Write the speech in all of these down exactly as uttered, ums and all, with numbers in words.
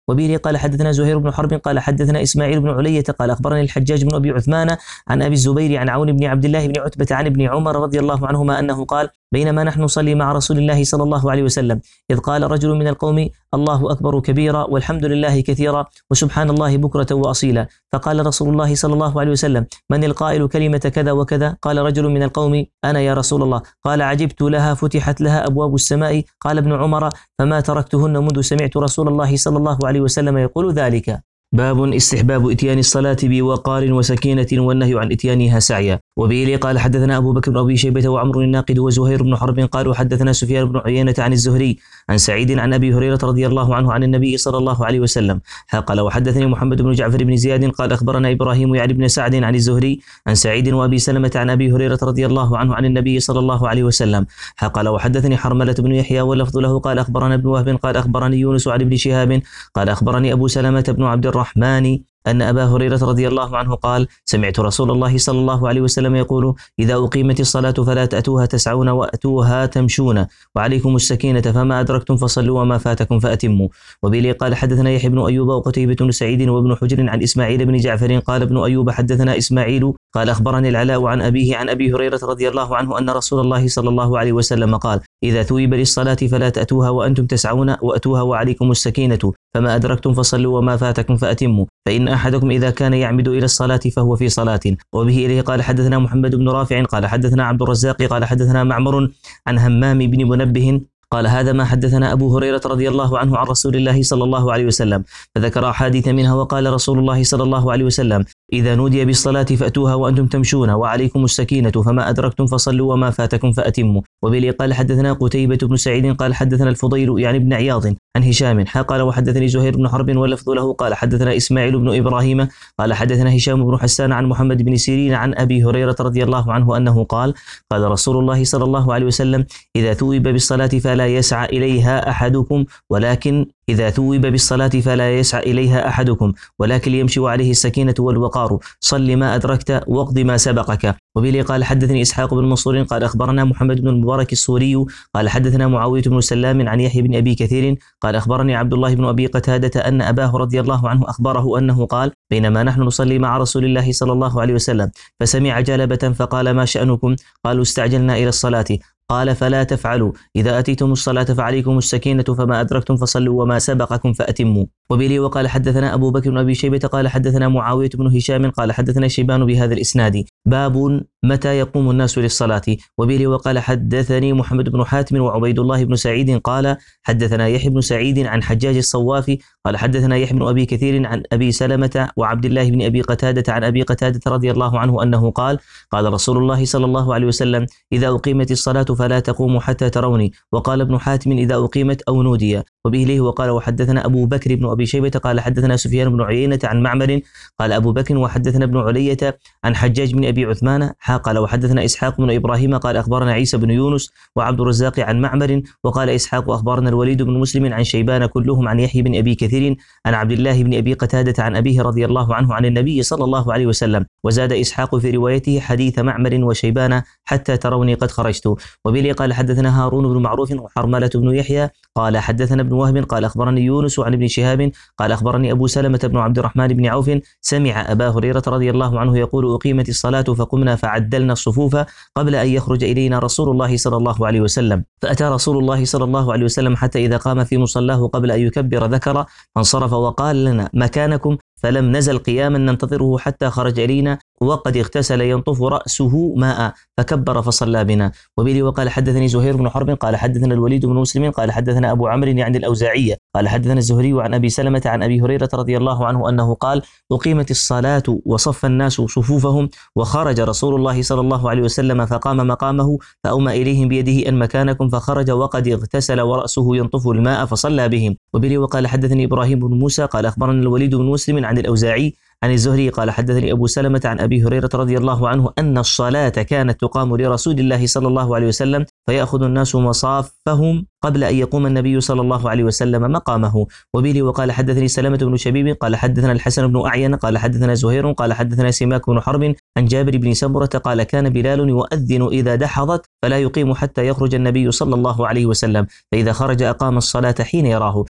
وبه قال حدثنا زهير بن حرب قال حدثنا إسماعيل بن علية قال أخبرني الحجاج بن أبي عثمان عن أبي الزبير عن عون بن عبد الله بن عتبة عن ابن عمر رضي الله عنهما أنه قال بينما نحن نصلي مع رسول الله صلى الله عليه وسلم إذ قال رجل من القوم الله أكبر كبيرا والحمد لله كثيرا وسبحان الله بكرة وأصيلا. فقال رسول الله صلى الله عليه وسلم من القائل كلمة كذا وكذا؟ قال رجل من القوم أنا يا رسول الله. قال عجبت لها فتحت لها أبواب السماء. قال ابن عمر فما تركتهن منذ سمعت رسول الله صلى الله عليه وسلم يقول ذلك. باب استحباب إتيان الصلاة بوقار وسكينة والنهي عن إتيانها سعيا. وبه قال حدثنا أبو بكر بن أبي شيبة وعمر الناقد وزهير بن حرب قالوا حدثنا سفيان بن عيينة عن الزهري عن سعيد عن أبي هريرة رضي الله عنه عن النبي صلى الله عليه وسلم قال وحدثني محمد بن جعفر بن زياد قال أخبرنا إبراهيم يعني بن سعد عن الزهري عن سعيد وأبي سلمة عن أبي هريرة رضي الله عنه عن النبي صلى الله عليه وسلم قال وحدثني حرملة بن يحيى واللفظ له قال أخبرنا ابن وهب قال أخبرني يونس عن ابن شهاب قال أخبرني أبو سلمة بن عبد الرحمن أن أبا هريرة رضي الله عنه قال سمعت رسول الله صلى الله عليه وسلم يقول إذا أقيمت الصلاة فلا تأتوها تسعون وأتوها تمشون وعليكم السكينة فما أدركتم فصلوا وما فاتكم فأتموا. وبه قال حدثنا يحيى بن أيوب وقتيبة بن سعيد وابن حجر عن إسماعيل بن جعفر قال ابن أيوب حدثنا إسماعيل قال أخبرني العلاء عن أبيه عن أبي هريرة رضي الله عنه أن رسول الله صلى الله عليه وسلم قال إذا ثوب للصلاة فلا تأتوها وأنتم تسعون وأتوها وعليكم السكينة فما أدركتم فصلوا وما فاتكم فأتموا فإن أحدكم إذا كان يعمد إلى الصلاة فهو في صلاة. وبه إليه قال حدثنا محمد بن رافع قال حدثنا عبد الرزاق قال حدثنا معمر عن همام بن منبه قال هذا ما حدثنا أبو هريرة رضي الله عنه عن رسول الله صلى الله عليه وسلم فذكر أحاديث منها وقال رسول الله صلى الله عليه وسلم إذا نودي بالصلاة فأتوها وأنتم تمشون وعليكم السكينة فما أدركتم فصلوا وما فاتكم فأتموا. وبه قال حدثنا قتيبة بن سعيد قال حدثنا الفضيل يعني بن عياض عن هشام قال وحدثني زهير بن حرب واللفظ له قال حدثنا إسماعيل بن إبراهيم قال حدثنا هشام بن حسان عن محمد بن سيرين عن أبي هريرة رضي الله عنه أنه قال قال رسول الله صلى الله عليه وسلم إذا ثوب بالصلاة فلا يسعى إليها أحدكم ولكن إذا ثوب بالصلاة فلا يسعى إليها أحدكم ولكن يمشي عليه السكينة والوقار صل ما أدركت واقض ما سبقك. وبه قال حدثني إسحاق بن منصور قال أخبرنا محمد بن المبارك السوري قال حدثنا معاوية بن سلام عن يحيى بن أبي كثير قال أخبرني عبد الله بن أبي قتادة أن أباه رضي الله عنه أخبره أنه قال بينما نحن نصلي مع رسول الله صلى الله عليه وسلم فسمع جلبة فقال ما شأنكم؟ قالوا استعجلنا إلى الصلاة. قال فلا تفعلوا إذا أتيتم الصلاة فعليكم السكينة فما أدركتم فصلوا وما سبقكم فأتموا. وبه وقال حدثنا أبو بكر بن أبي شيبة قال حدثنا معاوية بن هشام قال حدثنا شيبان بهذا الإسناد. باب متى يقوم الناس للصلاة. وبه وقال حدثني محمد بن حاتم وعبيد الله بن سعيد قال حدثنا يحيى بن سعيد عن حجاج الصوافي قال حدثنا يحيى بن أبي كثير عن أبي سلمة وعبد الله بن أبي قتادة عن أبي قتادة رضي الله عنه أنه قال قال رسول الله صلى الله عليه وسلم إذا أقيمت الصلاة فلا تقوموا حتى تروني. وقال ابن حاتم إذا أقيمت أو نودي. وبه ليه وقال وحدثنا أبو بكر بن أبي شيبة قال حدثنا سفيان بن عيينة عن معمر قال أبو بكر وحدثنا ابن علية عن حجاج بن أبي عثمان قال وحدثنا إسحاق بن إبراهيم قال أخبرنا عيسى بن يونس وعبد الرزاق عن معمر وقال إسحاق أخبرنا الوليد بن مسلم عن شيبان كلهم عن يحيى بن أبي كثير عن عبد الله بن أبي قتادة عن أبيه رضي الله عنه عن النبي صلى الله عليه وسلم. وزاد إسحاق في روايته حديث معمر وشيبان حتى تروني قد خرجت. وبه قال حدثنا هارون بن معروف وحرملة بن يحيى قال حدثنا ابن وهب قال أخبرني يونس عن ابن شهاب قال أخبرني أبو سلمة بن عبد الرحمن بن عوف سمع أبا هريرة رضي الله عنه يقول أقيمت الصلاة فقمنا فعدلنا الصفوف قبل أن يخرج إلينا رسول الله صلى الله عليه وسلم فأتى رسول الله صلى الله عليه وسلم حتى إذا قام في مصلاه قبل أن يكبر ذكر فانصرف وقال لنا مكانكم فلم نزل قياما ننتظره حتى خرج إلينا وقد اغتسل ينطف رأسه ماء فكبر فصلى بنا. وبه وقال حدثني زهير بن حرب قال حدثنا الوليد بن مسلم قال حدثنا أبو عمرو يعني الأوزاعية قال حدثنا الزهري عن أبي سلمة عن أبي هريرة رضي الله عنه أنه قال أقيمت الصلاة وصف الناس صفوفهم وخرج رسول الله صلى الله عليه وسلم فقام مقامه فأومى إليهم بيده أن مكانكم فخرج وقد اغتسل ورأسه ينطف الماء فصلى بهم. وبه وقال حدثني إبراهيم بن موسى قال أخبرنا الوليد بن مسلم عن الأوزاعي عن الزهري قال حدثني أبو سلمة عن أبي هريرة رضي الله عنه أن الصلاة كانت تقام لرسول الله صلى الله عليه وسلم فيأخذ الناس مصافهم قبل أن يقوم النبي صلى الله عليه وسلم مقامه. وبه وقال حدثني سلمة بن شبيب قال حدثنا الحسن بن أعين قال حدثنا زهير قال حدثنا سماك بن حرب عن جابر بن سمرة قال كان بلال يؤذن إذا دحضت فلا يقيم حتى يخرج النبي صلى الله عليه وسلم فإذا خرج أقام الصلاة حين يراه.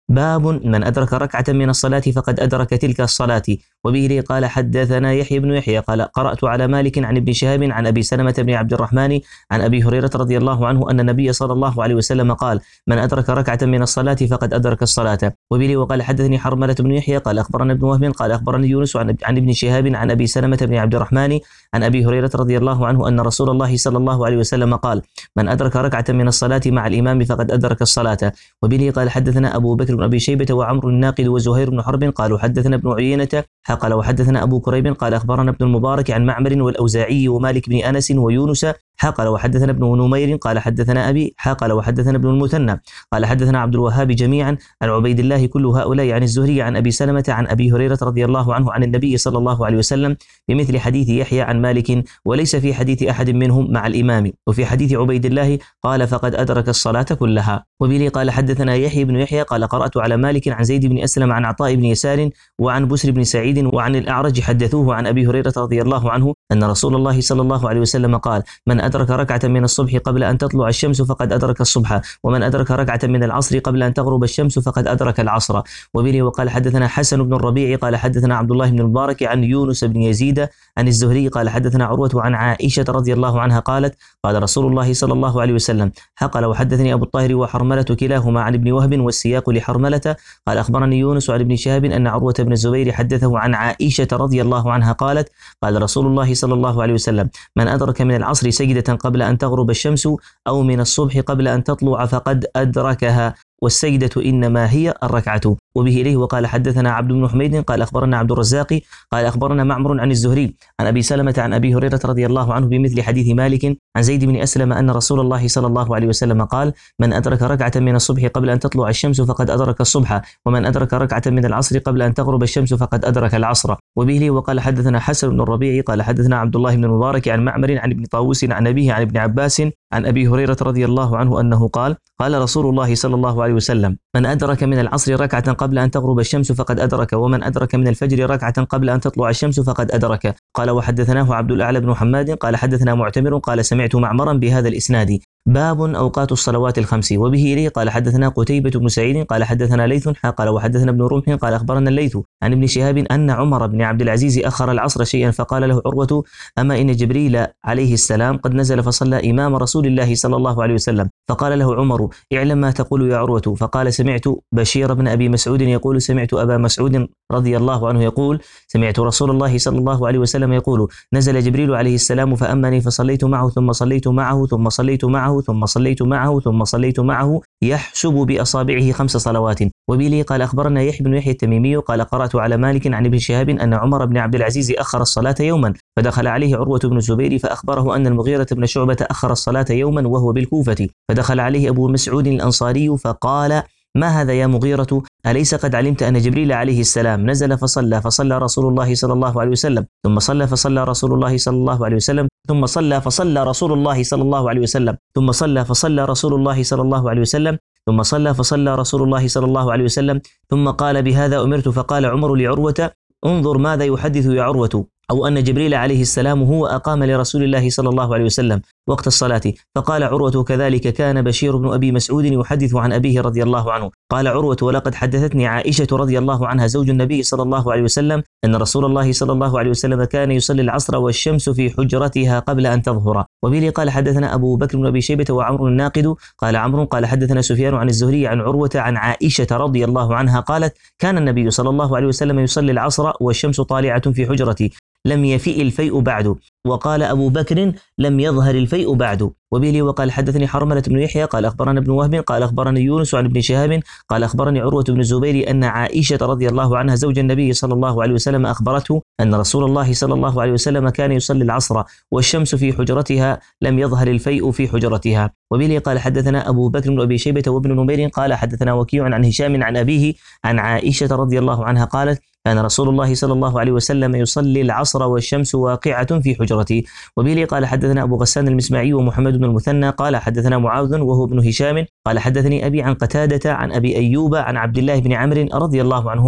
باب من أدرك ركعة من الصلاة فقد أدرك تلك الصلاة. وبه قال حدثنا يحيى بن يحيى قال قرأت على مالك عن ابن شهاب عن أبي سلمة بن عبد الرحمن عن أبي هريرة رضي الله عنه أن النبي صلى الله عليه وسلم قال من أدرك ركعة من الصلاة فقد أدرك الصلاة. وبه وقال حدثني حرملة بن يحيى قال أخبرنا ابن وهب قال أخبرني يونس عن ابن شهاب عن أبي سلمة بن عبد الرحمن عن أبي هريرة رضي الله عنه أن رسول الله صلى الله عليه وسلم قال من أدرك ركعة من الصلاة مع الإمام فقد أدرك الصلاة. وبه قال حدثنا أبو بكر بن أبي شيبة وعمر الناقد وزهير بن حرب قالوا حدثنا ابن عيينة قال وحدثنا أبو كريب قال أخبرنا ابن المبارك عن معمر والأوزاعي ومالك بن أنس ويونس قال وحدثنا ابن نمير قال حدثنا أبي قال وحدثنا ابن المثنى قال حدثنا عبد الوهاب جميعا عن عبيد الله كل هؤلاء عن الزهري عن أبي سلمة عن أبي هريرة رضي الله عنه عن النبي صلى الله عليه وسلم بمثل حديث يحيى عن مالك وليس في حديث أحد منهم مع الإمام. وفي حديث عبيد الله قال فقد أدرك الصلاة كلها. وبه قال حدثنا يحيى بن يحيى قال قرأت على مالك عن زيد بن أسلم عن عطاء بن يسار وعن بسر بن سعيد وعن الأعرج حدثوه عن أبي هريرة رضي الله عنه أن رسول الله صلى الله عليه وسلم قال من أدرك ركعة من الصبح قبل أن تطلع الشمس فقد أدرك الصبح ومن أدرك ركعة من العصر قبل أن تغرب الشمس فقد أدرك العصر. وبه وقال حدثنا حسن بن الربيع قال حدثنا عبد الله بن المبارك عن يونس بن يزيد عن الزهري قال حدثنا عروة عن عائشة رضي الله عنها قالت قال رسول الله صلى الله عليه وسلم قال وحدثني أبو الطاهر وحرملة كلاهما عن ابن وهب والسياق لحرملة قال أخبرني يونس عن ابن شهاب أن عروة بن الزبير حدثه عن عائشة رضي الله عنها قالت قال رسول الله صلى الله عليه وسلم من أدرك من العصر سجدة قبل أن تغرب الشمس أو من الصبح قبل أن تطلع فقد أدركها والسجدة إنما هي الركعة. وبه إليه وقال حدثنا عبد بن حميد قال أخبرنا عبد الرزاق قال أخبرنا معمر عن الزهري عن أبي سلمة عن أبي هريرة رضي الله عنه بمثل حديث مالك عن زيد بن أسلم أن رسول الله صلى الله عليه وسلم قال من أدرك ركعة من الصبح قبل أن تطلع الشمس فقد أدرك الصبح ومن أدرك ركعة من العصر قبل أن تغرب الشمس فقد أدرك العصر. وبه إليه وقال حدثنا حسن بن الربيع قال حدثنا عبد الله بن المبارك عن معمر عن ابن طاووس عن أبيه عن ابن عباس عن أبي هريرة رضي الله عنه أنه قال قال رسول الله صلى الله عليه وسلم من أدرك من العصر ركعة قبل أن تغرب الشمس فقد أدرك ومن أدرك من الفجر ركعة قبل أن تطلع الشمس فقد أدرك. قال وحدثناه عبد الأعلى بن حماد قال حدثنا معتمر قال سمعت معمرا بهذا الإسناد. باب أوقات الصلوات الخمس. وبه إليه قال حدثنا قتيبة بن سعيد قال حدثنا ليث قال وحدثنا ابن رمح قال أخبرنا الليث عن ابن شهاب أن عمر بن عبد العزيز أخر العصر شيئا فقال له عروة أما إن جبريل عليه السلام قد نزل فصلى إمام رسول الله صلى الله عليه وسلم فقال له عمر اعلم ما تقول يا عروة فقال سمعت بشير بن أبي مسعود يقول سمعت أبا مسعود رضي الله عنه يقول سمعت رسول الله صلى الله عليه وسلم يقول نزل جبريل عليه السلام فأمني فصليت معه ثم صليت معه ثم صليت معه ثم صليت معه ثم صليت معه يحسب بأصابعه خمس صلوات. وبه قال أخبرنا يحيى بن يحيى التميمي قال قرأت على مالك عن ابن شهاب أن عمر بن عبد العزيز أخر الصلاة يوما فدخل عليه عروة بن الزبير فأخبره أن المغيرة بن شعبة أخر الصلاة يوما وهو بالكوفة فدخل عليه أبو مسعود الأنصاري فقال ما هذا يا مغيرة أليس قد علمت أن جبريل عليه السلام نزل فصلى فصلى رسول الله صلى الله عليه وسلم ثم صلى فصلى رسول الله صلى الله عليه وسلم ثم صلى فصلى رسول الله صلى الله عليه وسلم ثم صلى فصلى رسول الله صلى الله عليه وسلم ثم صلى فصلى رسول الله صلى الله عليه وسلم ثم قال بهذا أمرت فقال عمر لعروة انظر ماذا يحدث يا عروة أو أن جبريل عليه السلام هو أقام لرسول الله صلى الله عليه وسلم وقت الصلاة. فقال عروة كذلك كان بشير بن أبي مسعود يحدث عن أبيه رضي الله عنه. قال عروة ولقد حدثتني عائشة رضي الله عنها زوج النبي صلى الله عليه وسلم أن رسول الله صلى الله عليه وسلم كان يصلي العصر والشمس في حجرتها قبل أن تظهر. وبه قال حدثنا أبو بكر بن أبي شيبة وعمر الناقد قال عمرو قال حدثنا سفيان عن الزهري عن عروة عن عائشة رضي الله عنها قالت كان النبي صلى الله عليه وسلم يصلي العصر والشمس طالعة في حجرتي لم يفئ الفيء بعد. وقال أبو بكر لم يظهر الفيء بعد. وبه وقال حدثني حرملة بن يحيى قال أخبرنا ابن وهب قال أخبرني يونس عن ابن شهاب قال أخبرني عروة بن الزبير أن عائشة رضي الله عنها زوج النبي صلى الله عليه وسلم أخبرته أن رسول الله صلى الله عليه وسلم كان يصلي العصر والشمس في حجرتها لم يظهر الفيء في حجرتها. وبه قال حدثنا أبو بكر بن أبي شيبة وابن نمير قال حدثنا وكيع عن هشام عن أبيه عن عائشة رضي الله عنها قالت كان رسول الله صلى الله عليه وسلم يصلي العصر والشمس واقعة في حجرته. وبه قال حدثنا أبو غسان المسمعي ومحمد بن المثنى قال حدثنا معاذ وهو ابن هشام قال حدثني أبي عن قتادة عن أبي أيوب عن عبد الله بن عمرو رضي الله عنهما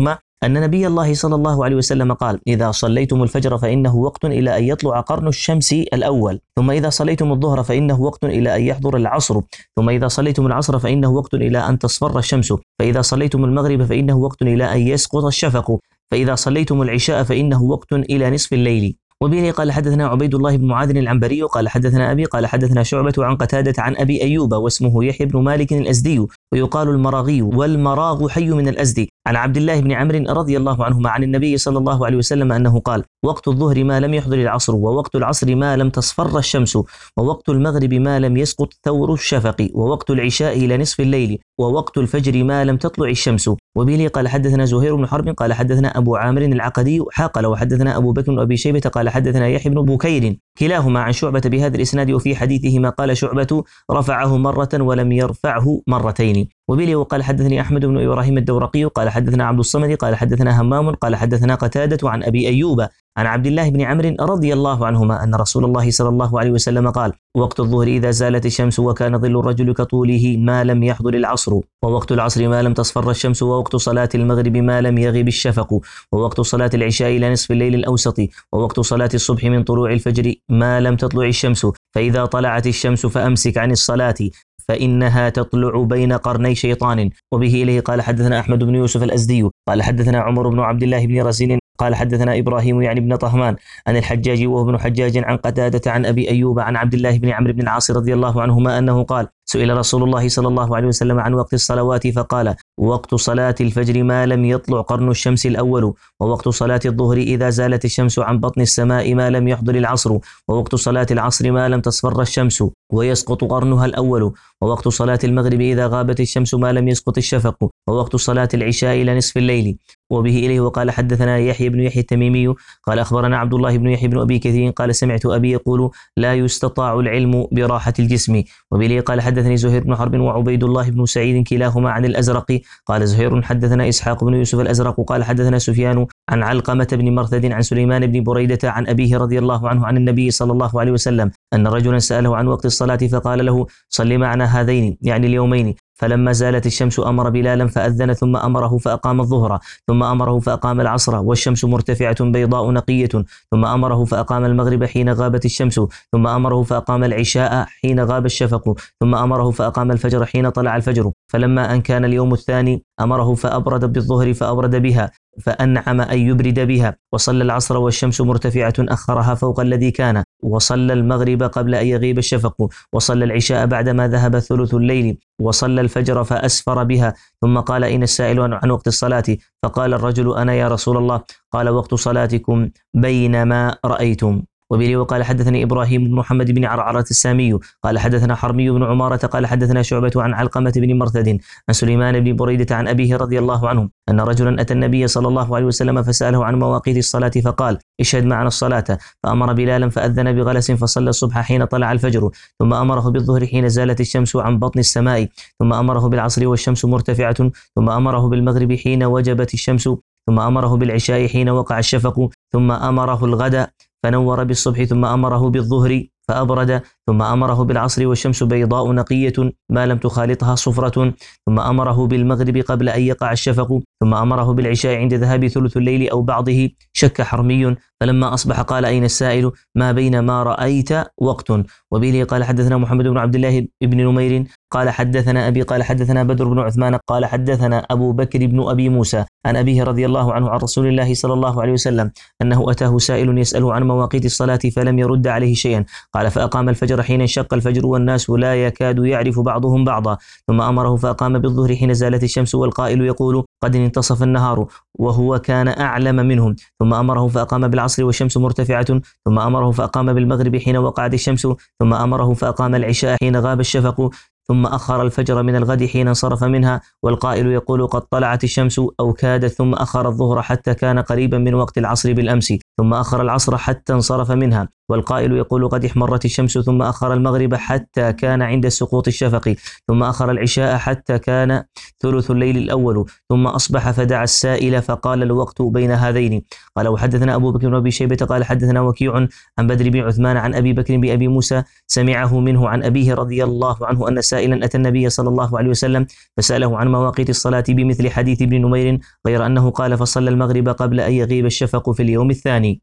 أن نبي الله صلى الله عليه وسلم قال: إذا صليتم الفجر فإنه وقت إلى أن يطلع قرن الشمس الأول، ثم إذا صليتم الظهر فإنه وقت إلى أن يحضر العصر، ثم إذا صليتم العصر فإنه وقت إلى أن تصفر الشمس، فإذا صليتم المغرب فإنه وقت إلى أن يسقط الشفق، فإذا صليتم العشاء فإنه وقت إلى نصف الليل. وبه قال حدثنا عبيد الله بن معاذ العنبري قال حدثنا أبي قال حدثنا شعبة عن قتادة عن أبي أيوب واسمه يحيى بن مالك الأزدي ويقال المراغي، والمراغ حي من الأزدي، عن عبد الله بن عمرو رضي الله عنهما عن النبي صلى الله عليه وسلم أنه قال: وقت الظهر ما لم يحضر العصر، ووقت العصر ما لم تصفر الشمس، ووقت المغرب ما لم يسقط ثور الشفق، ووقت العشاء إلى نصف الليل، ووقت الفجر ما لم تطلع الشمس. وبه قال حدثنا زهير بن حرب قال حدثنا أبو عامر العقدي حاقل وحدثنا أبو بكر وأبي شيبة قال حدثنا يحيى بن بكير كلاهما عن شعبة بهذا الإسناد، وفي حديثهما قال شعبة: رفعه مرة ولم يرفعه مرتين. وبه وقال حدثني أحمد بن إبراهيم الدورقي قال حدثنا عبد الصمد قال حدثنا همام قال حدثنا قتادة عن أبي أيوب عن عبد الله بن عمرو رضي الله عنهما أن رسول الله صلى الله عليه وسلم قال: وقت الظهر إذا زالت الشمس وكان ظل الرجل كطوله ما لم يحضر العصر، ووقت العصر ما لم تصفر الشمس، ووقت صلاة المغرب ما لم يغب الشفق، ووقت صلاة العشاء إلى نصف الليل الأوسط، ووقت صلاة الصبح من طلوع الفجر ما لم تطلع الشمس، فإذا طلعت الشمس فأمسك عن الصلاة فإنها تطلع بين قرني شيطان. وبه إليه قال حدثنا أحمد بن يوسف الأزدي قال حدثنا عمر بن عبد الله بن رزين قال حدثنا إبراهيم يعني بن طهمان عن الحجاج وهو ابن حجاج عن قتادة عن أبي أيوب عن عبد الله بن عمرو بن العاص رضي الله عنهما أنه قال: سئل رسول الله صلى الله عليه وسلم عن وقت الصلوات فقال: وقت صلاة الفجر ما لم يطلع قرن الشمس الأول، ووقت صلاة الظهر إذا زالت الشمس عن بطن السماء ما لم يحضر العصر، ووقت صلاة العصر ما لم تصفر الشمس ويسقط قرنها الأول، ووقت صلاة المغرب إذا غابت الشمس ما لم يسقط الشفق، ووقت صلاة العشاء إلى نصف الليل. وبه إليه وقال حدثنا يحيى بن يحيى التميمي قال أخبرنا عبد الله بن يحيى بن أبي كثير قال سمعت أبي يقول: لا يستطاع العلم براحة الجسم. وبه قال حدثني زهير بن حرب وعبيد الله بن سعيد كلاهما عن الأزرق قال زهير حدثنا إسحاق بن يوسف الأزرق قال حدثنا سفيان عن علقمة بن مرثد عن سليمان بن بريدة عن أبيه رضي الله عنه عن النبي صلى الله عليه وسلم أن رجلا سأله عن وقت الصلاة فقال له: صل معنا هذين يعني اليومين. فلما زالت الشمس أمر بلالا فأذن ثم أمره فأقام الظهر ثم أمره فأقام العصر والشمس مرتفعة بيضاء نقية، ثم أمره فأقام المغرب حين غابت الشمس، ثم أمره فأقام العشاء حين غاب الشفق، ثم أمره فأقام الفجر حين طلع الفجر. فلما أن كان اليوم الثاني أمره فأبرد بالظهر فأبرد بها فأنعم أن يبرد بها، وصلى العصر والشمس مرتفعة أخرها فوق الذي كان، وصلى المغرب قبل أن يغيب الشفق، وصلى العشاء بعدما ذهب ثلث الليل، وصلى الفجر فأسفر بها. ثم قال: أين السائل عن وقت الصلاة؟ فقال الرجل: أنا يا رسول الله. قال: وقت صلاتكم بينما رأيتم. وبه وقال حدثني إبراهيم بن محمد بن عرعرة السامي قال حدثنا حرمي بن عمارة قال حدثنا شعبة عن علقمة بن مرثد عن سليمان بن بريدة عن أبيه رضي الله عنه أن رجلا أتى النبي صلى الله عليه وسلم فسأله عن مواقيت الصلاة فقال: اشهد معنا الصلاة. فأمر بلالا فأذن بغلس فصلى الصبح حين طلع الفجر، ثم أمره بالظهر حين زالت الشمس عن بطن السماء، ثم أمره بالعصر والشمس مرتفعة، ثم أمره بالمغرب حين وجبت الشمس، ثم أمره بالعشاء حين وقع الشفق، ثم أمره الغد فنور بالصبح، ثم أمره بالظهر فأبرد، ثم أمره بالعصر والشمس بيضاء نقية ما لم تخالطها صفرة، ثم أمره بالمغرب قبل أن يقع الشفق، ثم أمره بالعشاء عند ذهاب ثلث الليل أو بعضه. شك حرمي فلما أصبح قال: أين السائل؟ ما بين ما رأيت وقت. وبه قال حدثنا محمد بن عبد الله بن نمير قال حدثنا أبي قال حدثنا بدر بن عثمان قال حدثنا أبو بكر بن أبي موسى عن أبيه رضي الله عنه عن رسول الله صلى الله عليه وسلم أنه أتاه سائل يسأل عن مواقيت الصلاة فلم يرد عليه شيئا. قال: فأقام الفجر حين انشق الفجر والناس لا يكاد يعرف بعضهم بعضا، ثم أمره فأقام بالظهر حين زالت الشمس والقائل يقول: قد انتصف النهار، وهو كان أعلم منهم، ثم أمره فأقام بالعصر والشمس مرتفعة، ثم أمره فأقام بالمغرب حين وقعت الشمس، ثم أمره فأقام العشاء حين غاب الشفق، ثم أخر الفجر من الغد حين انصرف منها، والقائل يقول: قد طلعت الشمس أو كادت، ثم أخر الظهر حتى كان قريبا من وقت العصر بالأمس، ثم أخر العصر حتى انصرف منها، والقائل يقول قد احمرت الشمس ثم أخر المغرب حتى كان عند سقوط الشفق، ثم أخر العشاء حتى كان ثلث الليل الأول، ثم أصبح فدعا السائل فقال الوقت بين هذين. قال وحدثنا أبو بكر بن أبي شيبة قال حدثنا وكيع عن بدر بن عثمان عن أبي بكر بأبي موسى سمعه منه عن أبيه رضي الله عنه أن سائلا أتى النبي صلى الله عليه وسلم فسأله عن مواقيت الصلاة بمثل حديث ابن نمير، غير أنه قال فصلى المغرب قبل أن يغيب الشفق في اليوم الثاني.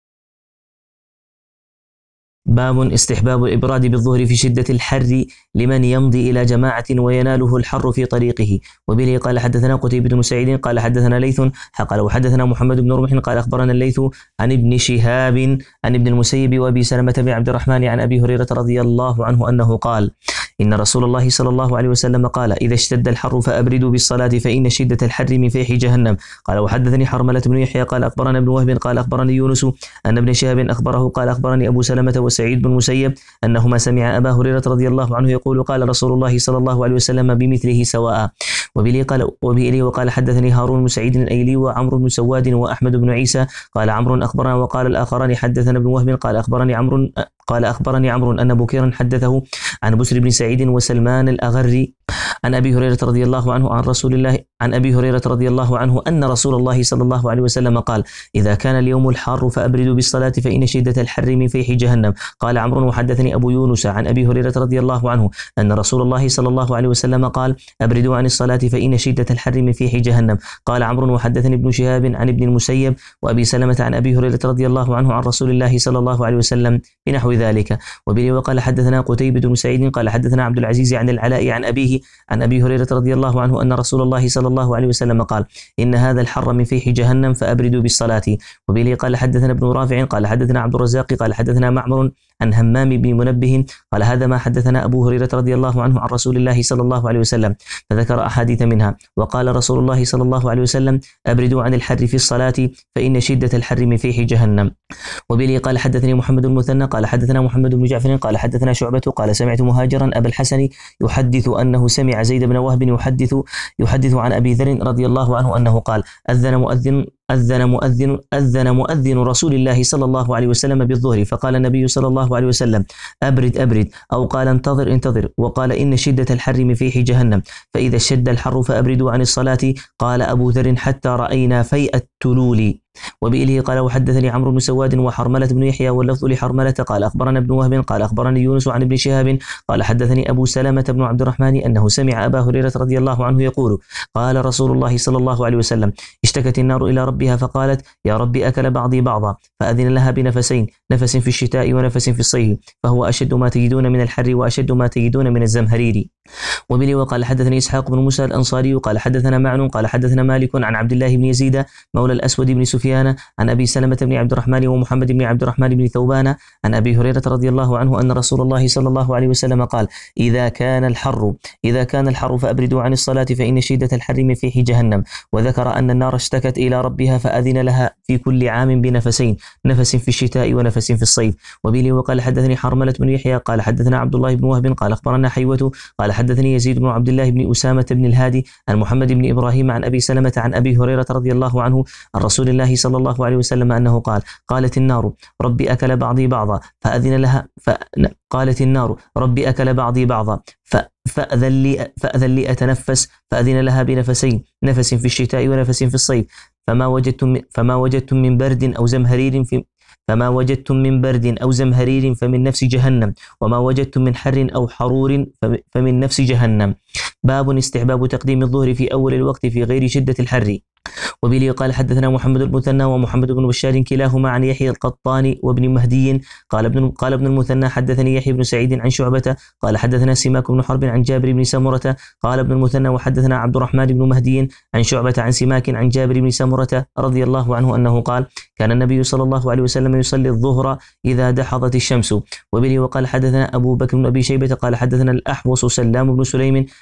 باب استحباب الإبراد بالظهر في شدة الحر لمن يمضي إلى جماعة ويناله الحر في طريقه. وبه قال حدثنا قتيبة بن سعيد قال حدثنا ليث قال وحدثنا محمد بن رمح قال أخبرنا الليث عن ابن شهاب عن ابن المسيب وأبي سلمة بن عبد الرحمن عن أبي هريرة رضي الله عنه أنه قال إن رسول الله صلى الله عليه وسلم قال إذا اشتد الحر فأبردوا بالصلاة فإن شدة الحر من فيح جهنم. قال وحدثني حرملة بن يحيى قال أخبرنا ابن وهب قال أخبرني يونس أن ابن شهاب أخبره قال أخبرني أبو سلمة وسعيد بن المسيب أنهما سمع أبا هريرة رضي الله عنه يقول قال رسول الله صلى الله عليه وسلم بمثله سواء. وبه قال وبه وقال حدثني هارون بن سعيد الأيلي وعمرو بن سواد وأحمد بن عيسى قال عمرو أخبرنا وقال الآخران حدثنا ابن وهب قال أخبرني عمرو قال أخبرني عمرو أن بكيرا حدثه عن بسر بن سعيد وسلمان الأغري عن أبي هريرة رضي الله عنه عن رسول الله عن أبي هريرة رضي الله عنه أن رسول الله صلى الله عليه وسلم قال إذا كان اليوم الحار فأبردوا بالصلاة فإن شدة الحر من فيح جهنم. قال عمرو وحدثني أبو يونس عن أبي هريرة رضي الله عنه أن رسول الله صلى الله عليه وسلم قال أبردوا عن الصلاة فإن شدة الحر من فيح جهنم. قال عمرو وحدثني ابن شهاب عن ابن المسيب وأبي سلمة عن أبي هريرة رضي الله عنه عن رسول الله صلى الله عليه وسلم بنحو ذلك. وبه وقال حدثنا قتيبة بن سعيد قال حدثنا عبد العزيز عن العلاء عن أبيه عن أبي هريرة رضي الله عنه أن رسول الله صلى الله عليه وسلم قال إن هذا الحر من فيح جهنم فأبردوا بالصلاة. وبه قال حدثنا ابن رافع قال حدثنا عبد الرزاق قال حدثنا معمر عن همام بن منبه قال هذا ما حدثنا أبو هريرة رضي الله عنه عن رسول الله صلى الله عليه وسلم، فذكر أحاديث منها. وقال رسول الله صلى الله عليه وسلم أبردوا عن الحر في الصلاة فإن شدة الحر من فيح جهنم. وبه قال حدثني محمد المثنى قال حدثنا محمد بن جعفر قال حدثنا شعبة قال سمعت مهاجرا أبا الحسن يحدث أنه سمع زيد بن وهب يحدث يحدث عن أبي ذر رضي الله عنه أنه قال أذن مؤذن أذن مؤذن أذن مؤذن رسول الله صلى الله عليه وسلم بالظهر فقال النبي صلى الله عليه وسلم أبرد أبرد، أو قال انتظر انتظر، وقال إن شدة الحر من فيح جهنم فإذا اشتد الحر فأبردوا عن الصلاة. قال أبو ذر حتى رأينا فيء التلول. وبإله قال وحدثني عمرو بن سواد وحرملة بن يحيى واللفظ لحرملة قال أخبرنا ابن وهب قال أخبرني يونس عن ابن شهاب قال حدثني أبو سلمة بن عبد الرحمن أنه سمع أبا هريرة رضي الله عنه يقول قال رسول الله صلى الله عليه وسلم اشتكت النار إلى ربها فقالت يا رب أكل بعضي بعضا، فأذن لها بنفسين، نفس في الشتاء ونفس في الصيف، فهو أشد ما تجدون من الحر وأشد ما تجدون من الزمهرير. وبلي وقال حدثني إسحاق بن موسى الأنصاري قال حدثنا معن قال حدثنا مالك عن عبد الله بن يزيد مولى الأسود بن سفيان عن أبي سلمة بن عبد الرحمن ومحمد بن عبد الرحمن بن ثوبان عن أبي هريرة رضي الله عنه أن رسول الله صلى الله عليه وسلم قال إذا كان الحر إذا كان الحر فأبردوا عن الصلاة فإن شدة الحر من فيح جهنم. وذكر أن النار اشتكت إلى ربها فأذن لها في كل عام بنفسين، نفس في الشتاء ونفس في الصيف. وبلي وقال حدثني حرملة بن يحيى قال حدثنا عبد الله بن وهب قال أخبرنا حيوة قال حدثني يزيد بن عبد الله بن أسامة بن الهادي عن محمد بن إبراهيم عن أبي سلمة عن أبي هريرة رضي الله عنه عن رسول الله صلى الله عليه وسلم أنه قال قالت النار ربي أكل بعضي بعضا فأذن لها ف... قالت النار ربي أكل بعضي بعضا ف... فأذن لي فأذن لي أتنفس، فأذن لها بنفسين، نفس في الشتاء ونفس في الصيف، فما وجدتم فما وجدتم من برد أو زمهرير في فما وجدتم من برد أو زمهرير فمن نفس جهنم، وما وجدتم من حر أو حرور فمن نفس جهنم. باب استحباب تقديم الظهر في أول الوقت في غير شدة الحر. وبه قال حدثنا محمد المثنى ومحمد بن بشار كلاهما عن يحيى القطان وابن مهدي قال ابن قال ابن المثنى حدثني يحيى بن سعيد عن شعبة قال حدثنا سماك بن حرب عن جابر بن سمرة قال ابن المثنى وحدثنا عبد الرحمن بن مهدي عن شعبة عن سماك عن جابر بن سمرة رضي الله عنه أنه قال كان النبي صلى الله عليه وسلم يصلي الظهر إذا دحضت الشمس. وبه وقال حدثنا أبو بكر بن أبي شيبة قال حدثنا الأحوص سلام بن سليم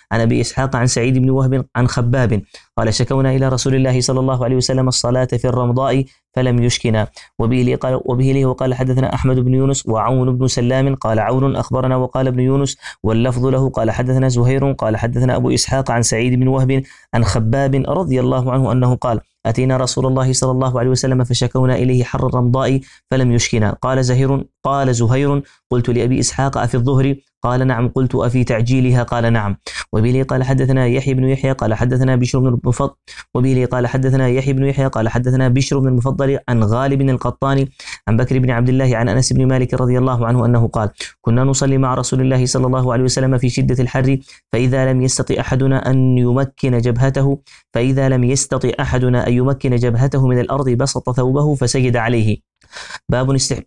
عن أبي إسحاق عن سعيد بن وهب عن خباب قال شكونا إلى رسول الله صلى الله عليه وسلم الصلاة في الرمضاء فلم يشكنا. وبه لي قال وبه لي وقال حدثنا أحمد بن يونس وعون بن سلام قال عون أخبرنا وقال ابن يونس واللفظ له قال حدثنا زهير قال حدثنا أبو إسحاق عن سعيد بن وهب عن خباب رضي الله عنه أنه قال أتينا رسول الله صلى الله عليه وسلم فشكونا إليه حر الرمضاء فلم يشكنا. قال زهير قال زهير قلت لأبي إسحاق أفي الظهر؟ قال نعم. قلت أفي تعجيلها؟ قال نعم. وبه قال حدثنا يحيى بن يحيى قال حدثنا بشر بن المفضل وبه قال حدثنا يحيى بن يحيى قال حدثنا بشر بن المفضل عن غالب القطاني عن بكر بن عبد الله عن أنس بن مالك رضي الله عنه أنه قال كنا نصلي مع رسول الله صلى الله عليه وسلم في شدة الحر فإذا لم يستطع أحدنا أن يمكن جبهته فإذا لم يستطع أحدنا أن يمكن جبهته من الأرض بسط ثوبه فسجد عليه. باب استحباب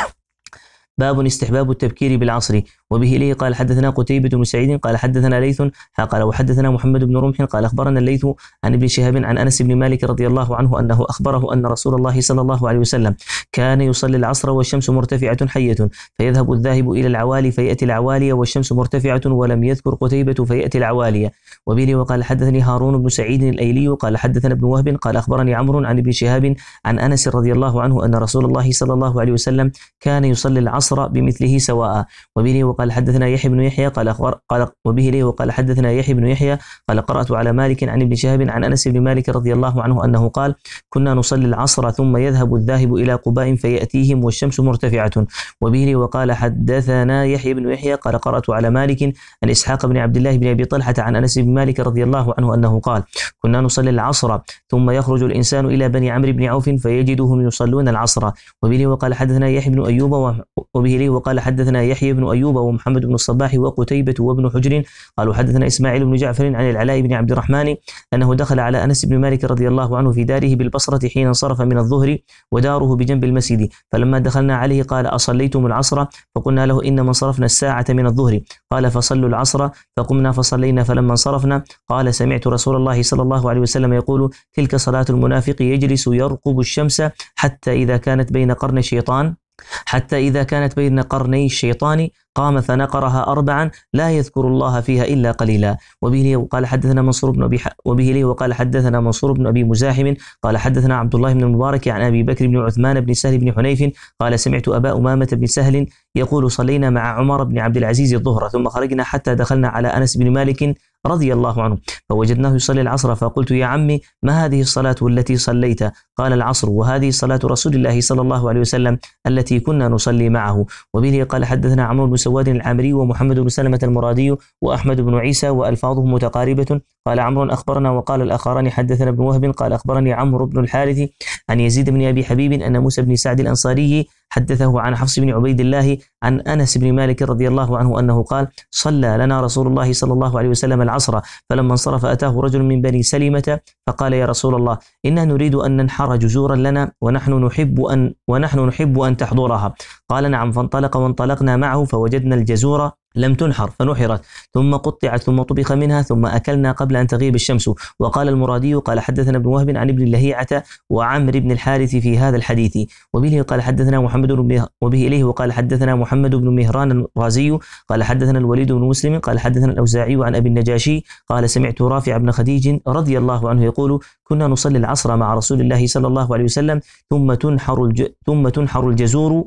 باب استحباب التبكير بالعصر. وبه لي قال حدثنا قتيبة بن سعيد قال حدثنا ليث قال وحدثنا محمد بن رمح قال أخبرنا الليث عن ابن شهاب عن أنس بن مالك رضي الله عنه أنه أخبره أن رسول الله صلى الله عليه وسلم كان يصلي العصر والشمس مرتفعة حية فيذهب الذاهب إلى العوالي فيأتي العوالي والشمس مرتفعة ولم يذكر قتيبة فيأتي العوالي. وبه لي وقال حدثني هارون بن سعيد الأيلي قال حدثنا ابن وهب قال أخبرني عمرو عن ابن شهاب عن أنس رضي الله عنه أن رسول الله صلى الله عليه وسلم كان يصلي العصر بمثله سواء. وبه لي وقال حدثنا يحيى بن يحيى قال قال وبه لي وقال حدثنا يحيى بن يحيى قال قرأت على مالك عن ابن شهاب عن أنس بن مالك رضي الله عنه أنه قال كنا نصلي العصر ثم يذهب الذاهب إلى قباء فيأتيهم والشمس مرتفعة. وبه لي وقال حدثنا يحيى بن يحيى قال قرأت على مالك عن إسحاق بن عبد الله بن أبي طلحة عن أنس بن مالك رضي الله عنه أنه قال كنا نصلي العصر ثم يخرج الإنسان إلى بني عمرو بن عوف فيجدهم يصلون العصر. وبه لي وقال حدثنا يحيى بن أيوب وبه لي وقال حدثنا يحيى بن أيوب ومحمد بن الصباح وقتيبة وابن حجر قالوا حدثنا إسماعيل بن جعفر عن العلاء بن عبد الرحمن أنه دخل على أنس بن مالك رضي الله عنه في داره بالبصرة حين انصرف من الظهر وداره بجنب المسجد فلما دخلنا عليه قال أصليتم العصر؟ فقلنا له إنما انصرفنا الساعة من الظهر. قال فصلوا العصر فقمنا فصلينا فلما انصرفنا قال سمعت رسول الله صلى الله عليه وسلم يقول تلك صلاة المنافق يجلس يرقب الشمس حتى إذا كانت بين قرن الشيطان حتى إذا كانت بين قرني الشيطان قام فنقرها أربعا لا يذكر الله فيها إلا قليلا. وبه لي وقال حدثنا منصور بن أبي وبه لي وقال حدثنا منصور بن أبي مزاحم قال حدثنا عبد الله بن المبارك عن أبي بكر بن عثمان بن سهل بن حنيف قال سمعت أبا أمامة بن سهل يقول صلينا مع عمر بن عبد العزيز الظهر ثم خرجنا حتى دخلنا على أنس بن مالك رضي الله عنه فوجدناه يصلي العصر فقلت يا عمي ما هذه الصلاة التي صليت؟ قال العصر وهذه صلاة رسول الله صلى الله عليه وسلم التي كنا نصلي معه. وبه قال حدثنا عمرو بن سواد العامري ومحمد بن سلمة المرادي وأحمد بن عيسى وألفاظهم متقاربة. قال عمرو أخبرنا وقال الآخران حدثنا ابن وهب قال أخبرني عمرو بن الحارث عن يزيد بن أبي حبيب أن موسى بن سعد الأنصاري حدثه عن حفص بن عبيد الله عن أنس بن مالك رضي الله عنه أنه قال صلى لنا رسول الله صلى الله عليه وسلم العصر فلما انصرف أتاه رجل من بني سلمة فقال يا رسول الله إنا نريد أن ننحر جزورا لنا ونحن نحب أن ونحن نحب أن تحضرها. قال نعم فانطلق وانطلقنا معه فوجدنا الجزور لم تنحر فنحرت ثم قطعت ثم طبخ منها ثم أكلنا قبل أن تغيب الشمس. وقال المرادي قال حدثنا ابن وهب عن ابن لهيعة وعمر بن الحارث في هذا الحديث. وبه قال حدثنا محمد بن وبه إليه وقال حدثنا محمد بن مهران الرازي قال حدثنا الوليد بن مسلم قال حدثنا الأوزاعي عن أبي النجاشي قال سمعت رافع بن خديج رضي الله عنه يقول كنا نصلي العصر مع رسول الله صلى الله عليه وسلم ثم تنحر الج... ثم تنحر الجزور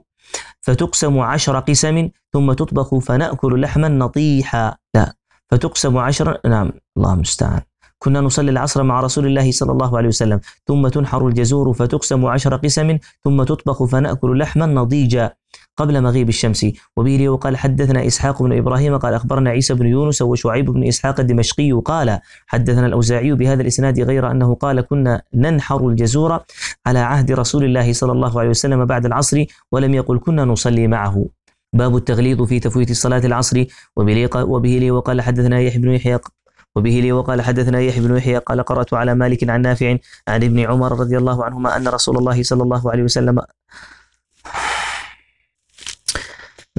فتقسم عشر قسم ثم تطبخ فنأكل لحما نطيحا لا فتقسم عشر نعم الله المستعان. كنا نصلي العصر مع رسول الله صلى الله عليه وسلم ثم تنحر الجزور فتقسم عشر قسم ثم تطبخ فنأكل لحما نضيجا قبل مغيب الشمس. وبه وقال حدثنا إسحاق بن إبراهيم قال أخبرنا عيسى بن يونس وشعيب بن إسحاق الدمشقي قال حدثنا الأوزاعي بهذا الإسناد غير أنه قال كنا ننحر الجزور على عهد رسول الله صلى الله عليه وسلم بعد العصر ولم يقل كنا نصلي معه. باب التغليظ في تفويت الصلاة العصر. وبه لي وقال حدثنا يحيى بن يحيى وبه لي وقال حدثنا يحيى بن يحيى قال قرأت على مالك عن نافع عن ابن عمر رضي الله عنهما أن رسول الله صلى الله عليه وسلم نعم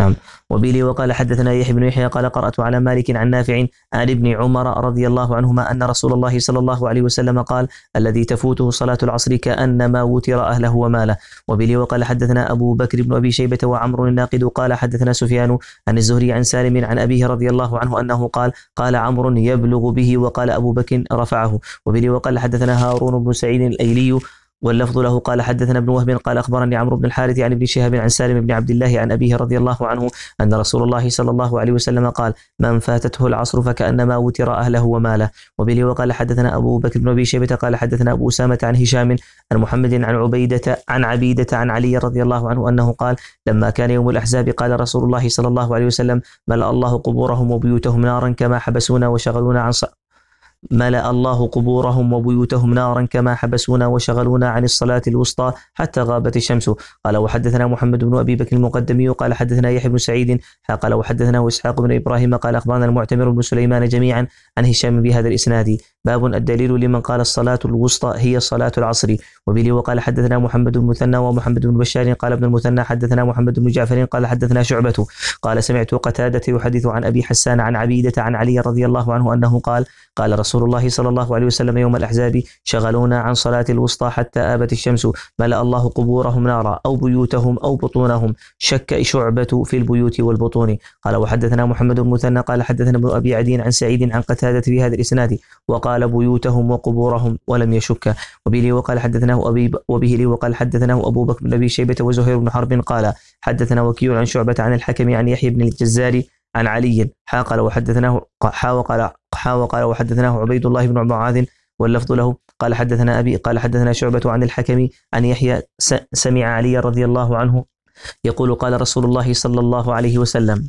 وبه وقال حدثنا يحيى بن يحيى قال قرأت على مالك عن نافع عن ابن عمر رضي الله عنهما أن رسول الله صلى الله عليه وسلم قال الذي تفوته صلاة العصر كأنما وتر أهله وماله. وبه وقال حدثنا أبو بكر بن أبي شيبة وعمر الناقد قال حدثنا سفيان عن الزهري عن سالم عن أبيه رضي الله عنه أنه قال قال عمرو يبلغ به وقال أبو بكر رفعه. وبه وقال حدثنا هارون بن سعيد الأيلي واللفظ له قال حدثنا ابن وهب قال أخبرني عمرو بن الحارث عن ابن شهاب عن سالم بن عبد الله عن أبيه رضي الله عنه أن رسول الله صلى الله عليه وسلم قال من فاتته العصر فكأنما وتر أهله وماله. وبه وقال حدثنا أبو بكر بن أبي شيبة قال حدثنا أبو أسامة عن هشام عن محمد عن عبيدة عن عبيدة عن علي رضي الله عنه أنه قال لما كان يوم الأحزاب قال رسول الله صلى الله عليه وسلم ملأ الله قبورهم وبيوتهم نارا كما حبسونا وشغلونا عن صلاة ملأ الله قبورهم وبيوتهم نارا كما حبسونا وشغلونا عن الصلاة الوسطى حتى غابت الشمس. قال وحدثنا محمد بن أبي بكر المقدمي قال حدثنا يحيى بن سعيد قال وحدثنا إسحاق بن إبراهيم قال أخبرنا المعتمر بن سليمان جميعا عن هشام بهذا الإسناد. باب الدليل لمن قال الصلاة الوسطى هي صلاة العصر. وبه وقال حدثنا محمد بن المثنى ومحمد بن بشار قال ابن المثنى حدثنا محمد بن جعفر قال حدثنا شعبة قال سمعت قتادة يحدث عن أبي حسان عن عبيدة عن علي رضي الله عنه أنه قال قال رسول الله صلى الله عليه وسلم يوم الأحزاب شغلونا عن صلاة الوسطى حتى آبت الشمس ملأ الله قبورهم نارا أو بيوتهم أو بطونهم شك شعبة في البيوت والبطون. قال وحدثنا محمد بن المثنى قال حدثنا ابن أبي عدي عن سعيد عن قتادة في هذا الإسناد وقال بيوتهم وقبورهم ولم يشك. وبه وقال حدثناه أبي وبه وقال حدثناه أبو بكر بن أبي شيبة وزهير بن حرب قال حدثنا وكيع عن شعبة عن الحكم عن يحيى بن الجزار عن علي قال وحدثناه وقال وقال وحدثناه عبيد الله بن معاذ واللفظ له قال حدثنا أبي قال حدثنا شعبة عن الحكم عن يحيى سمع علي رضي الله عنه يقول قال رسول الله صلى الله عليه وسلم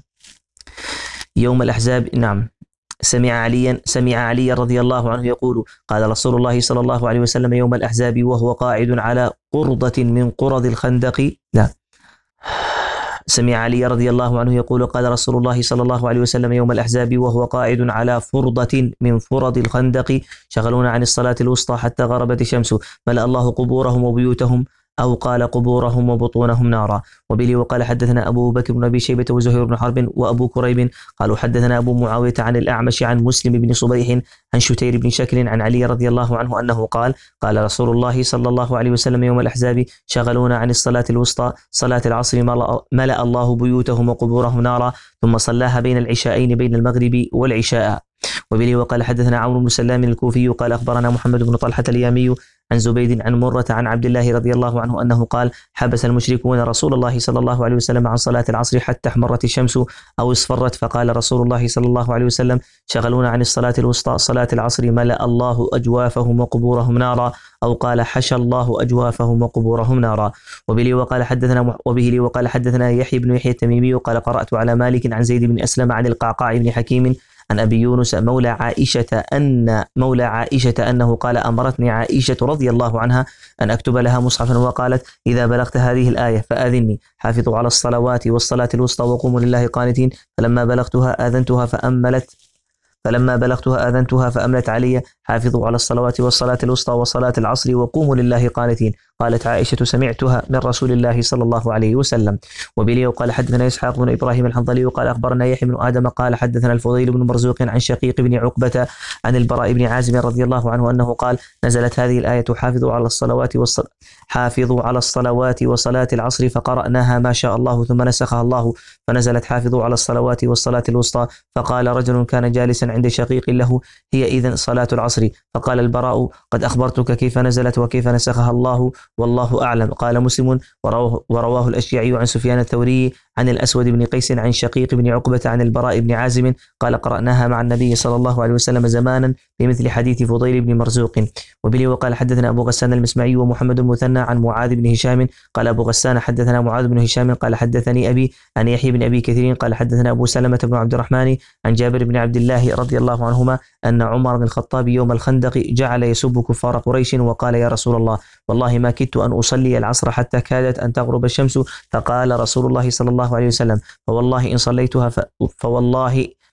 يوم الأحزاب نعم سمع عليا سمع علي رضي الله عنه يقول قال رسول الله صلى الله عليه وسلم يوم الأحزاب وهو قاعد على قرضة من قرض الخندق لا سمع علي رضي الله عنه يقول قال رسول الله صلى الله عليه وسلم يوم الأحزاب وهو قاعد على فرضة من فرض الخندق شغلونا عن الصلاة الوسطى حتى غربت الشمس ملأ الله قبورهم وبيوتهم أو قال قبورهم وبطونهم نارا. وبه وقال حدثنا أبو بكر بن أبي شيبة وزهير بن حرب وأبو كريب قالوا حدثنا أبو معاوية عن الأعمش عن مسلم بن صبيح عن شتير بن شكل عن علي رضي الله عنه أنه قال قال رسول الله صلى الله عليه وسلم يوم الأحزاب شغلونا عن الصلاة الوسطى صلاة العصر ملأ الله بيوتهم وقبورهم نارا ثم صلاها بين العشاءين بين المغرب والعشاء. وبه وقال حدثنا عمرو بن سلام الكوفي قال أخبرنا محمد بن طلحة اليامي عن زبيد عن مرة عن عبد الله رضي الله عنه أنه قال حبس المشركون رسول الله صلى الله عليه وسلم عن صلاة العصر حتى احمرت الشمس أو اصفرت فقال رسول الله صلى الله عليه وسلم شغلونا عن الصلاة الوسطى صلاة العصر ملأ الله أجوافهم وقبورهم نارا أو قال حشى الله أجوافهم وقبورهم نارا. وبه وقال حدثنا وبه وقال حدثنا يحيى بن يحيى التميمي قال قرأت على مالك عن زيد بن أسلم عن القعقاع بن حكيم عن أبي يونس مولى عائشة أن مولى عائشة أنه قال أمرتني عائشة رضي الله عنها أن أكتب لها مصحفا وقالت إذا بلغت هذه الآية فآذني حافظوا على الصلوات والصلاة الوسطى وقوموا لله قانتين فلما بلغتها آذنتها فأملت فلما بلغتها آذنتها فأملت علي حافظوا على الصلوات والصلاة الوسطى وصلاة العصر وقوموا لله قانتين. قالت عائشة سمعتها من رسول الله صلى الله عليه وسلم. وبه وقال حدثنا إسحاق بن إبراهيم الحنظلي وقال أخبرنا يحيى بن آدم قال حدثنا الفضيل بن مرزوق عن شقيق بن عقبة عن البراء بن عازم رضي الله عنه أنه قال نزلت هذه الآية حافظوا على الصلوات والصلاة حافظوا على الصلوات وصلاة العصر فقرأناها ما شاء الله ثم نسخها الله فنزلت حافظوا على الصلوات والصلاة الوسطى فقال رجل كان جالسا عند شقيق له هي إذن صلاة العصر فقال البراء قد أخبرتك كيف نزلت وكيف نسخها الله والله أعلم. قال مسلم ورواه, ورواه الأشجعي عن سفيان الثوري عن الأسود بن قيس عن شقيق بن عقبة عن البراء بن عازم قال قرأناها مع النبي صلى الله عليه وسلم زمانا بمثل حديث فضيل بن مرزوق. وبه وقال حدثنا أبو غسان المسمعي ومحمد المثنى عن معاذ بن هشام قال أبو غسان حدثنا معاذ بن هشام قال حدثني أبي عن يحيى بن أبي كثير قال حدثنا أبو سلمة بن عبد الرحمن عن جابر بن عبد الله رضي الله عنهما أن عمر بن الخطاب يوم الخندق جعل يسب كفار قريش وقال يا رسول الله والله ما كدت أن أصلي العصر حتى كادت أن تغرب الشمس فقال رسول الله صلى الله عليه وسلم فوالله إن صليتها ف... فوالله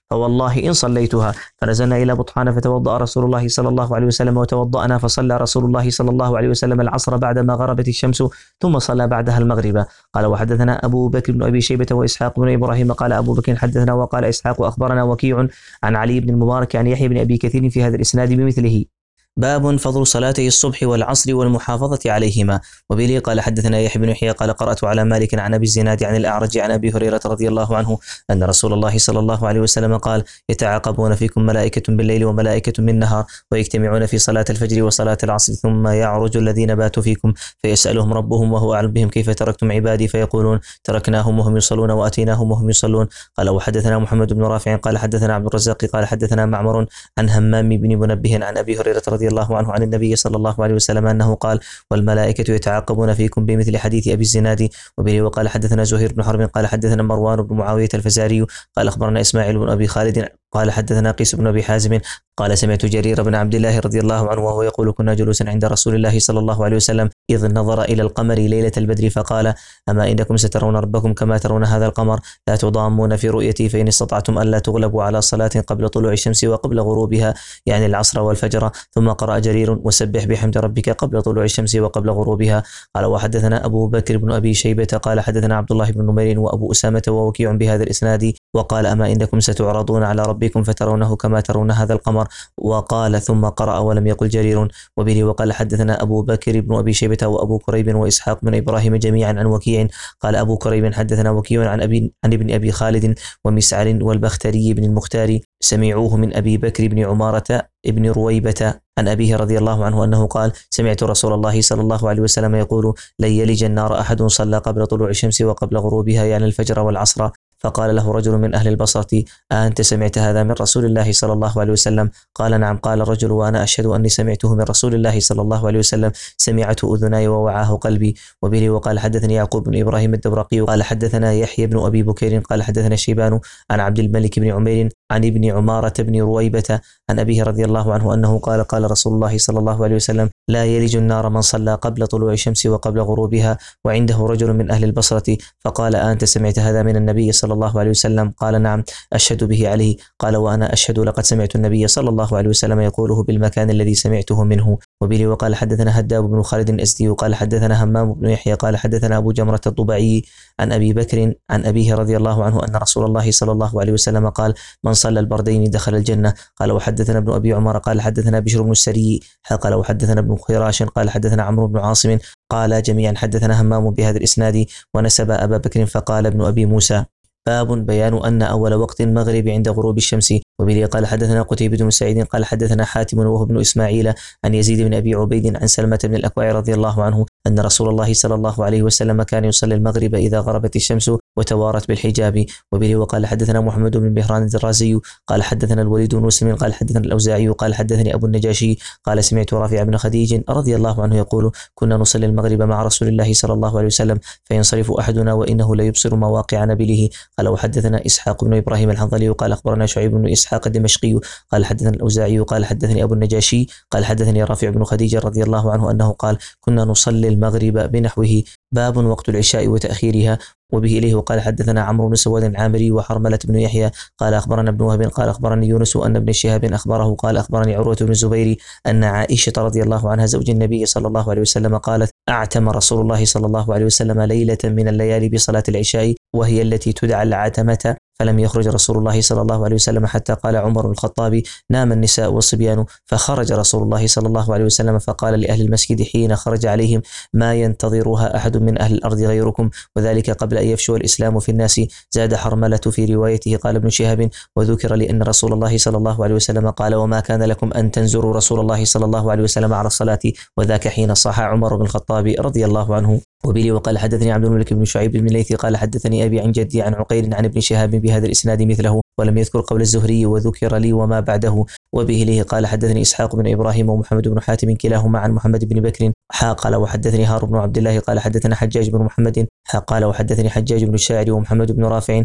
فوالله إن صليتها. فنزلنا إلى بطحان فتوضأ رسول الله صلى الله عليه وسلم وتوضأنا، فصلى رسول الله صلى الله عليه وسلم العصر بعدما غربت الشمس ثم صلى بعدها المغرب. قال وحدثنا أبو بكر بن أبي شيبة وإسحاق بن إبراهيم قال أبو بكر حدثنا وقال إسحاق أخبرنا وكيع عن علي بن المبارك عن يحيى بن أبي كثير في هذا الإسناد بمثله. باب فضل صلاتي الصبح والعصر والمحافظة عليهما. وبه قال حدثنا يحيى بن يحيى قال قرأت على مالك عن أبي الزناد عن الأعرج عن أبي هريرة رضي الله عنه أن رسول الله صلى الله عليه وسلم قال يتعاقبون فيكم ملائكة بالليل وملائكة بالنهار ويجتمعون في صلاة الفجر وصلاة العصر ثم يعرج الذين باتوا فيكم فيسألهم ربهم وهو أعلم بهم كيف تركتم عبادي فيقولون تركناهم وهم يصلون وأتيناهم وهم يصلون. قال وحدثنا محمد بن رافع قال حدثنا عبد الرزاق قال حدثنا معمر عن همام بن منبه عن أبي هريرة رضي الله عنه عن النبي صلى الله عليه وسلم أنه قال والملائكة يتعاقبون فيكم بمثل حديث أبي الزناد. وبه وقال حدثنا زهير بن حرب قال حدثنا مروان بن معاوية الفزاري قال أخبرنا إسماعيل بن أبي خالد قال حدثنا قيس بن أبي حازم قال سمعت جرير بن عبد الله رضي الله عنه وهو يقول كنا جلوسا عند رسول الله صلى الله عليه وسلم إذ نظر إلى القمر ليلة البدر فقال أما إنكم سترون ربكم كما ترون هذا القمر لا تضامون في رؤيتي فإن استطعتم ألا تغلبوا على صلاة قبل طلوع الشمس وقبل غروبها يعني العصر والفجر. ثم قرأ جرير وسبح بحمد ربك قبل طلوع الشمس وقبل غروبها. قال وحدثنا أبو بكر بن أبي شيبة قال حدثنا عبد الله بن نمير وأبو أسامة ووكيع بهذا الإسناد وقال أما إنكم ستعرضون على ربكم فترونه كما ترون هذا القمر وقال ثم قرأ ولم يقل جرير. وبه وقال حدثنا أبو بكر بن أبي شيبة وأبو كريب وإسحاق بن إبراهيم جميعا عن وكيع قال أبو كريب حدثنا وكيع عن أبي عن ابن أبي خالد ومسعر والبختري بن المختار سمعوه من أبي بكر بن عمارة ابن رويبة عن أبيه رضي الله عنه أنه قال سمعت رسول الله صلى الله عليه وسلم يقول لن يلج النار أحد صلى قبل طلوع الشمس وقبل غروبها يعني الفجر والعصر. فقال له رجل من أهل البصرة أنت سمعت هذا من رسول الله صلى الله عليه وسلم؟ قال نعم. قال الرجل وأنا أشهد أني سمعته من رسول الله صلى الله عليه وسلم سمعته أذناي ووعاه قلبي. وبه وقال حدثني يعقوب بن إبراهيم الدبرقي قال حدثنا يحيى بن أبي بكير قال حدثنا شيبان عن عبد الملك بن عمير عن ابن عمارة بن رويبة عن أبيه رضي الله عنه أنه قال قال رسول الله صلى الله عليه وسلم لا يلج النار من صلى قبل طلوع الشمس وقبل غروبها. وعنده رجل من أهل البصرة فقال أنت سمعت هذا من النبي صلى الله عليه وسلم؟ قال نعم أشهد به عليه. قال وأنا أشهد لقد سمعت النبي صلى الله عليه وسلم يقوله بالمكان الذي سمعته منه. وبه وقال حدثنا هداب بن خالد الأزدي قال حدثنا همام بن يحيى قال حدثنا أبو جمرة الضبعي عن أبي بكر عن أبيه رضي الله عنه أن رسول الله صلى الله عليه وسلم قال من صلى البردين دخل الجنة. قال وحدثنا ابن أبي عمر قال حدثنا بشر بن السري قال وحدثنا ابن خراش قال حدثنا عمرو بن عاصم قال جميعا حدثنا همام بهذا الإسناد ونسب أبا بكر فقال ابن أبي موسى باب بيان أن أول وقت المغرب عند غروب الشمس. وبه قال حدثنا قتيبة بن سعيد قال حدثنا حاتم وهو ابن إسماعيل عن يزيد بن أبي عبيد عن سلمة بن الأكوع رضي الله عنه أن رسول الله صلى الله عليه وسلم كان يصلي المغرب إذا غربت الشمس وتوارت بالحجاب. وبه وقال حدثنا محمد بن بهران الدرازي قال حدثنا الوليد بن مسلم قال حدثنا الأوزاعي قال حدثني أبو النجاشي قال سمعت رافع بن خديج رضي الله عنه يقول كنا نصلي المغرب مع رسول الله صلى الله عليه وسلم فينصرف أحدنا وإنه لا يبصر مواقع نبله. قال وحدثنا إسحاق بن إبراهيم الحنظلي قال أخبرنا شعيب بن إسحاق الدمشقي قال حدثنا الأوزاعي قال حدثني أبو النجاشي قال حدثني رافع بن خديج رضي الله عنه أنه قال كنا نصلي المغرب بنحوه. باب وقت العشاء وتأخيرها. وبه إليه وقال حدثنا عمرو بن سواد العامري وحرملة بن يحيى قال أخبرنا ابن وهب قال أخبرني يونس أن ابن شهاب أخبره قال أخبرني عروة بن الزبير أن عائشة رضي الله عنها زوج النبي صلى الله عليه وسلم قالت أعتم رسول الله صلى الله عليه وسلم ليلة من الليالي بصلاة العشاء وهي التي تدعى العتمة فلم يخرج رسول الله صلى الله عليه وسلم حتى قال عمر بن الخطاب نام النساء والصبيان. فخرج رسول الله صلى الله عليه وسلم فقال لأهل المسجد حين خرج عليهم ما ينتظرها أحد من أهل الأرض غيركم وذلك قبل أن يفشو الإسلام في الناس. زاد حرملة في روايته قال ابن شهاب وذكر لأن رسول الله صلى الله عليه وسلم قال وما كان لكم أن تنزروا رسول الله صلى الله عليه وسلم على الصلاة وذاك حين صح عمر بن الخطاب رضي الله عنه. وبه وقال حدثني عبد الملك بن شعيب بن ليث قال حدثني أبي عن جدي عن عقيل عن ابن شهاب بهذا الإسناد مثله ولم يذكر قول الزهري وذكر لي وما بعده. وبه ليه قال حدثني إسحاق بن إبراهيم ومحمد بن حاتم كلاهما عن محمد بن بكر حا قال وحدثني هارون بن عبد الله قال حدثنا حجاج بن محمد حا قال وحدثني حجاج بن الشاعر ومحمد بن رافع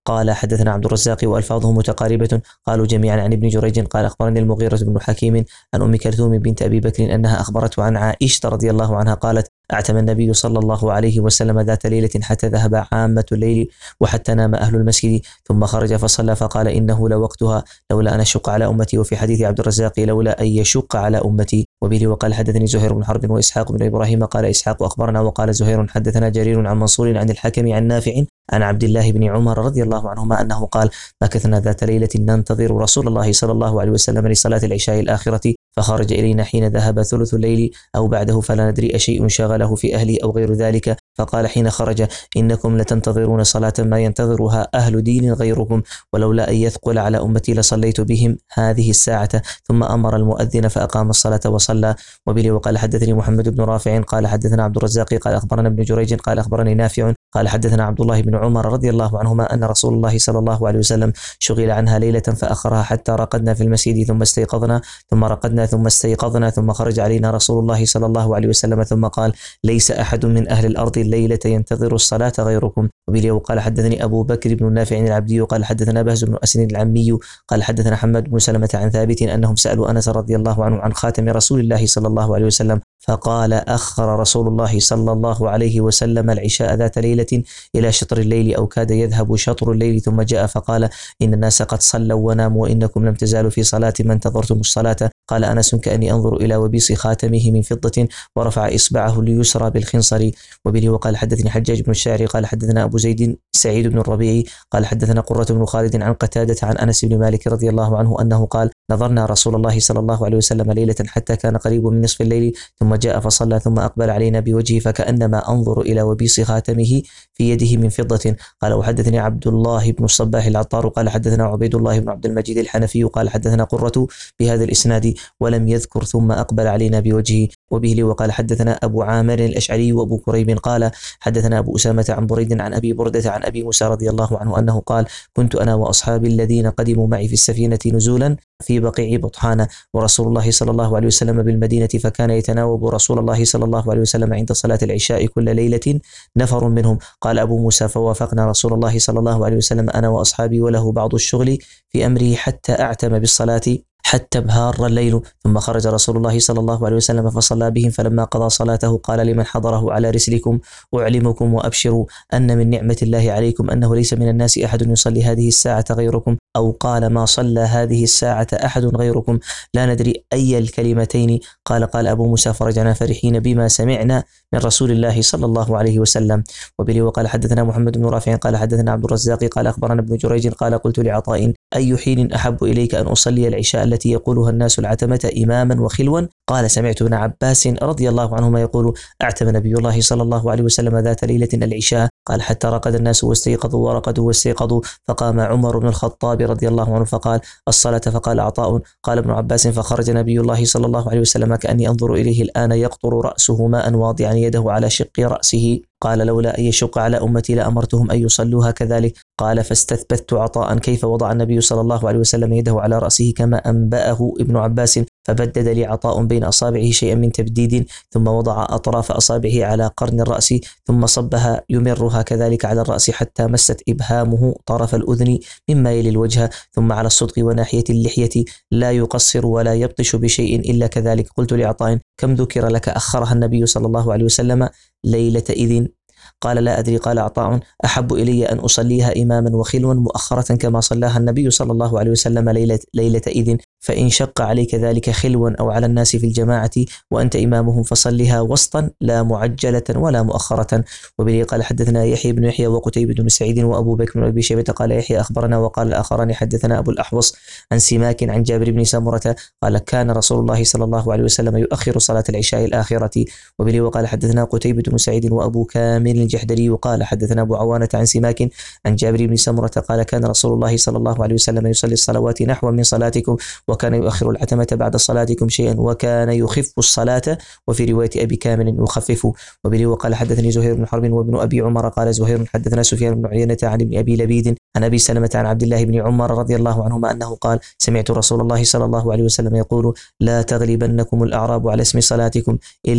قال حدثنا عبد الرزاق وألفاظه متقاربة قالوا جميعا عن ابن جريج قال أخبرني المغيرة بن حكيم عن أم كلثوم بنت أبي بكر أنها أخبرته عن عائشة رضي الله عنها قالت أعتم النبي صلى الله عليه وسلم ذات ليلة حتى ذهب عامة الليل وحتى نام أهل المسجد ثم خرج فصلى فقال إنه لوقتها لولا أن أشق على أمتي. وفي حديث عبد الرزاق لولا أن يشق على أمتي. وبه وقال حدثني زهير بن حرب وإسحاق بن إبراهيم قال إسحاق أخبرنا وقال زهير حدثنا جرير عن منصور عن الحكم عن نافع عن عبد الله بن عمر رضي الله عنهما أنه قال مكثنا ذات ليلة ننتظر رسول الله صلى الله عليه وسلم لصلاة العشاء الآخرة فخرج إلينا حين ذهب ثلث الليل أو بعده فلا ندري أشيء شغله في أهله أو غير ذلك فقال حين خرج إنكم لتنتظرون صلاة ما ينتظرها أهل دين غيركم ولولا أن يثقل على أمتي لصليت بهم هذه الساعة. ثم أمر المؤذن فأقام الصلاة وصلى. وبه وقال حدثني محمد بن رافع قال حدثنا عبد الرزاق قال أخبرنا ابن جريج قال أخبرني نافع قال حدثنا عبد الله بن عمر رضي الله عنهما أن رسول الله صلى الله عليه وسلم شغل عنها ليلة فأخرها حتى رقدنا في المسجد ثم استيقظنا ثم رقدنا ثم استيقظنا ثم خرج علينا رسول الله صلى الله عليه وسلم ثم قال ليس أحد من أهل الأرض الليلة ينتظر الصلاة غيركم. وبه وقال حدثني أبو بكر بن نافع العبدي قال حدثنا بهز بن أسد العمي قال حدثنا حماد بن سلمة عن ثابت أنهم سألوا أنس رضي الله عنه عن خاتم رسول الله صلى الله عليه وسلم فقال أخر رسول الله صلى الله عليه وسلم العشاء ذات ليلة إلى شطر الليل أو كاد يذهب شطر الليل ثم جاء فقال إن الناس قد صلوا وناموا وإنكم لم تزالوا في صلاة ما انتظرتم الصلاة. قال أنس كأني أنظر إلى وبيص خاتمه من فضة ورفع إصبعه اليسرى بالخنصر. وبه وقال حدثني حجاج بن الشاعر قال حدثنا أبو زيد سعيد بن الربيع قال حدثنا قرة بن خالد عن قتادة عن أنس بن مالك رضي الله عنه أنه قال نظرنا رسول الله صلى الله عليه وسلم ليلة حتى كان قريب من نصف الليل ثم جاء فصلى ثم أقبل علينا بوجهه فكأنما أنظر إلى وبيص خاتمه في يده من فضة. قال وحدثني عبد الله بن الصباح العطار قال حدثنا عبيد الله بن عبد المجيد الحنفي قال حدثنا قرة بهذا الإسناد ولم يذكر ثم أقبل علينا بوجهه. وبه وقال حدثنا أبو عامر الأشعري وأبو كريب قال حدثنا أبو أسامة عن بريد عن أبي بردة عن أبي موسى رضي الله عنه أنه قال كنت أنا وأصحابي الذين قدموا معي في السفينة نزولا في بقيع بطحان ورسول الله صلى الله عليه وسلم بالمدينة فكان يتناوب رسول الله صلى الله عليه وسلم عند صلاة العشاء كل ليلة نفر منهم. قال أبو موسى فوافقنا رسول الله صلى الله عليه وسلم أنا وأصحابي وله بعض الشغل في أمره حتى أعتم بالصلاة حتى ابهار الليل ثم خرج رسول الله صلى الله عليه وسلم فصلى بهم فلما قضى صلاته قال لمن حضره على رسلكم أعلمكم وأبشروا أن من نعمة الله عليكم أنه ليس من الناس أحد يصلي هذه الساعة غيركم أو قال ما صلى هذه الساعة أحد غيركم لا ندري أي الكلمتين. قال قال أبو موسى فرجعنا فرحين بما سمعنا من رسول الله صلى الله عليه وسلم. وبه وقال حدثنا محمد بن رافع قال حدثنا عبد الرزاق قال أخبرنا ابن جريج قال قلت لعطاء أي حين أحب إليك أن أصلي العشاء التي يقولها الناس العتمة إماما وخلوا؟ قال سمعت ابن عباس رضي الله عنهما يقول أعتم نبي الله صلى الله عليه وسلم ذات ليلة العشاء قال حتى رقد الناس واستيقظوا ورقدوا واستيقظوا فقام عمر بن الخطاب رضي الله عنه فقال الصلاة فقال عطاء قال ابن عباس فخرج نبي الله صلى الله عليه وسلم كأني أنظر إليه الآن يقطر رأسه ماء واضعا يده على شق رأسه. قال لولا أن يشق على أمتي لأمرتهم أن يصلوها كذلك. قال فاستثبت عطاء كيف وضع النبي صلى الله عليه وسلم يده على رأسه كما أنبأه ابن عباس فبدد لي عطاء بين أصابعه شيئا من تبديد ثم وضع أطراف أصابعه على قرن الرأس ثم صبها يمرها كذلك على الرأس حتى مست إبهامه طرف الأذن مما يلي الوجه ثم على الصدق وناحية اللحية لا يقصر ولا يبطش بشيء إلا كذلك. قلت لعطاء كم ذكر لك أخرها النبي صلى الله عليه وسلم ليلة إذن؟ قال لا أدري. قال عطاء أحب إلي أن أصليها إماما وخلوا مؤخرة كما صلاها النبي صلى الله عليه وسلم ليلة, ليلة إذن فإن شق عليك ذلك خلوا أو على الناس في الجماعة وأنت إمامهم فصلها وسطا لا معجلة ولا مؤخرة. وبه قال حدثنا يحيى بن يحيى وقتيبة بن سعيد وأبو بكر بن أبي شيبة قال يحيى أخبرنا وقال الآخران حدثنا أبو الأحوص عن سماك عن جابر بن سمرة قال كان رسول الله صلى الله عليه وسلم يؤخر صلاة العشاء الآخرة. وبه وقال حدثنا قتيبة بن سعيد وأبو كامل الجحدري وقال حدثنا أبو عوانة عن سماك عن جابر بن سمرة قال كان رسول الله صلى الله عليه وسلم يصلي الصلوات نحو من صلاتكم وكان يؤخر العتمة بعد صلاتكم شيئا وكان يخف الصلاة وفي رواية أبي كامل يخفف. وبه وقال حدثني زهير بن حرب وابن أبي عمر قال زهير حدثنا سفيان بن عيينة عن ابن أبي لبيد عن أبي سلمة عن عبد الله بن عمر رضي الله عنهما أنه قال سمعت رسول الله صلى الله عليه وسلم يقول لا تغلبنكم الأعراب على اسم صلاتكم إلا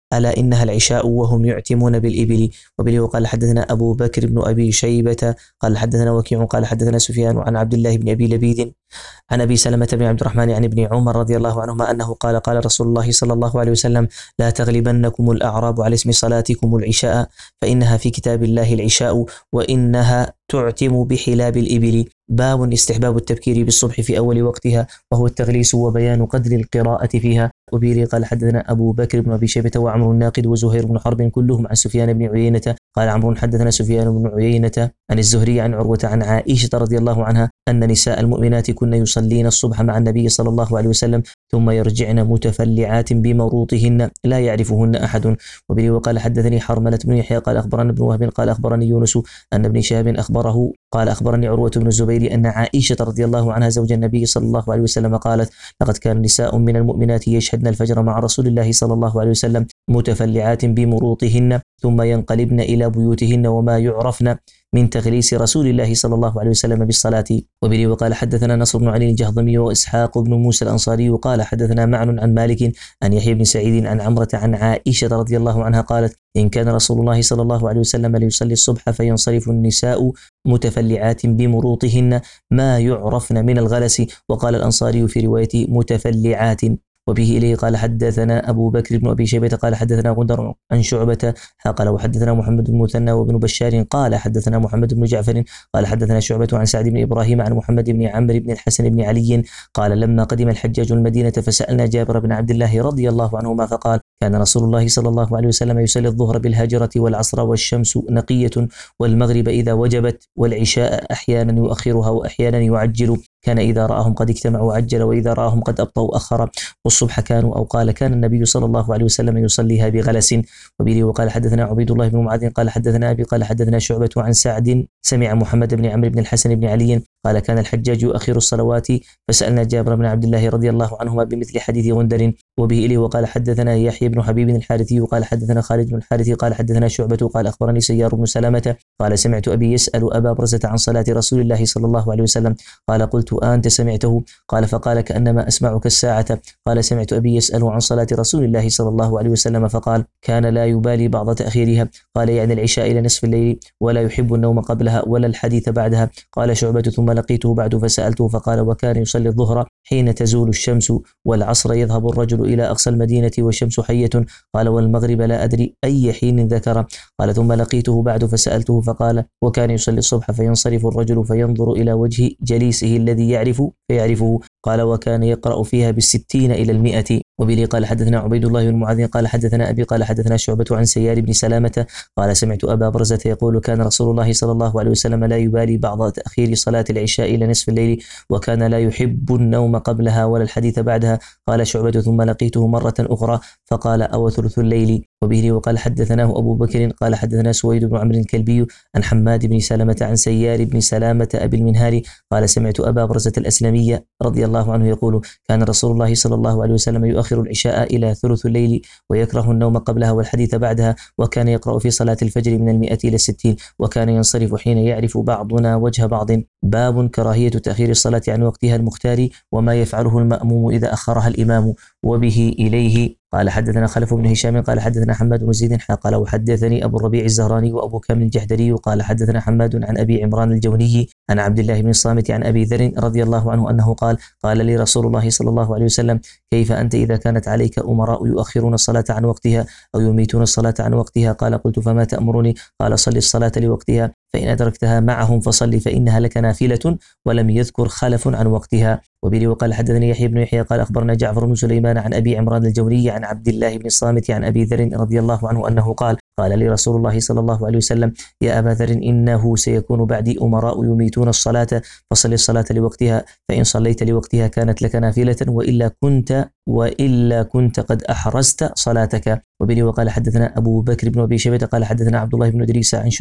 ألا إنها العشاء وهم يعتمون بالإبل. وبه وقال حدثنا أبو بكر بن أبي شيبة قال حدثنا وكيع قال حدثنا سفيان عن عبد الله بن أبي لبيد عن أبي سلمة بن عبد الرحمن عن ابن عمر رضي الله عنهما أنه قال قال رسول الله صلى الله عليه وسلم لا تغلبنكم الأعراب على اسم صلاتكم العشاء فإنها في كتاب الله العشاء وإنها تعتم بحلاب الإبل. باب استحباب التبكير بالصبح في أول وقتها وهو التغليس وبيان قدر القراءة فيها. وبه قال حدثنا أبو بكر بن أبي شيبة وعمر الناقد وزهير بن حرب كلهم عن سفيان بن عيينة قال عمرو حدثنا سفيان بن عيينة عن الزهري عن عروة عن عائشة رضي الله عنها أن نساء المؤمنات كن يصلين الصبح مع النبي صلى الله عليه وسلم ثم يرجعن متفلعات بمروطهن لا يعرفهن أحد. وبه وقال حدثني حرملة بن يحيى قال أخبرنا ابن وهب قال أخبرني يونس أن ابن شهاب أخبره قال أخبرني عروة بن الزبير أن عائشة رضي الله عنها زوج النبي صلى الله عليه وسلم قالت لقد كان نساء من المؤمنات يشهدن الفجر مع رسول الله صلى الله عليه وسلم متفلعات بمروطهن ثم ينقلبن إلى بيوتهن وما يعرفن من تغليس رسول الله صلى الله عليه وسلم بالصلاة. وبه وقال حدثنا نصر بن علي الجهضمي وإسحاق بن موسى الأنصاري قال حدثنا معن عن مالك عن يحيى بن سعيد عن عمرة عن عائشة رضي الله عنها قالت إن كان رسول الله صلى الله عليه وسلم ليصلي الصبح فينصرف النساء متفلعات بمروطهن ما يعرفن من الغلس. وقال الأنصاري في روايته متفلعات. وبه إليه قال حدثنا أبو بكر بن أبي شيبة قال حدثنا غندر عن شعبة قال وحدثنا محمد بن المثنى وابن بشار قال حدثنا محمد بن جعفر قال حدثنا شعبة عن سعد بن إبراهيم عن محمد بن عمرو بن الحسن بن علي قال لما قدم الحجاج المدينة فسألنا جابر بن عبد الله رضي الله عنهما فقال كان رسول الله صلى الله عليه وسلم يصلي الظهر بالهجرة والعصر والشمس نقية والمغرب إذا وجبت والعشاء أحيانا يؤخرها وأحيانا يعجل كان إذا رآهم قد اجتمعوا عجل وإذا رآهم قد أبطوا أخر والصبح كانوا أو قال كان النبي صلى الله عليه وسلم يصليها بغلس. وبه وقال حدثنا عبيد الله بن معاذ قال حدثنا أبي قال حدثنا شعبة عن سعد سمع محمد بن عمرو بن الحسن بن علي قال كان الحجاج يؤخر الصلوات فسألنا جابر بن عبد الله رضي الله عنهما بمثل حديث غندر. وبه إليه وقال حدثنا يحيى بن حبيب الحارثي قال حدثنا خالد بن الحارثي قال حدثنا شعبة قال أخبرني سيار بن سلامة قال سمعت أبي يسأل أبا برزة عن صلاة رسول الله صلى الله عليه وسلم قال قلت أنت سمعته قال فقال كأنما أسمعك الساعة قال سمعت أبي يسأل عن صلاة رسول الله صلى الله عليه وسلم فقال كان لا يبالي بعض تأخيرها قال يعني العشاء إلى نصف الليل ولا يحب النوم قبلها ولا الحديث بعدها. قال شعبة ثم لقيته بعد فسألته فقال وكان يصلي الظهر حين تزول الشمس والعصر يذهب الرجل إلى أقصى المدينة والشمس حية قال والمغرب لا أدري أي حين ذكر. قال ثم لقيته بعد فسألته فقال وكان يصلي الصبح فينصرف الرجل فينظر إلى وجه جليسه الذي يعرف فيعرفه قال وكان يقرأ فيها بالستين إلى المئة. وبه قال حدثنا عبيد الله بن معاذ قال حدثنا أبي قال حدثنا شعبة عن سيار بن سلامة قال سمعت أبا برزة يقول كان رسول الله صلى الله عليه وسلم لا يبالي بعض تأخير صلاة العشاء إلى نصف الليل وكان لا يحب النوم قبلها ولا الحديث بعدها. قال شعبة ثم لقيته مرة أخرى فقال أو ثلث الليل. وبه وقال حدثناه أبو بكر قال حدثنا سويد بن عمرو الكلبي عن حماد بن سلمة عن سيار بن سلامة أبي المنهاري قال سمعت أبا برزة الأسلمية رضي الله عنه يقول كان رسول الله صلى الله عليه وسلم يؤخر العشاء إلى ثلث الليل ويكره النوم قبلها والحديث بعدها وكان يقرأ في صلاة الفجر من المئة إلى الستين وكان ينصرف حين يعرف بعضنا وجه بعض. باب كراهية تأخير الصلاة عن وقتها المختار وما يفعله المأموم إذا أخرها الإمام. وبه إليه قال حدثنا خلف بن هشام قال حدثنا حماد بن زيد قال وحدثني أبو الربيع الزهراني وأبو كامل الجحدري قال حدثنا حماد عن أبي عمران الجوني عن عبد الله بن الصامت عن أبي ذر رضي الله عنه أنه قال قال لي رسول الله صلى الله عليه وسلم كيف أنت إذا كانت عليك أمراء يؤخرون الصلاة عن وقتها أو يميتون الصلاة عن وقتها قال قلت فما تأمرني قال صل الصلاة لوقتها فإن أدركتها معهم فصل فإنها لك نافلة ولم يذكر خلف عن وقتها. وبه وقال حدثني يحيى بن يحيى قال أخبرنا جعفر بن سليمان عن أبي عمران الجوني عن عبد الله بن الصامت عن أبي ذر رضي الله عنه أنه قال قال لي رسول الله صلى الله عليه وسلم يا أبا ذر إنه سيكون بعدي أمراء يميتون الصلاة فصل الصلاة لوقتها فإن صليت لوقتها كانت لك نافلة وإلا كنت وإلا كنت قد أحرزت صلاتك. وبه وقال حدثنا أبو بكر بن أبي شيبة قال حدثنا عبد الله بن إدريس عن شعبة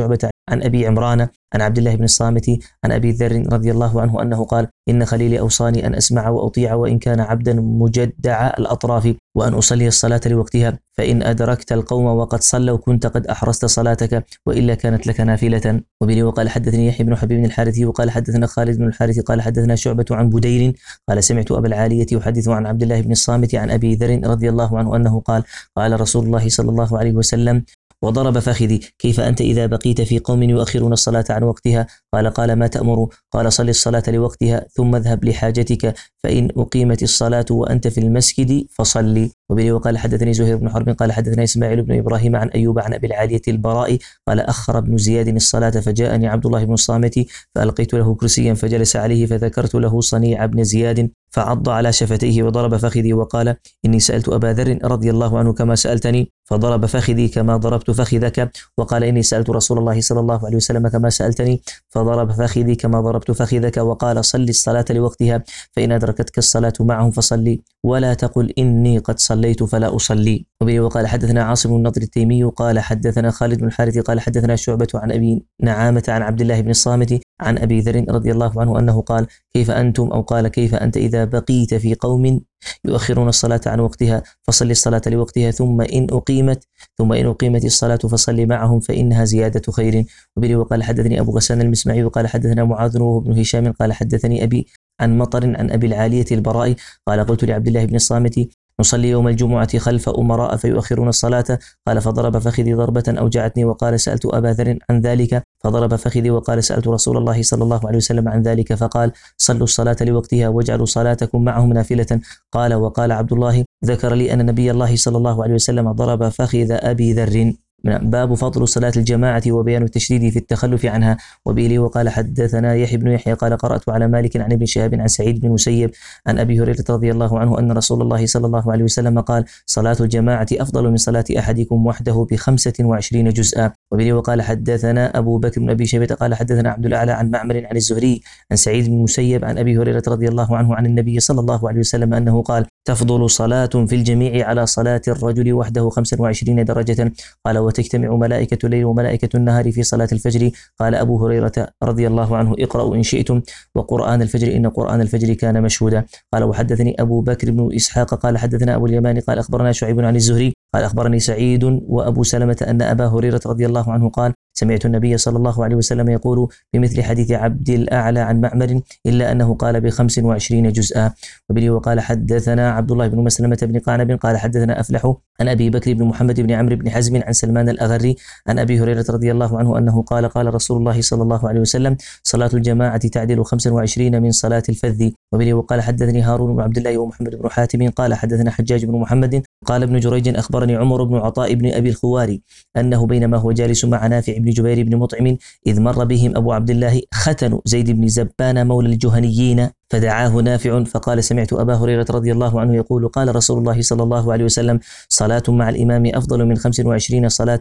عن أبي عمران عن عبد الله بن الصامت عن أبي ذر رضي الله عنه أنه قال إن خليلي أوصاني أن أسمع وأطيع وإن كان عبدا مجدع الأطراف وأن أصلي الصلاة لوقتها، فإن أدركت القوم وقد صلوا كنت قد أحرزت صلاتك وإلا كانت لك نافلة. وبه وقال حدثني يحيى بن حبيب الحارثي وقال حدثنا خالد بن الحارث قال حدثنا شعبة عن بدير قال سمعت أبا العالية يحدث عن عبد الله بن الصامت عن أبي ذر رضي الله عنه أنه قال قال رسول الله صلى الله عليه وسلم وضرب فخذي كيف أنت إذا بقيت في قوم يؤخرون الصلاة عن وقتها؟ قال قال ما تأمر؟ قال صل الصلاة لوقتها ثم اذهب لحاجتك فإن أقيمت الصلاة وأنت في المسجد فصلي. وبه وقال حدثني زهير بن حرب قال حدثنا إسماعيل بن إبراهيم عن أيوب عن أبي العالية البراء قال أخر ابن زياد الصلاة فجاءني عبد الله بن الصامت فألقيت له كرسيا فجلس عليه فذكرت له صنيع ابن زياد فعض على شفتيه وضرب فخذي وقال إني سألت أبا ذر رضي الله عنه كما سألتني فضرب فخذي كما ضربت فخذك، وقال إني سألت رسول الله صلى الله عليه وسلم كما سألتني فضرب فخذي كما ضربت فخذك، وقال صل الصلاة لوقتها فإن أدركتك الصلاة معهم فصلي ولا تقل إني قد صليت فلا أصلي. وبه وقال حدثنا عاصم بن النضر التيمي قال حدثنا خالد بن الحارث قال حدثنا شعبة عن أبي نعامة عن عبد الله بن الصامت عن أبي ذر رضي الله عنه أنه قال كيف أنتم أو قال كيف أنت إذا بقيت في قوم يؤخرون الصلاة عن وقتها فصل الصلاة لوقتها ثم إن أقيمت ثم إن أقيمت الصلاة فصل معهم فإنها زيادة خير. وبه وقال حدثني أبو غسان المسمعي وقال حدثنا معاذ وابن هشام قال حدثني أبي عن مطر عن أبي العالية البراء قال قلت لعبد الله بن الصامت نصلي يوم الجمعة خلف أمراء فيؤخرون الصلاة قال فضرب فخذي ضربة أوجعتني وقال سألت أبا ذر عن ذلك فضرب فخذي وقال سألت رسول الله صلى الله عليه وسلم عن ذلك فقال صلوا الصلاة لوقتها واجعلوا صلاتكم معهم نافلة. قال وقال عبد الله ذكر لي أن نبي الله صلى الله عليه وسلم ضرب فخذ أبي ذر. باب فضل صلاة الجماعة وبيان التشديد في التخلف عنها. وبه وقال حدثنا يحيى بن يحيى قال قرأت على مالك عن ابن شهاب عن سعيد بن مسيب عن أبي هريرة رضي الله عنه أن رسول الله صلى الله عليه وسلم قال صلاة الجماعة أفضل من صلاة أحدكم وحده بخمسة وعشرين جزءا. وبه وقال حدثنا أبو بكر بن أبي شيبة قال حدثنا عبد الأعلى عن معمر عن الزهري عن سعيد بن مسيب عن أبي هريرة رضي الله عنه عن النبي صلى الله عليه وسلم أنه قال تفضل صلاة في الجميع على صلاة الرجل وحده خمسة وعشرين درجة. قال وتجتمع ملائكة الليل وملائكة النهار في صلاة الفجر. قال أبو هريرة رضي الله عنه اقرأوا إن شئتم وقرآن الفجر إن قرآن الفجر كان مشهودا. قال وحدثني أبو بكر بن إسحاق قال حدثنا أبو اليمان قال أخبرنا شعيب عن الزهري قال أخبرني سعيد وأبو سلمة أن أبا هريرة رضي الله عنه قال سمعت النبي صلى الله عليه وسلم يقول بمثل حديث عبد الأعلى عن معمر إلا أنه قال بخمس وعشرين جزءا. وبه وقال حدثنا عبد الله بن مسلمة بن قعنب قال حدثنا أفلح عن أبي بكر بن محمد بن عمرو بن حزم عن سلمان الأغري عن أبي هريرة رضي الله عنه أنه قال قال رسول الله صلى الله عليه وسلم صلاة الجماعة تعدل خمسا وعشرين من صلاة الفذ. وبه وقال حدثني هارون بن عبد الله ومحمد بن حاتم قال حدثنا حجاج بن محمد قال ابن جريج أخبرني عمر بن عطاء بن أبي الخواري أنه بينما هو جالس مع نافع بن جبير بن مطعم إذ مر بهم أبو عبد الله ختن زيد بن زبان مولى الجهنيين فدعاه نافع فقال سمعت أبا هريرة رضي الله عنه يقول قال رسول الله صلى الله عليه وسلم صلاة مع الإمام أفضل من خمس وعشرين صلاة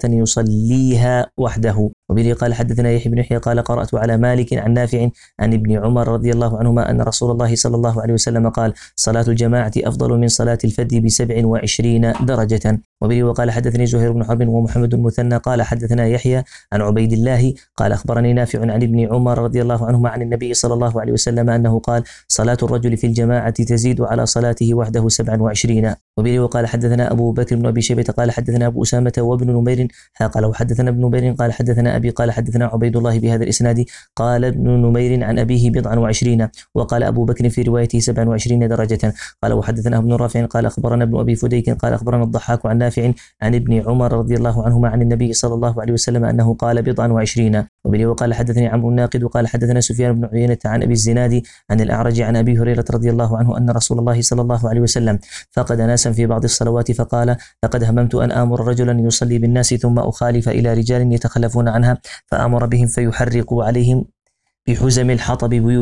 يصليها وحده. وبه قال حدثنا يحيى بن يحيى قال قرأت على مالك عن نافع عن ابن عمر رضي الله عنهما أن رسول الله صلى الله عليه وسلم قال صلاة الجماعة أفضل من صلاة الفذ بسبع وعشرين درجة. وبه وقال حدثني زهير بن حرب ومحمد المثنى قال حدثنا يحيى عن عبيد الله قال أخبرني نافع عن ابن عمر رضي الله عنهما عن النبي صلى الله عليه وسلم أنه قال صلاة الرجل في الجماعة تزيد على صلاته وحده سبعا وعشرين. وبه وقال حدثنا أبو بكر بن أبي شيبة قال حدثنا أبو أسامة وابن نمير قال وحدثنا ابن نمير قال حدثنا أبي قال حدثنا عبيد الله بهذا الإسناد قال ابن نمير عن أبيه بضعا وعشرين وقال أبو بكر في روايته سبعا وعشرين درجة. قال وحدثنا ابن رافع قال أخبرنا ابن أبي فديك قال أخبرنا الضحاك عن نافع عن ابن عمر رضي الله عنهما عن النبي صلى الله عليه وسلم أنه قال بضعا وعشرين. وبه وقال حدثني عمرو الناقد وقال حدثنا سفيان بن عيينة عن أبي الزناد عن الأعرج عن أبي هريرة رضي الله عنه أن رسول الله صلى الله عليه وسلم فقد ناسا في بعض الصلوات فقال لقد هممت أن آمر رجلا يصلي بالناس ثم أخالف إلى رجال يتخلفون عنها فآمر بهم فيحرقوا عليهم بحزم الحطب بيوتهم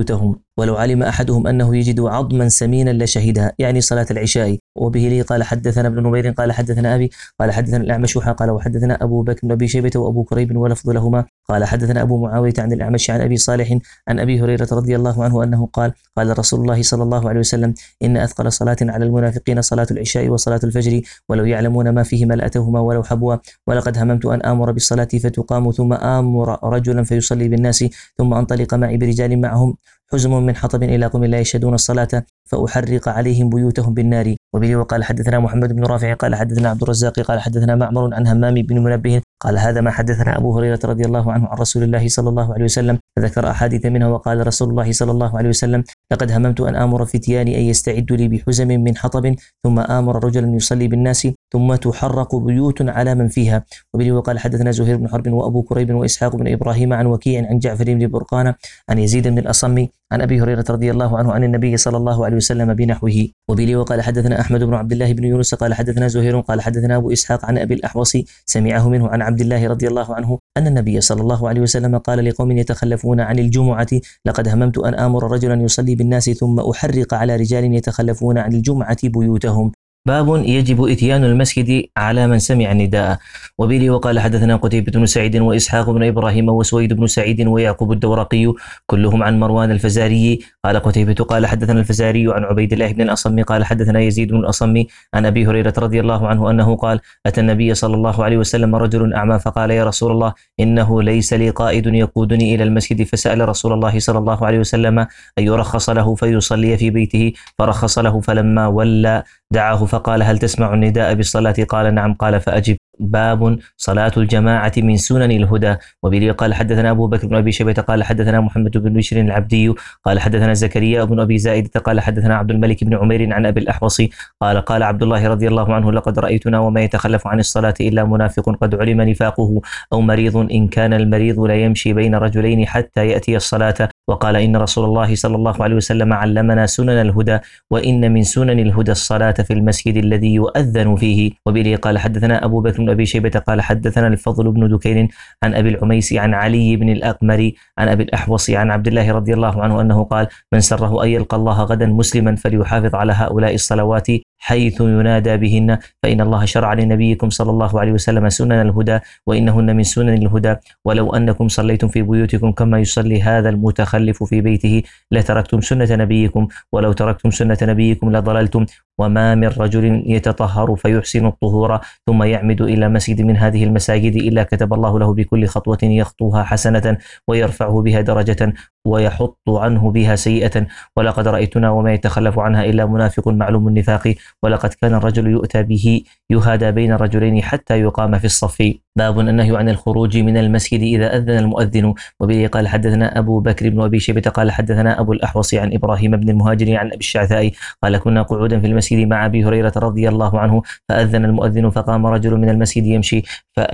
ولو علم أحدهم أنه يجد عظما سمينا لشهدها، يعني صلاة العشاء. وبه لي قال حدثنا ابن نمير قال حدثنا أبي قال حدثنا الأعمش قال وحدثنا أبو بكر بن أبي شيبة وأبو كريب ولفظ لهما قال حدثنا أبو معاوية عن الأعمش عن أبي صالح عن أبي هريرة رضي الله عنه أنه قال قال رسول الله صلى الله عليه وسلم إن أثقل صلاة على المنافقين صلاة العشاء وصلاة الفجر ولو يعلمون ما فيهما لأتوهما ولو حبوا ولقد هممت أن آمر بالصلاة فتقام ثم آمر رجلا فيصلي بالناس ثم أنطلق معي برجال معهم حزم من حطب إلى قوم لا يشهدون الصلاة فأحرق عليهم بيوتهم بالنار. وبه وقال حدثنا محمد بن رافع قال حدثنا عبد الرزاق قال حدثنا معمر عن همام بن منبه قال هذا ما حدثنا أبو هريرة رضي الله عنه عن رسول الله صلى الله عليه وسلم فذكر أحاديث منها وقال رسول الله صلى الله عليه وسلم لقد هممت أن آمر فتياني أن يستعدوا لي بحزم من حطب ثم آمر رجلا يصلي بالناس ثم تحرق بيوت على من فيها. وبه وقال حدثنا زهير بن حرب وأبو كريب وإسحاق بن إبراهيم عن وكيع عن جعفر بن برقان عن يزيد بن الأصم عن أبي هريرة رضي الله عنه عن النبي صلى الله عليه وسلم بنحوه. وبه وقال حدثنا أحمد بن عبد الله بن يونس قال حدثنا زهير قال حدثنا أبو إسحاق عن أبي الأحوص سمعه منه عن عبد الله رضي الله عنه أن النبي صلى الله عليه وسلم قال لقوم يتخلفون عن الجمعة لقد هممت أن آمر رجلا يصلي بالناس ثم أحرق على رجال يتخلفون عن الجمعة بيوتهم. باب يجب إتيان المسجد على من سمع النداء. وبه وقال حدثنا قتيبة بن سعيد وإسحاق بن إبراهيم وسويد بن سعيد ويعقوب الدورقي كلهم عن مروان الفزاري قال قتيبة قال حدثنا الفزاري عن عبيد الله بن الأصم قال حدثنا يزيد بن الأصم عن أبي هريرة رضي الله عنه أنه قال أتى النبي صلى الله عليه وسلم رجل أعمى فقال يا رسول الله إنه ليس لي قائد يقودني إلى المسجد فسأل رسول الله صلى الله عليه وسلم أن يرخص له فيصلي في بيته فرخص له فلما ولى دعاه فقال هل تسمع النداء بالصلاة قال نعم قال فأجب. باب صلاة الجماعة من سنن الهدى. وبه قال حدثنا أبو بكر بن أبي شيبة قال حدثنا محمد بن بشر العبدي قال حدثنا زكريا بن أبي زائدة قال حدثنا عبد الملك بن عمير عن أبي الأحوص قال قال عبد الله رضي الله عنه لقد رأيتنا وما يتخلف عن الصلاة إلا منافق قد علم نفاقه أو مريض إن كان المريض لا يمشي بين رجلين حتى يأتي الصلاة. وقال إن رسول الله صلى الله عليه وسلم علمنا سنن الهدى وإن من سنن الهدى الصلاة في المسجد الذي يؤذن فيه. وبه قال حدثنا أبو بكر بن أبي شيبة قال حدثنا الفضل بن دكين عن أبي العميس عن علي بن الأقمر عن أبي الأحوص عن عبد الله رضي الله عنه أنه قال من سره أن يلقى الله غدا مسلما فليحافظ على هؤلاء الصلوات حيث ينادى بهن فإن الله شرع لنبيكم صلى الله عليه وسلم سنن الهدى وإنهن من سنن الهدى ولو أنكم صليتم في بيوتكم كما يصلي هذا المتخلف في بيته لتركتم سنة نبيكم ولو تركتم سنة نبيكم لضللتم. وما من رجل يتطهر فيحسن الطهور ثم يعمد إلى مسجد من هذه المساجد إلا كتب الله له بكل خطوة يخطوها حسنة ويرفعه بها درجة ويحط عنه بها سيئة ولقد رأيتنا وما يتخلف عنها إلا منافق معلوم النفاق ولقد كان الرجل يؤتى به يهادى بين رجلين حتى يقام في الصف. باب النهي عن الخروج من المسجد إذا أذن المؤذن. وبه قال حدثنا أبو بكر بن أبي شيبة قال حدثنا أبو الأحوص عن إبراهيم بن المهاجر عن أبي الشعثاء قال كنا قعودا في المسجد مع أبي هريرة رضي الله عنه فأذن المؤذن فقام رجل من المسجد يمشي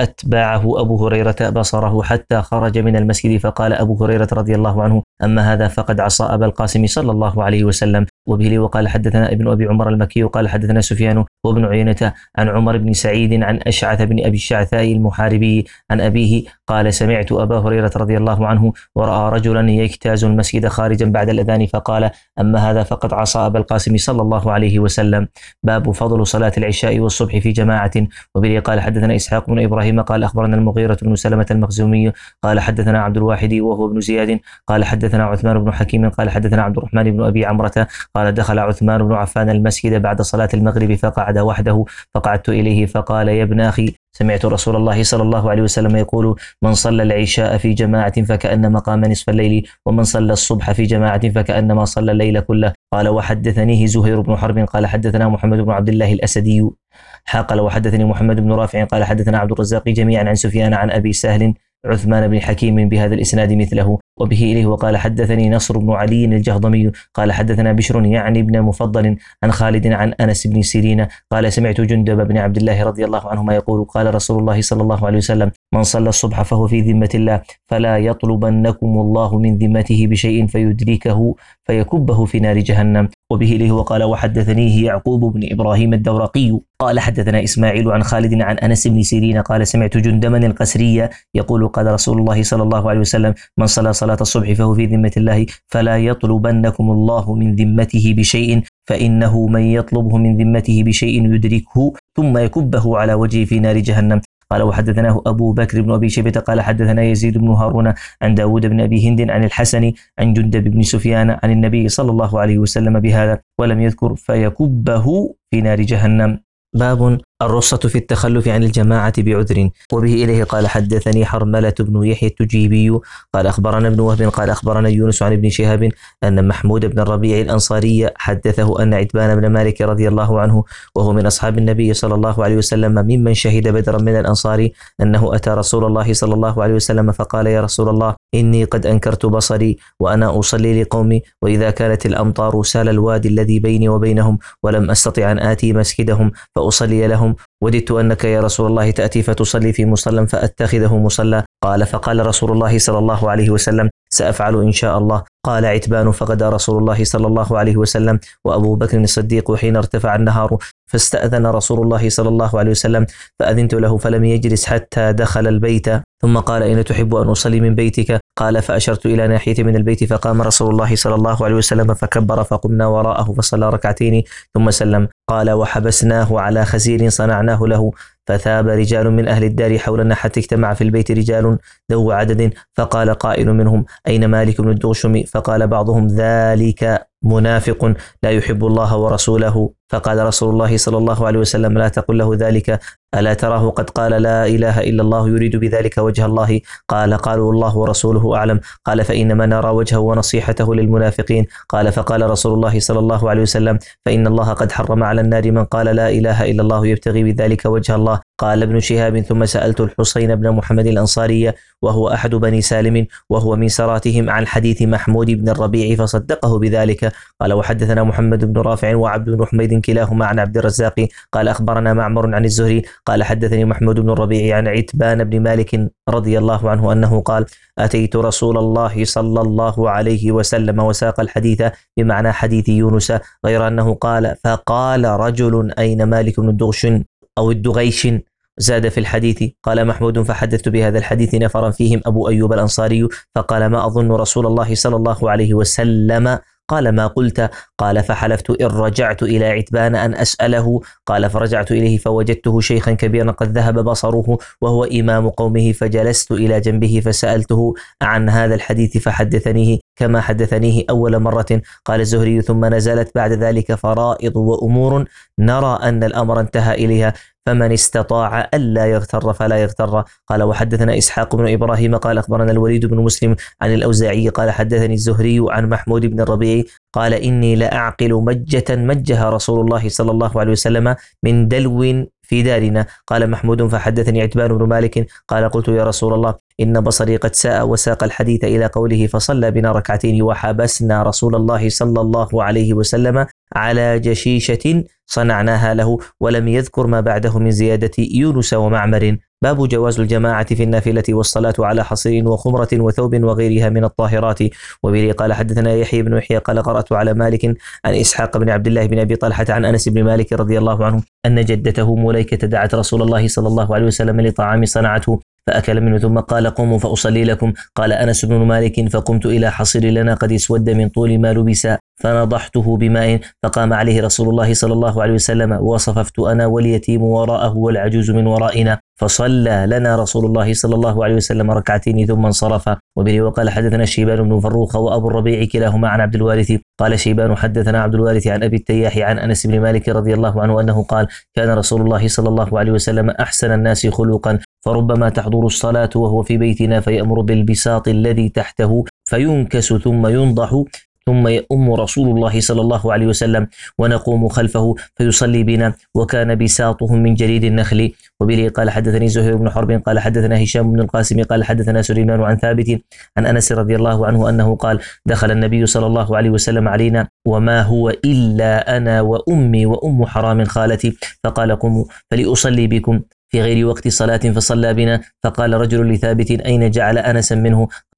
فأتبعه أبو هريرة بصره حتى خرج من المسجد فقال أبو هريرة رضي الله عنه أما هذا فقد عصى أبا القاسم صلى الله عليه وسلم. وبه وقال حدثنا ابن أبي عمر المكي قال حدثنا سفيان وابن عيينة عن عمر بن سعيد عن أشعث بن أبي الشعثاء المحاربي عن أبيه قال سمعت أبا هريرة رضي الله عنه ورأى رجلا يجتاز المسجد خارجا بعد الأذان فقال أما هذا فقد عصى أبا القاسم صلى الله عليه وسلم. باب فضل صلاة العشاء والصبح في جماعة. وبه قال حدثنا إسحاق بن إبراهيم قال أخبرنا المغيرة بن سلمة المخزومي قال حدثنا عبد الواحد وهو ابن زياد قال حدثنا عثمان بن حكيم قال حدثنا عبد الرحمن بن أبي عمرة قال دخل عثمان بن عفان المسجد بعد صلاة المغرب فقعد وحده فقعدت إليه فقال يا ابن أخي سمعت رسول الله صلى الله عليه وسلم يقول من صلى العشاء في جماعة فكأنما قام نصف الليل ومن صلى الصبح في جماعة فكأنما صلى الليل كله. قال وحدثنيه زهير بن حرب قال حدثنا محمد بن عبد الله الأسدي قال وحدثني محمد بن رافع قال حدثنا عبد الرزاق جميعا عن سفيان عن أبي سهل عثمان بن حكيم بهذا الإسناد مثله. وبه إليه وقال حدثني نصر بن علي الجهضمي قال حدثنا بشر يعني ابن مفضل عن خالد عن أنس بن سيرين قال سمعت جندب بن عبد الله رضي الله عنهما يقول قال رسول الله صلى الله عليه وسلم من صلى الصبح فهو في ذمة الله فلا يطلبنكم الله من ذمته بشيء فيدركه فيكبه في نار جهنم. وبه إليه وقال وحدثنيه يعقوب بن إبراهيم الدورقي قال حدثنا إسماعيل عن خالد عن أنس بن سيرين قال سمعت جندما القسري يقول قال رسول الله صلى الله عليه وسلم من صلى صلاة الصبح فهو في ذمة الله فلا يطلبنكم الله من ذمته بشيء فإنه من يطلبه من ذمته بشيء يدركه ثم يكبه على وجهه في نار جهنم. قال وحدثناه أبو بكر بن أبي شيبة قال حدثنا يزيد بن هارون عن داود بن أبي هند عن الحسن عن جندب بن سفيان عن النبي صلى الله عليه وسلم بهذا ولم يذكر فيكبه في نار جهنم. باب الرخصة في التخلف عن الجماعة بعذر. وبه إليه قال حدثني حرملة بن يحيى التجيبي قال أخبرنا ابن وهب قال أخبرنا يونس عن ابن شهاب أن محمود بن الربيع الأنصاري حدثه أن عتبان بن مالك رضي الله عنه وهو من أصحاب النبي صلى الله عليه وسلم ممن شهد بدرا من الأنصار أنه أتى رسول الله صلى الله عليه وسلم فقال يا رسول الله إني قد أنكرت بصري وأنا أصلي لقومي وإذا كانت الأمطار سال الوادي الذي بيني وبينهم ولم أستطع أن آتي مسجدهم فأصلي لهم وددت أنك يا رسول الله تأتي فتصلي في مصلى فأتخذه مصلى. قال فقال رسول الله صلى الله عليه وسلم سأفعل إن شاء الله. قال عتبان فغدا رسول الله صلى الله عليه وسلم وأبو بكر الصديق حين ارتفع النهار فاستأذن رسول الله صلى الله عليه وسلم فأذنت له فلم يجلس حتى دخل البيت ثم قال إن تحب أن أصلي من بيتك؟ قال فأشرت إلى ناحية من البيت فقام رسول الله صلى الله عليه وسلم فكبر فقمنا وراءه فصلى ركعتين ثم سلم. قال وحبسناه على خزير صنعناه له فثاب رجال من أهل الدار حولنا حتى اجتمع في البيت رجال ذو عدد فقال قائل منهم أين مالك بن الدغشم؟ فقال بعضهم ذلك منافق لا يحب الله ورسوله. فقال رسول الله صلى الله عليه وسلم لا تقل له ذلك ألا تراه قد قال لا إله إلا الله يريد بذلك وجه الله؟ قال قالوا الله ورسوله أعلم. قال فإنما نرى وجهه ونصيحته للمنافقين. قال فقال رسول الله صلى الله عليه وسلم فإن الله قد حرم على النار من قال لا إله إلا الله يبتغي بذلك وجه الله. قال ابن شهاب ثم سألت الحسين بن محمد الأنصاري وهو أحد بني سالم وهو من سراتهم عن حديث محمود بن الربيع فصدقه بذلك. قال وحدثنا محمد بن رافع وعبد بن حميد كلاهما عن عبد الرزاق قال أخبرنا معمر عن الزهري قال حدثني محمود بن الربيع عن عتبان بن مالك رضي الله عنه أنه قال أتيت رسول الله صلى الله عليه وسلم وساق الحديث بمعنى حديث يونس غير أنه قال فقال رجل أين مالك بن الدغشن أو الدغيش زاد في الحديث. قال محمود فحدثت بهذا الحديث نفرا فيهم أبو أيوب الأنصاري فقال ما أظن رسول الله صلى الله عليه وسلم. قال ما قلت؟ قال فحلفت إن رجعت إلى عتبان أن أسأله. قال فرجعت إليه فوجدته شيخا كبيرا قد ذهب بصره وهو إمام قومه فجلست إلى جنبه فسألته عن هذا الحديث فحدثنيه كما حدثنيه أول مرة. قال الزهري ثم نزلت بعد ذلك فرائض وأمور نرى أن الأمر انتهى إليها فمن استطاع ألا يغتر فلا يغتر. قال وحدثنا إسحاق بن إبراهيم قال أخبرنا الوليد بن مسلم عن الأوزاعي قال حدثني الزهري عن محمود بن الربيع قال إني لأعقل مجة مجها رسول الله صلى الله عليه وسلم من دلو في دارنا. قال محمود فحدثني عتبان بن مالك قال قلت يا رسول الله إن بصري قد ساء وساق الحديث إلى قوله فصلى بنا ركعتين وحبسنا رسول الله صلى الله عليه وسلم على جشيشة صنعناها له ولم يذكر ما بعده من زيادة يونس ومعمر. باب جواز الجماعة في النافلة والصلاة على حصير وخمرة وثوب وغيرها من الطاهرات. وبه قال حدثنا يحيى بن يحيى قال قرأت على مالك عن إسحاق بن عبد الله بن أبي طلحة عن أنس بن مالك رضي الله عنه أن جدته مليكة دعت رسول الله صلى الله عليه وسلم لطعام صنعته فأكل منه ثم قال قوموا فأصلي لكم. قال أنس بن مالك فقمت إلى حصير لنا قد اسود من طول ما لبس فنضحته بماء فقام عليه رسول الله صلى الله عليه وسلم وصففت أنا واليتيم وراءه والعجوز من ورائنا فصلى لنا رسول الله صلى الله عليه وسلم ركعتين ثم انصرف. وبه وقال حدثنا شيبان بن فروخ وأبو الربيع كلاهما عن عبد الوارث قال شيبان حدثنا عبد الوارث عن أبي التياح عن أنس بن مالك رضي الله عنه أنه قال كان رسول الله صلى الله عليه وسلم أحسن الناس خلقا فربما تحضر الصلاة وهو في بيتنا فيأمر بالبساط الذي تحته فينكس ثم ينضح ثم يؤم رسول الله صلى الله عليه وسلم ونقوم خلفه فيصلي بنا وكان بساطهم من جريد النخل. وبه قال حدثني زهير بن حرب قال حدثنا هشام بن القاسم قال حدثنا سليمان عن ثابت عن أنس رضي الله عنه أنه قال دخل النبي صلى الله عليه وسلم علينا وما هو إلا أنا وأمي وأم حرام خالتي فقال قوموا فلأصلي بكم في غير وقت صلاة فصلى بنا. فقال رجل لثابت أين جعل أنسا منه؟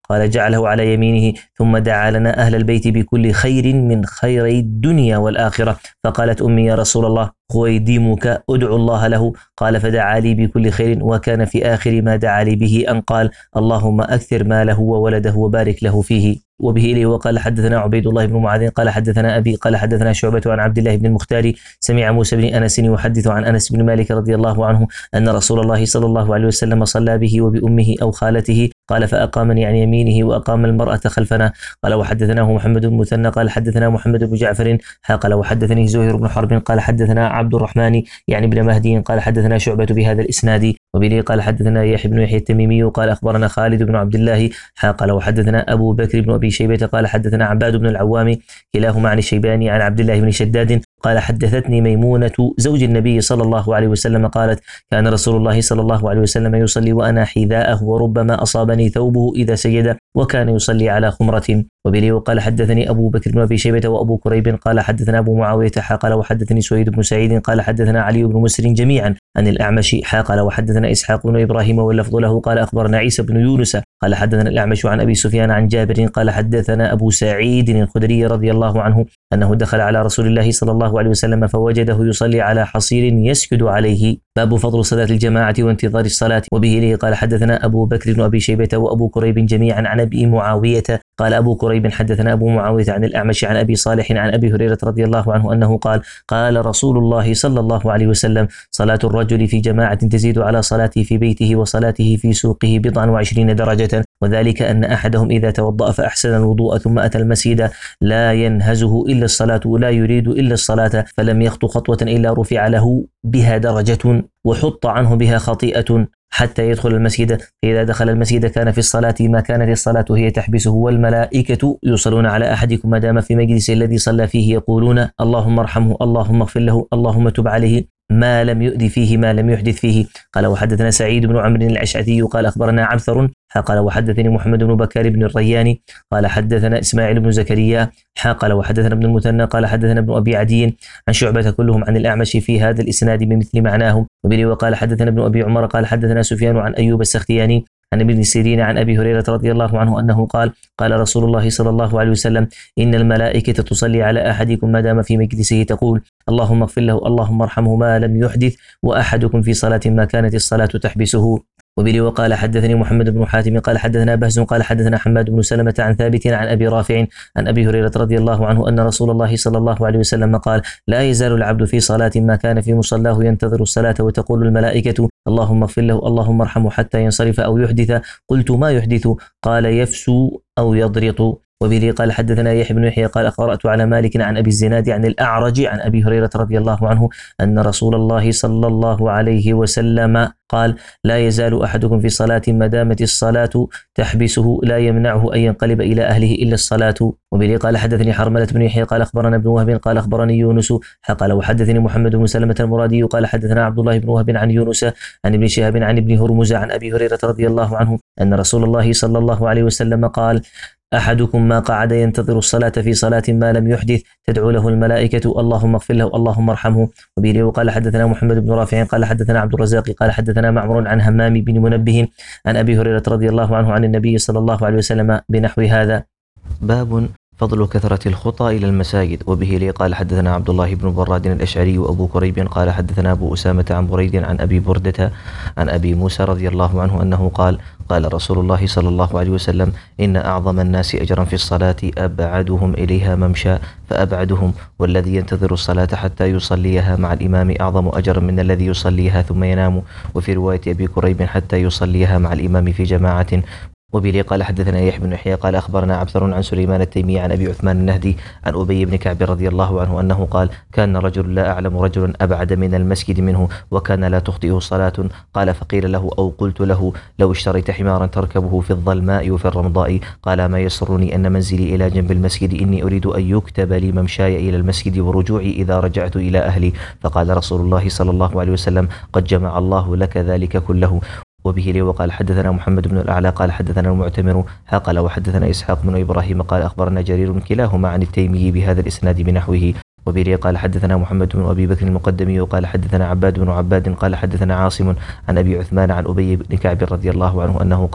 قال جعله على يمينه ثم دعا لنا أهل البيت بكل خير من خيري الدنيا والآخرة. فقالت أمي يا رسول الله خويديمك أدعو الله له. قال فدعا لي بكل خير، وكان في آخر ما دعا لي به أن قال اللهم أكثر ماله وولده وبارك له فيه. وبه إليه وقال حدثنا عبيد الله بن معاذ قال حدثنا أبي قال حدثنا شعبة عن عبد الله بن المختار سمع موسى بن أنس يحدث عن أنس بن مالك رضي الله عنه أن رسول الله صلى الله عليه وسلم صلى به وبأمه أو خالته. قال فأقامني عن يمينه وأقام المرأة خلفنا. قال وحدثناه محمد بن مثنى قال حدثنا محمد بن جعفر قال وحدثني زهير بن حرب قال حدثنا عبد الرحمن يعني بن مهدي قال حدثنا شعبة بهذا الإسناد. وبه قال حدثنا يحيى بن يحيى التميمي قال أخبرنا خالد بن عبد الله قال وحدثنا أبو بكر بن أبي شيبة قال حدثنا عباد بن العوام كلاهما عن الشيباني عن عبد الله بن شداد قال حدثتني ميمونة زوج النبي صلى الله عليه وسلم قالت كان رسول الله صلى الله عليه وسلم يصلي وأنا حذاءه وربما أصابني ثوبه إذا سجد وكان يصلي على خمرة. وبه وقال حدثني أبو بكر بن أبي شيبة وأبو كريب قال حدثنا أبو معاوية قال وحدثني سويد بن سعيد قال حدثنا علي بن مسر جميعا عن الأعمش قال وحدثنا إسحاق بن إبراهيم واللفظ له قال أخبرنا عيسى بن يونس قال حدثنا الأعمش عن أبي سفيان عن جابر قال حدثنا أبو سعيد الخدري رضي الله عنه أنه دخل على رسول الله صلى الله عليه وسلم فوجده يصلي على حصير يسجد عليه. باب فضل صلاة الجماعة وانتظار الصلاة. وبه إليه قال حدثنا أبو بكر بن أبي شيبة وأبو كريب جميعا عن أبي معاوية قال أبو كريب حدثنا أبو معاوية عن الأعمش عن أبي صالح عن أبي هريرة رضي الله عنه أنه قال قال رسول الله صلى الله عليه وسلم صلاة الرجل في جماعة تزيد على صلاته في بيته وصلاته في سوقه بضعا وعشرين درجة، وذلك أن أحدهم إذا توضأ فأحسن الوضوء ثم أتى المسجد لا ينهزه إلا الصلاة ولا يريد إلا الصلاة فلم يخطو خطوة إلا رفع له بها درجة وحط عنه بها خطيئة حتى يدخل المسجد، فإذا دخل المسجد كان في الصلاة ما كانت الصلاة هي تحبسه، والملائكة يصلون على أحدكم ما دام في مجلس الذي صلى فيه يقولون اللهم ارحمه اللهم اغفر له اللهم تب عليه ما لم يؤذي فيه ما لم يحدث فيه. قال وحدثنا سعيد بن عمرو الأشعثي قال أخبرنا عبثر قال وحدثني محمد بن بكار بن الرياني قال حدثنا إسماعيل بن زكريا قال وحدثنا ابن المثنى قال حدثنا ابن أبي عدي عن شعبة كلهم عن الأعمش في هذا الإسناد بمثل معناه. وبه وقال حدثنا ابن أبي عمر قال حدثنا سفيان عن أيوب السختياني عن ابن سيرين عن أبي هريرة رضي الله عنه أنه قال قال رسول الله صلى الله عليه وسلم إن الملائكة تصلي على أحدكم ما دام في مجلسه تقول اللهم اغفر له اللهم ارحمه ما لم يحدث وأحدكم في صلاة ما كانت الصلاة تحبسه. وبه وقال حدثني محمد بن حاتم قال حدثنا بهز قال حدثنا حماد بن سلمة عن ثابت عن أبي رافع عن أبي هريرة رضي الله عنه أن رسول الله صلى الله عليه وسلم قال لا يزال العبد في صلاة ما كان في مصلاه ينتظر الصلاة وتقول الملائكة اللهم اغفر له اللهم ارحمه حتى ينصرف أو يحدث. قلت ما يحدث؟ قال يفسو أو يضرط. وبه قال حدثنا يحيى بن يحيى قال قرأت على مالك عن أبي الزناد عن الأعرج عن أبي هريرة رضي الله عنه أن رسول الله صلى الله عليه وسلم قال لا يزال أحدكم في صلاة ما دامت الصلاة تحبسه لا يمنعه أن ينقلب إلى أهله إلا الصلاة. وبه قال حدثني حرملة بن يحيى قال أخبرنا ابن وهب قال أخبرني يونس قال وحدثني محمد بن سلمة المرادي قال حدثنا عبد الله بن وهب عن يونس عن ابن شهاب عن ابن هرمز عن أبي هريرة رضي الله عنه أن رسول الله صلى الله عليه وسلم قال أحدكم ما قعد ينتظر الصلاة في صلاة ما لم يحدث تدعو له الملائكة اللهم اغفر له اللهم ارحمه. وبه وقال حدثنا محمد بن رافع قال حدثنا عبد الرزاق قال حدثنا معمر عن همام بن منبه عن أبي هريرة رضي الله عنه عن النبي صلى الله عليه وسلم بنحو هذا. باب فضل كثرة الخطى إلى المساجد. وبه لي قال حدثنا عبد الله بن براد الأشعري وأبو كريب قال حدثنا أبو أسامة عن بريد عن أبي بردة عن أبي موسى رضي الله عنه أنه قال قال رسول الله صلى الله عليه وسلم إن أعظم الناس أجرا في الصلاة أبعدهم إليها ممشى فأبعدهم، والذي ينتظر الصلاة حتى يصليها مع الإمام أعظم أجرا من الذي يصليها ثم ينام. وفي رواية أبي كريب حتى يصليها مع الإمام في جماعة. وبه قال حدثنا يحيى بن يحيى قال أخبرنا عبثر عن سليمان التيمي عن أبي عثمان النهدي عن أبي بن كعب رضي الله عنه أنه قال كان رجل لا أعلم رجلا أبعد من المسجد منه وكان لا تخطئه صلاة. قال فقيل له أو قلت له لو اشتريت حمارا تركبه في الظلماء وفي الرمضاء قال ما يسرني أن منزلي إلى جنب المسجد إني أريد أن يكتب لي ممشاي إلى المسجد ورجوعي إذا رجعت إلى أهلي. فقال رسول الله صلى الله عليه وسلم قد جمع الله لك ذلك كله. وبه لي وقال حدثنا محمد بن الأعلى قال حدثنا المعتمر قال وحدثنا إسحاق بن إبراهيم قال أخبرنا جرير كلاهما عن التيمي بهذا الإسناد بنحوه. وبه لي قال حدثنا محمد بن أبي بكر المقدمي وقال حدثنا عباد بن عباد قال حدثنا عاصم عن أبي عثمان عن أبي بن كعب رضي الله عنه أنه قال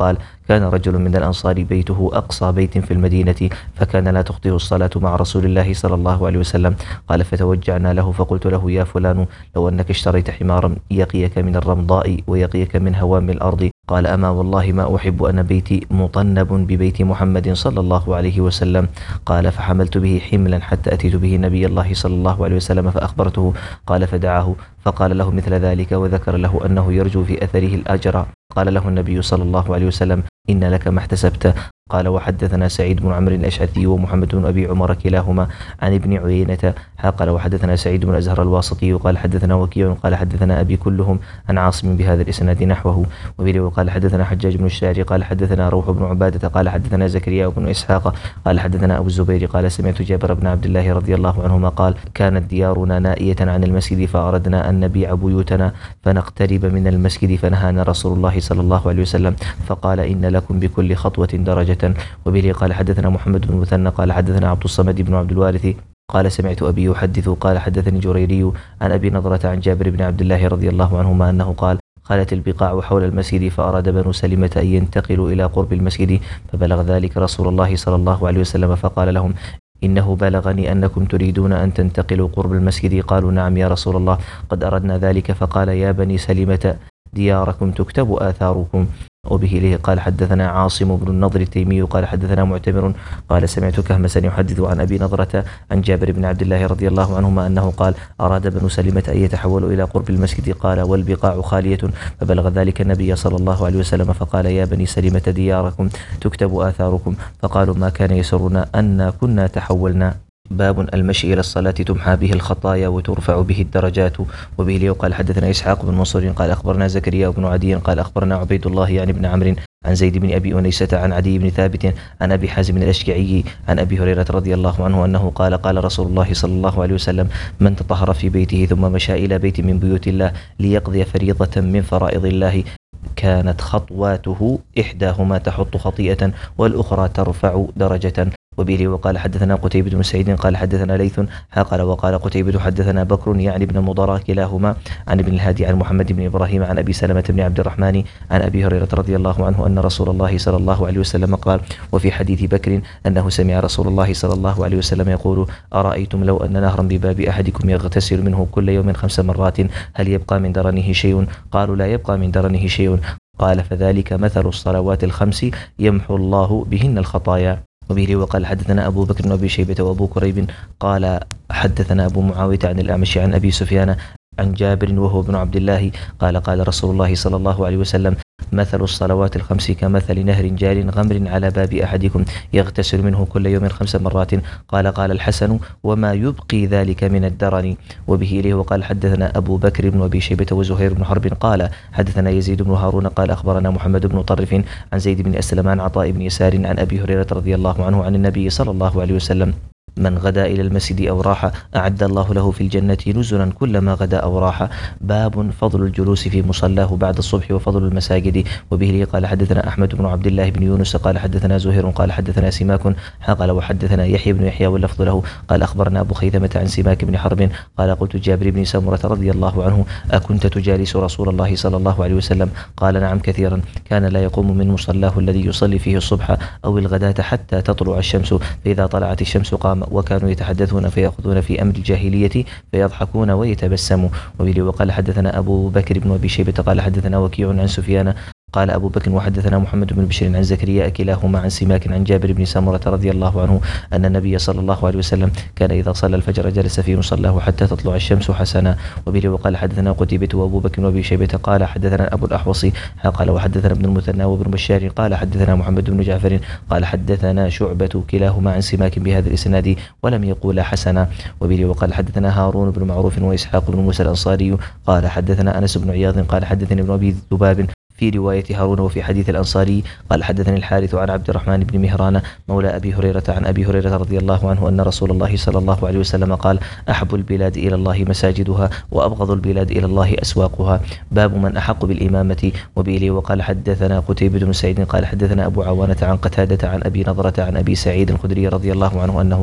كان رجل من الأنصار بيته أقصى بيت في المدينة، فكان لا تخطئه الصلاة مع رسول الله صلى الله عليه وسلم. قال فتوجعنا له فقلت له يا فلان لو أنك اشتريت حمارا يقيك من الرمضاء ويقيك من هوام الأرض. قال أما والله ما أحب أن بيتي مطنب ببيت محمد صلى الله عليه وسلم. قال فحملت به حملا حتى أتيت به نبي الله صلى الله عليه وسلم فأخبرته. قال فدعاه فقال له مثل ذلك وذكر له أنه يرجو في أثره الأجر. قال له النبي صلى الله عليه وسلم إن لك ما احتسبت. قال وحدثنا سعيد بن عمرو الأشعثي ومحمد بن أبي عمر كلاهما عن ابن عيينة. قال وحدثنا سعيد بن أزهر الواسطي قال حدثنا وكيع قال حدثنا أبي كلهم عن عاصم بهذا الإسناد نحوه. وبه قال حدثنا حجاج بن الشاعر قال حدثنا روح بن عبادة قال حدثنا زكريا بن إسحاق قال حدثنا أبو الزبير قال سمعت جابر بن عبد الله رضي الله عنهما قال كانت ديارنا نائية عن المسجد فأردنا أن نبيع بيوتنا فنقترب من المسجد فنهانا رسول الله صلى الله عليه وسلم فقال إن لكم بكل خطوة درجة. وبه قال حدثنا محمد بن مثنى قال حدثنا عبد الصمد بن عبد الوارث قال سمعت أبي يحدث قال حدثني جريري عن أبي نضرة عن جابر بن عبد الله رضي الله عنهما أنه قال خالت البقاع حول المسجد فأراد بنو سلمة أن ينتقلوا إلى قرب المسجد فبلغ ذلك رسول الله صلى الله عليه وسلم فقال لهم إنه بلغني أنكم تريدون أن تنتقلوا قرب المسجد. قالوا نعم يا رسول الله قد أردنا ذلك. فقال يا بني سلمة دياركم تكتب آثاركم. وبه إليه قال حدثنا عاصم بن النضر التيمي قال حدثنا معتمر قال سمعت كهمسا يحدث عن أبي نضرة عن جابر بن عبد الله رضي الله عنهما أنه قال أراد بنو سلمة أن يتحولوا إلى قرب المسجد قال والبقاع خالية فبلغ ذلك النبي صلى الله عليه وسلم فقال يا بني سلمة دياركم تكتب آثاركم. فقالوا ما كان يسرنا أن كنا تحولنا. باب المشي إلى الصلاة تمحى به الخطايا وترفع به الدرجات. وبه لي قال حدثنا إسحاق بن منصور قال أخبرنا زكريا بن عدي قال أخبرنا عبيد الله يعني بن عمرو عن زيد بن أبي أنيسة عن عدي بن ثابت عن أبي حازم الأشجعي عن أبي هريرة رضي الله عنه أنه قال قال رسول الله صلى الله عليه وسلم من تطهر في بيته ثم مشى إلى بيت من بيوت الله ليقضي فريضة من فرائض الله كانت خطواته إحداهما تحط خطيئة والأخرى ترفع درجة. وبه وقال حدثنا قتيبة بن سعيد قال حدثنا ليث قال وقال قتيبة حدثنا بكر يعني ابن مضر كلاهما عن ابن الهادي عن محمد بن إبراهيم عن أبي سلمة بن عبد الرحمن عن أبي هريرة رضي الله عنه أن رسول الله صلى الله عليه وسلم قال. وفي حديث بكر أنه سمع رسول الله صلى الله عليه وسلم يقول أرأيتم لو أن نهرا بباب أحدكم يغتسل منه كل يوم خمس مرات هل يبقى من درنه شيء؟ قالوا لا يبقى من درنه شيء. قال فذلك مثل الصلوات الخمس يمحو الله بهن الخطايا. وبه وقال حدثنا أبو بكر وأبي شيبة وأبو كريب قال حدثنا أبو معاوية عن الأعمش عن أبي سفيان عن جابر وهو ابن عبد الله قال قال رسول الله صلى الله عليه وسلم مثل الصلوات الخمس كمثل نهر جار غمر على باب أحدكم يغتسل منه كل يوم خمس مرات. قال قال الحسن وما يبقي ذلك من الدرن. وبه إليه وقال حدثنا أبو بكر بن أبي شيبة وزهير بن حرب قال حدثنا يزيد بن هارون قال أخبرنا محمد بن طرف عن زيد بن أسلم عن عطاء بن يسار عن أبي هريرة رضي الله عنه عن النبي صلى الله عليه وسلم من غدا إلى المسجد أو راح أعد الله له في الجنة نزلا كلما غدا أو راح. باب فضل الجلوس في مصلاه بعد الصبح وفضل المساجد. وبه لي قال حدثنا أحمد بن عبد الله بن يونس قال حدثنا زهير قال حدثنا سماك قال وحدثنا يحيى بن يحيى واللفظ له قال أخبرنا أبو خيثمة عن سماك بن حرب قال قلت جابر بن سمرة رضي الله عنه أكنت تجالس رسول الله صلى الله عليه وسلم؟ قال نعم كثيرا كان لا يقوم من مصلاه الذي يصلي فيه الصبح أو الغداة حتى تطلع الشمس فإذا طلعت الشمس قام وكانوا يتحدثون فيأخذون في أمر الجاهلية فيضحكون ويتبسموا. وبه وقال حدثنا أبو بكر بن أبي شيبة قال حدثنا وكيع عن سفيان قال أبو بكر وحدثنا محمد بن بشير عن زكريا كلاهما عن سماك عن جابر بن سمرة رضي الله عنه أن النبي صلى الله عليه وسلم كان إذا صلى الفجر جلس في مصلاه حتى تطلع الشمس حسنا. وبه وقال حدثنا قتيبة وأبو بكر وأبي شيبة قال حدثنا أبو الأحوص قال وحدثنا ابن المثنى وابن بشار قال حدثنا محمد بن جعفر قال حدثنا شعبة كلاهما عن سماك بهذا الإسناد ولم يقول حسنا. وبه وقال حدثنا هارون بن معروف وإسحاق بن موسى الأنصاري قال حدثنا أنس بن عياض قال حدثني ابن أبي ذباب في رواية هارون وفي حديث الأنصاري قال حدثني الحارث عن عبد الرحمن بن مهران مولى أبي هريرة عن أبي هريرة رضي الله عنه أن رسول الله صلى الله عليه وسلم قال أحب البلاد إلى الله مساجدها وأبغض البلاد إلى الله أسواقها. باب من أحق بالإمامة. وبه وقال حدثنا قتيبة بن سعيد قال حدثنا أبو عوانة عن قتادة عن أبي نضرة عن أبي سعيد الخدري رضي الله عنه أنه قال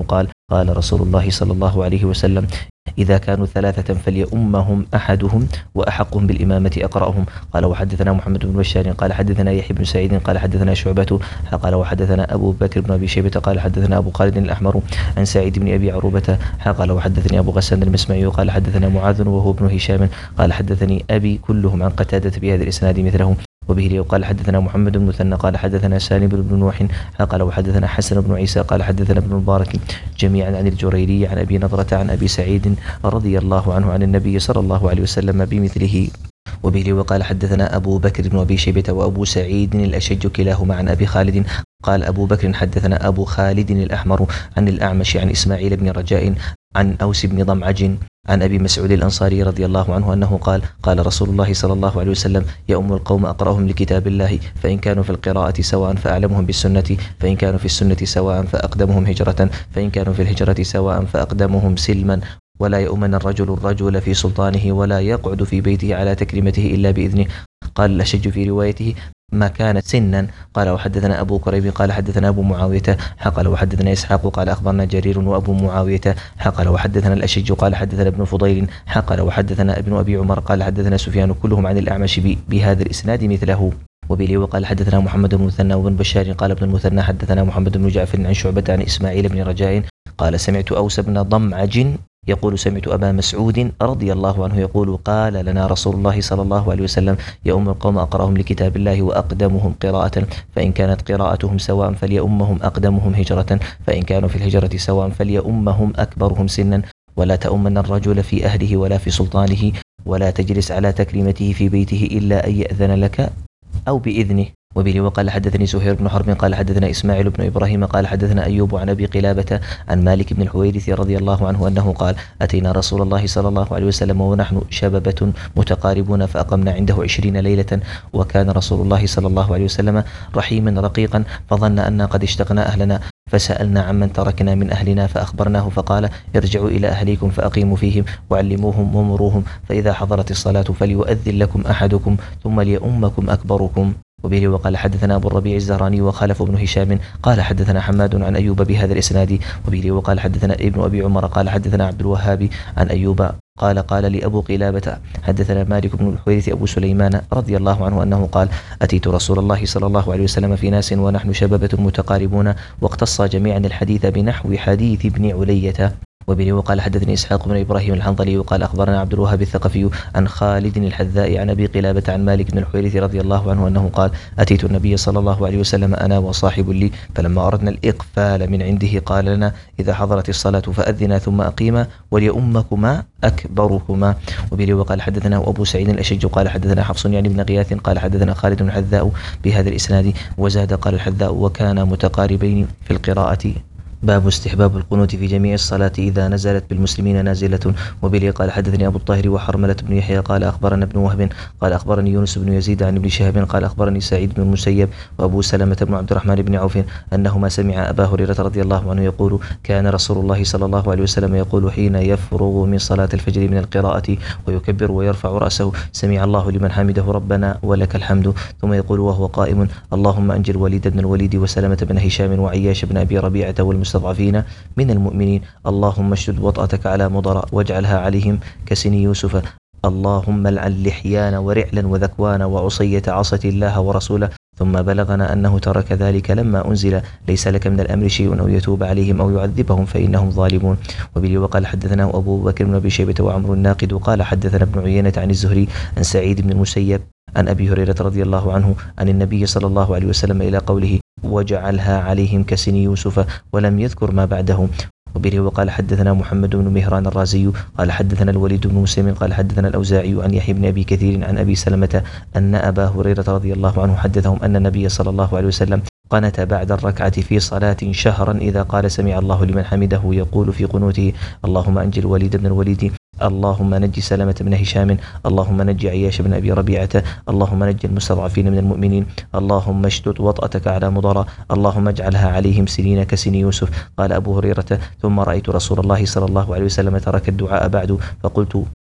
قال رسول الله صلى الله عليه وسلم إذا كانوا ثلاثة فليؤمهم أحدهم وأحقهم بالإمامة أقرأهم. قال وحدثنا محمد بن بشار قال حدثنا يحيى بن سعيد قال حدثنا شعبة قال وحدثنا أبو بكر بن أبي شيبة قال حدثنا أبو خالد الأحمر عن سعيد بن أبي عروبة قال وحدثني أبو غسان المسمعي قال حدثنا معاذ وهو ابن هشام قال حدثني أبي كلهم عن قتادة بهذا الإسناد مثله. وبه قال حدثنا محمد بن مثنى قال حدثنا سالم بن نوح قال وحدثنا حسن بن عيسى قال حدثنا ابن المبارك جميعا عن الجريري عن أبي نضرة عن أبي سعيد رضي الله عنه عن النبي صلى الله عليه وسلم بمثله. وبه وقال حدثنا أبو بكر بن أبي شيبة وأبو سعيد الأشج كلاهما عن أبي خالد قال أبو بكر حدثنا أبو خالد الأحمر عن الأعمش عن إسماعيل بن رجاء عن أوس بن ضمعج عن أبي مسعود الأنصاري رضي الله عنه أنه قال قال رسول الله صلى الله عليه وسلم يؤم القوم أقرأهم لكتاب الله فإن كانوا في القراءة سواء فأعلمهم بالسنة فإن كانوا في السنة سواء فأقدمهم هجرة فإن كانوا في الهجرة سواء فأقدمهم سلما ولا يؤمن الرجل الرجل في سلطانه ولا يقعد في بيته على تكريمته إلا بإذنه. قال الأشج في روايته ما كانت سنا. قال وحدثنا أبو كريب قال حدثنا أبو معاوية قال وحدثنا إسحاق قال أخبرنا جرير وأبو معاوية قال وحدثنا الأشج قال حدثنا ابن فضيل قال وحدثنا ابن أبي عمر قال حدثنا سفيان كلهم عن الأعمش بهذا الإسناد مثله. وبه وقال حدثنا محمد بن مثنى وابن بشار قال ابن المثنى حدثنا محمد بن جعفر عن شعبة عن إسماعيل بن رجاء قال سمعت أوس بن ضمعج يقول سمعت أبا مسعود رضي الله عنه يقول قال لنا رسول الله صلى الله عليه وسلم يؤم القوم أقرأهم لكتاب الله وأقدمهم قراءة فإن كانت قراءتهم سواء فليؤمهم أقدمهم هجرة فإن كانوا في الهجرة سواء فليؤمهم أكبرهم سنا ولا تؤمن الرجل في أهله ولا في سلطانه ولا تجلس على تكريمته في بيته إلا أن يأذن لك أو بإذنه. وبه وقال حدثني زهير بن حرب قال حدثنا إسماعيل بن إبراهيم قال حدثنا أيوب عن أبي قلابة عن مالك بن الحويرث رضي الله عنه أنه قال أتينا رسول الله صلى الله عليه وسلم ونحن شببة متقاربون فأقمنا عنده عشرين ليلة وكان رسول الله صلى الله عليه وسلم رحيما رقيقا فظن أننا قد اشتقنا أهلنا فسألنا عمن تركنا من أهلنا فأخبرناه فقال ارجعوا إلى أهليكم فأقيموا فيهم وعلموهم ومروهم فإذا حضرت الصلاة فليؤذن لكم أحدكم ثم ليؤمكم أكبركم. وبه وقال حدثنا أبو الربيع الزهراني وخلف بن هشام قال حدثنا حماد عن أيوب بهذا الإسناد. وبه وقال حدثنا ابن أبي عمر قال حدثنا عبد الوهاب عن أيوب قال قال لي أبو قلابة حدثنا مالك بن الحويرث أبو سليمان رضي الله عنه أنه قال أتيت رسول الله صلى الله عليه وسلم في ناس ونحن شببة متقاربون واقتص جميعا الحديث بنحو حديث ابن علية. وبه وقال حدثني إسحاق بن إبراهيم الحنظلي وقال أخبرنا عبد الوهاب الثقفي عن خالد الحذاء عن أبي قلابة عن مالك بن الحويرث رضي الله عنه أنه قال أتيت النبي صلى الله عليه وسلم أنا وصاحب لي فلما أردنا الإقفال من عنده قال لنا إذا حضرت الصلاة فأذنا ثم أقيما وليؤمكما أكبركما. وبه وقال حدثنا أبو سعيد الأشج قال حدثنا حفص يعني بن غياث قال حدثنا خالد الحذاء بهذا الإسناد وزاد قال الحذاء وكان متقاربين في القراءة. باب استحباب القنوت في جميع الصلاة إذا نزلت بالمسلمين نازلة. وبه قال حدثني أبو الطاهر وحرملة بن يحيى قال أخبرنا ابن وهب قال أخبرني يونس بن يزيد عن ابن شهاب قال أخبرني سعيد بن المسيب وأبو سلمة بن عبد الرحمن بن عوف أنهما سمع أبا هريرة رضي الله عنه يقول كان رسول الله صلى الله عليه وسلم يقول حين يفرغ من صلاة الفجر من القراءة ويكبر ويرفع رأسه سمع الله لمن حمده ربنا ولك الحمد ثم يقول وهو قائم اللهم أنجل وليد بن الوليد وسلمة بن هشام وعياش بن أبي ربيعة والمستضعفين من المؤمنين اللهم اشدد وطأتك على مضر واجعلها عليهم كسن يوسف اللهم العن لحيان ورعلا وذكوان وعصية عصة الله ورسوله ثم بلغنا أنه ترك ذلك لما أنزل ليس لك من الأمر شيء أو يتوب عليهم أو يعذبهم فإنهم ظالمون. وبه وقال حدثنا أبو بكر بن أبي شيبة وعمر الناقد قال حدثنا ابن عيينة عن الزهري عن سعيد بن المسيب عن أبي هريرة رضي الله عنه عن النبي صلى الله عليه وسلم إلى قوله وجعلها عليهم كسن يوسف ولم يذكر ما بعده. وبه وقال حدثنا محمد بن مهران الرازي قال حدثنا الوليد بن مسلم قال حدثنا الأوزاعي عن يحيى بن أبي كثير عن أبي سلمة أن أبا هريرة رضي الله عنه حدثهم أن النبي صلى الله عليه وسلم قنت بعد الركعة في صلاة شهرا إذا قال سمع الله لمن حمده يقول في قنوته اللهم أنجل الوليد بن الوليد اللهم نجي سلمة بن هشام اللهم نجي عياش بن أبي ربيعة اللهم نجي المستضعفين من المؤمنين اللهم اشدد وطأتك على مضر اللهم اجعلها عليهم سنين كسن يوسف. قال أبو هريرة ثم رأيت رسول الله صلى الله عليه وسلم ترك الدعاء بعد فقلت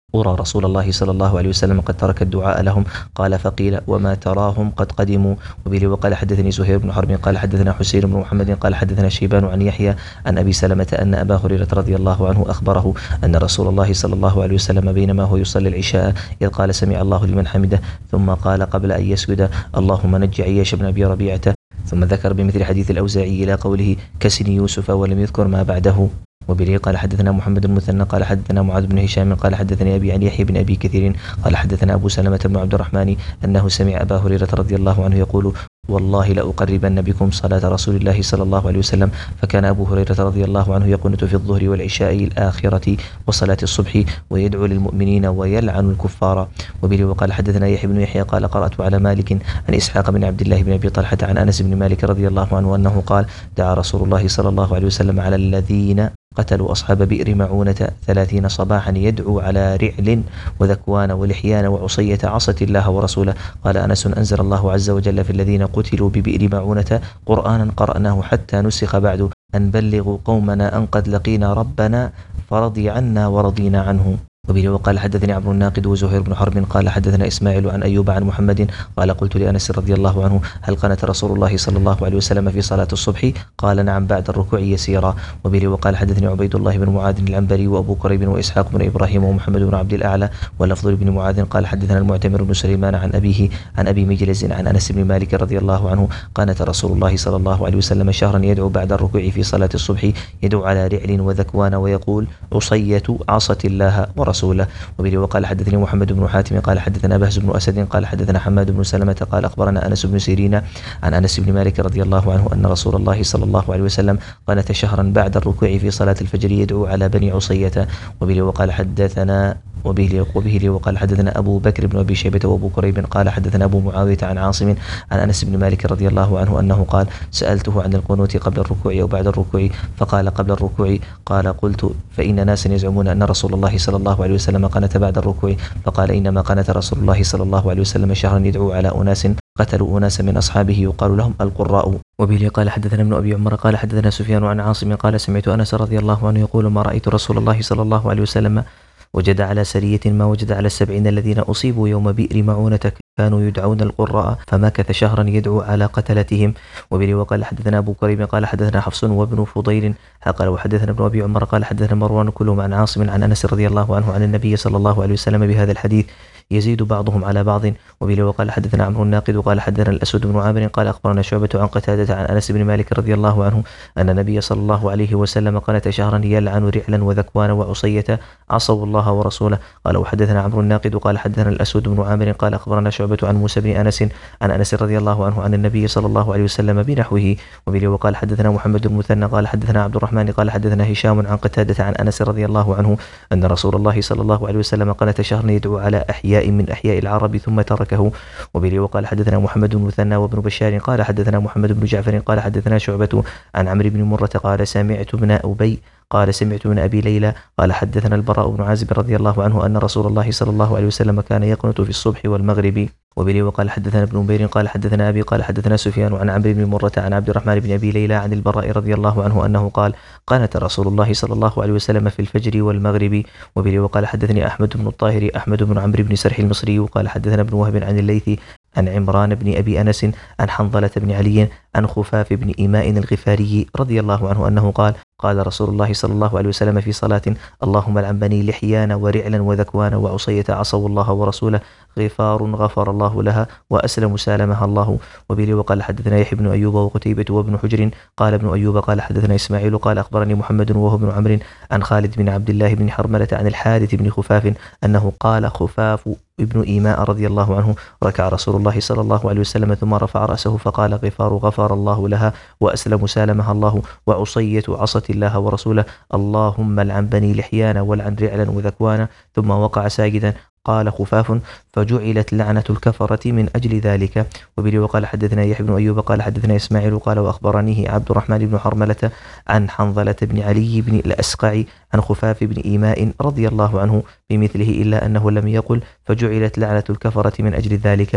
أرى رسول الله صلى الله عليه وسلم قد ترك الدعاء لهم. قال فقيل وما تراهم قد قدموا. وبه وقال حدثني زهير بن حرب قال حدثنا حسين بن محمد قال حدثنا شيبان عن يحيى عن أبي سلمة أن أبا هريرة رضي الله عنه أخبره أن رسول الله صلى الله عليه وسلم بينما هو يصلي العشاء إذ قال سمع الله لمن حمده ثم قال قبل أن يسجد اللهم نج عياش بن أبي ربيعة، ثم ذكر بمثل حديث الأوزاعي إلى قوله كسني يوسف ولم يذكر ما بعده. وبه قال حدثنا محمد المثنى قال حدثنا معاذ بن هشام قال حدثني أبي عن يحيى بن أبي كثير قال حدثنا أبو سلمة بن عبد الرحمن أنه سمع أبا هريرة رضي الله عنه يقول والله لأقربن بكم صلاة رسول الله صلى الله عليه وسلم. فكان أبو هريرة رضي الله عنه يقنت في الظهر والعشاء الآخرة وصلاة الصبح ويدعو للمؤمنين ويلعن الكفار. وبه وقال حدثنا يحيى بن يحيى قال قرأت على مالك عن إسحاق بن عبد الله بن أبي طلحة عن أنس بن مالك رضي الله عنه أنه قال دعا رسول الله صلى الله عليه وسلم على الذين قتلوا أصحاب بئر معونة ثلاثين صباحا يدعو على رعل وذكوان ولحيان وعصية عصت الله ورسوله. قال أنس أنزل الله عز وجل في الذين قتلوا ببئر معونة قرآنا قرأناه حتى نسخ بعد أن بلغوا قومنا أن قد لقينا ربنا فرضي عنا ورضينا عنه. وبه وقال حدثني عمرو الناقد وزهير بن حرب قال حدثنا إسماعيل عن أيوب عن محمد قال قلت لأنس رضي الله عنه هل قنت رسول الله صلى الله عليه وسلم في صلاة الصبح؟ قال نعم بعد الركوع يسيرا. وبه وقال حدثني عبيد الله بن معاذ العنبري وأبو كريب وإسحاق بن إبراهيم ومحمد بن عبد الأعلى واللفظ بن معاذ قال حدثنا المعتمر بن سليمان عن أبيه عن أبي مجلز عن أنس بن مالك رضي الله عنه قنت رسول الله صلى الله عليه وسلم شهرا يدعو بعد الركوع في صلاة الصبح يدعو على رعل وذكوان ويقول عصية عصت الله ورسوله. وبه وقال حدثني محمد بن حاتم قال حدثنا بهز بن أسد قال حدثنا حماد بن سلمة قال أخبرنا أنس بن سيرين عن أنس بن مالك رضي الله عنه أن رسول الله صلى الله عليه وسلم قنت شهرا بعد الركوع في صلاة الفجر يدعو على بني عصية. وبه وقال حدثنا وبه وبه وقال حدثنا أبو بكر بن أبي شيبة وأبو كريب قال حدثنا أبو معاوية عن عاصم عن أنس بن مالك رضي الله عنه أنه قال سألته عن القنوت قبل الركوع أو بعد الركوع فقال قبل الركوع. قال قلت فإن ناسا يزعمون أن رسول الله صلى الله عليه وسلم قنت بعد الركوع فقال إنما قنت رسول الله صلى الله عليه وسلم شهرا يدعو على أناس قتلوا أناسا من أصحابه يقال لهم القراء. وبه قال حدثنا ابن أبي عمر قال حدثنا سفيان عن عاصم قال سمعت أنس رضي الله عنه يقول ما رأيت رسول الله صلى الله عليه وسلم وجد على سرية ما وجد على السبعين الذين أصيبوا يوم بئر معونة كانوا يدعون القراء فمكث شهرا يدعو على قتلتهم. وبه وقال حدثنا أبو كريم قال حدثنا حفص وابن فضيل قال وحدثنا ابن أبي عمر قال حدثنا مروان كلهم عن عاصم عن أنس رضي الله عنه عن النبي صلى الله عليه وسلم بهذا الحديث يزيد بعضهم على بعض. وبه وقال حدثنا عمرو الناقد وقال حدثنا الأسود بن عامر قال أخبرنا شعبة عن قتادة عن أنس بن مالك رضي الله عنه أن النبي صلى الله عليه وسلم قنت شهرا يلعن رعلا وذكوان وعصية عصوا الله ورسوله. قال وحدثنا عمرو الناقد وقال حدثنا الأسود بن عامر قال أخبرنا شعبة عن موسى بن أنس عن أنس رضي الله عنه عن النبي صلى الله عليه وسلم بنحوه. وبه وقال حدثنا محمد المثنى قال حدثنا عبد الرحمن قال حدثنا هشام عن قتادة عن أنس رضي الله عنه أن رسول الله صلى الله عليه وسلم قنت شهرا يدعو على أحياء من أحياء العرب ثم تركه. وبه وقال حدثنا محمد بن المثنى وابن بشار قال حدثنا محمد بن جعفر قال حدثنا شعبة عن عمرو بن مرة قال سمعت ابن أبي قال سمعت من أبي ليلى قال حدثنا البراء بن عازب رضي الله عنه أن رسول الله صلى الله عليه وسلم كان يقنت في الصبح والمغرب. وبه وقال حدثنا ابن نمير قال حدثنا أبي قال حدثنا سفيان عن عمرو بن مرة عن عبد الرحمن بن أبي ليلى عن البراء رضي الله عنه أنه قال قنت رسول الله صلى الله عليه وسلم في الفجر والمغرب. وبه وقال حدثني أحمد بن الطاهر أحمد بن عمرو بن سرح المصري قال حدثنا ابن وهب عن الليث عن عمران بن أبي أنس عن حنظلة بن علي عن خفاف بن إيماء الغفاري رضي الله عنه أنه قال قال رسول الله صلى الله عليه وسلم في صلاة اللهم لعن بني لحيان ورعلا وذكوان وعصية عصوا الله ورسوله غفار غفر الله لها وأسلم سالمها الله. وبه وقال حدثنا يحيى بن أيوب وقتيبة وابن حجر قال ابن أيوب قال حدثنا إسماعيل قال أخبرني محمد وهو بن عمرو عن خالد بن عبد الله بن حرملة عن الحارث بن خفاف أنه قال خفاف ابن إيماء رضي الله عنه ركع رسول الله صلى الله عليه وسلم ثم رفع رأسه فقال غفار غفر الله لها وأسلم سالمها الله وعصية عصت الله ورسوله اللهم لعن بني لحيان ولعن رعلا وذكوان ثم وقع ساجدا. قال خفاف فجعلت لعنة الكفرة من أجل ذلك. وبه وقال حدثنا يحيى بن أيوب قال حدثنا إسماعيل قال وأخبرنيه عبد الرحمن بن حرملة عن حنظلة بن علي بن الأسقع عن خفاف بن إيماء رضي الله عنه بمثله إلا أنه لم يقل فجعلت لعنة الكفرة من أجل ذلك.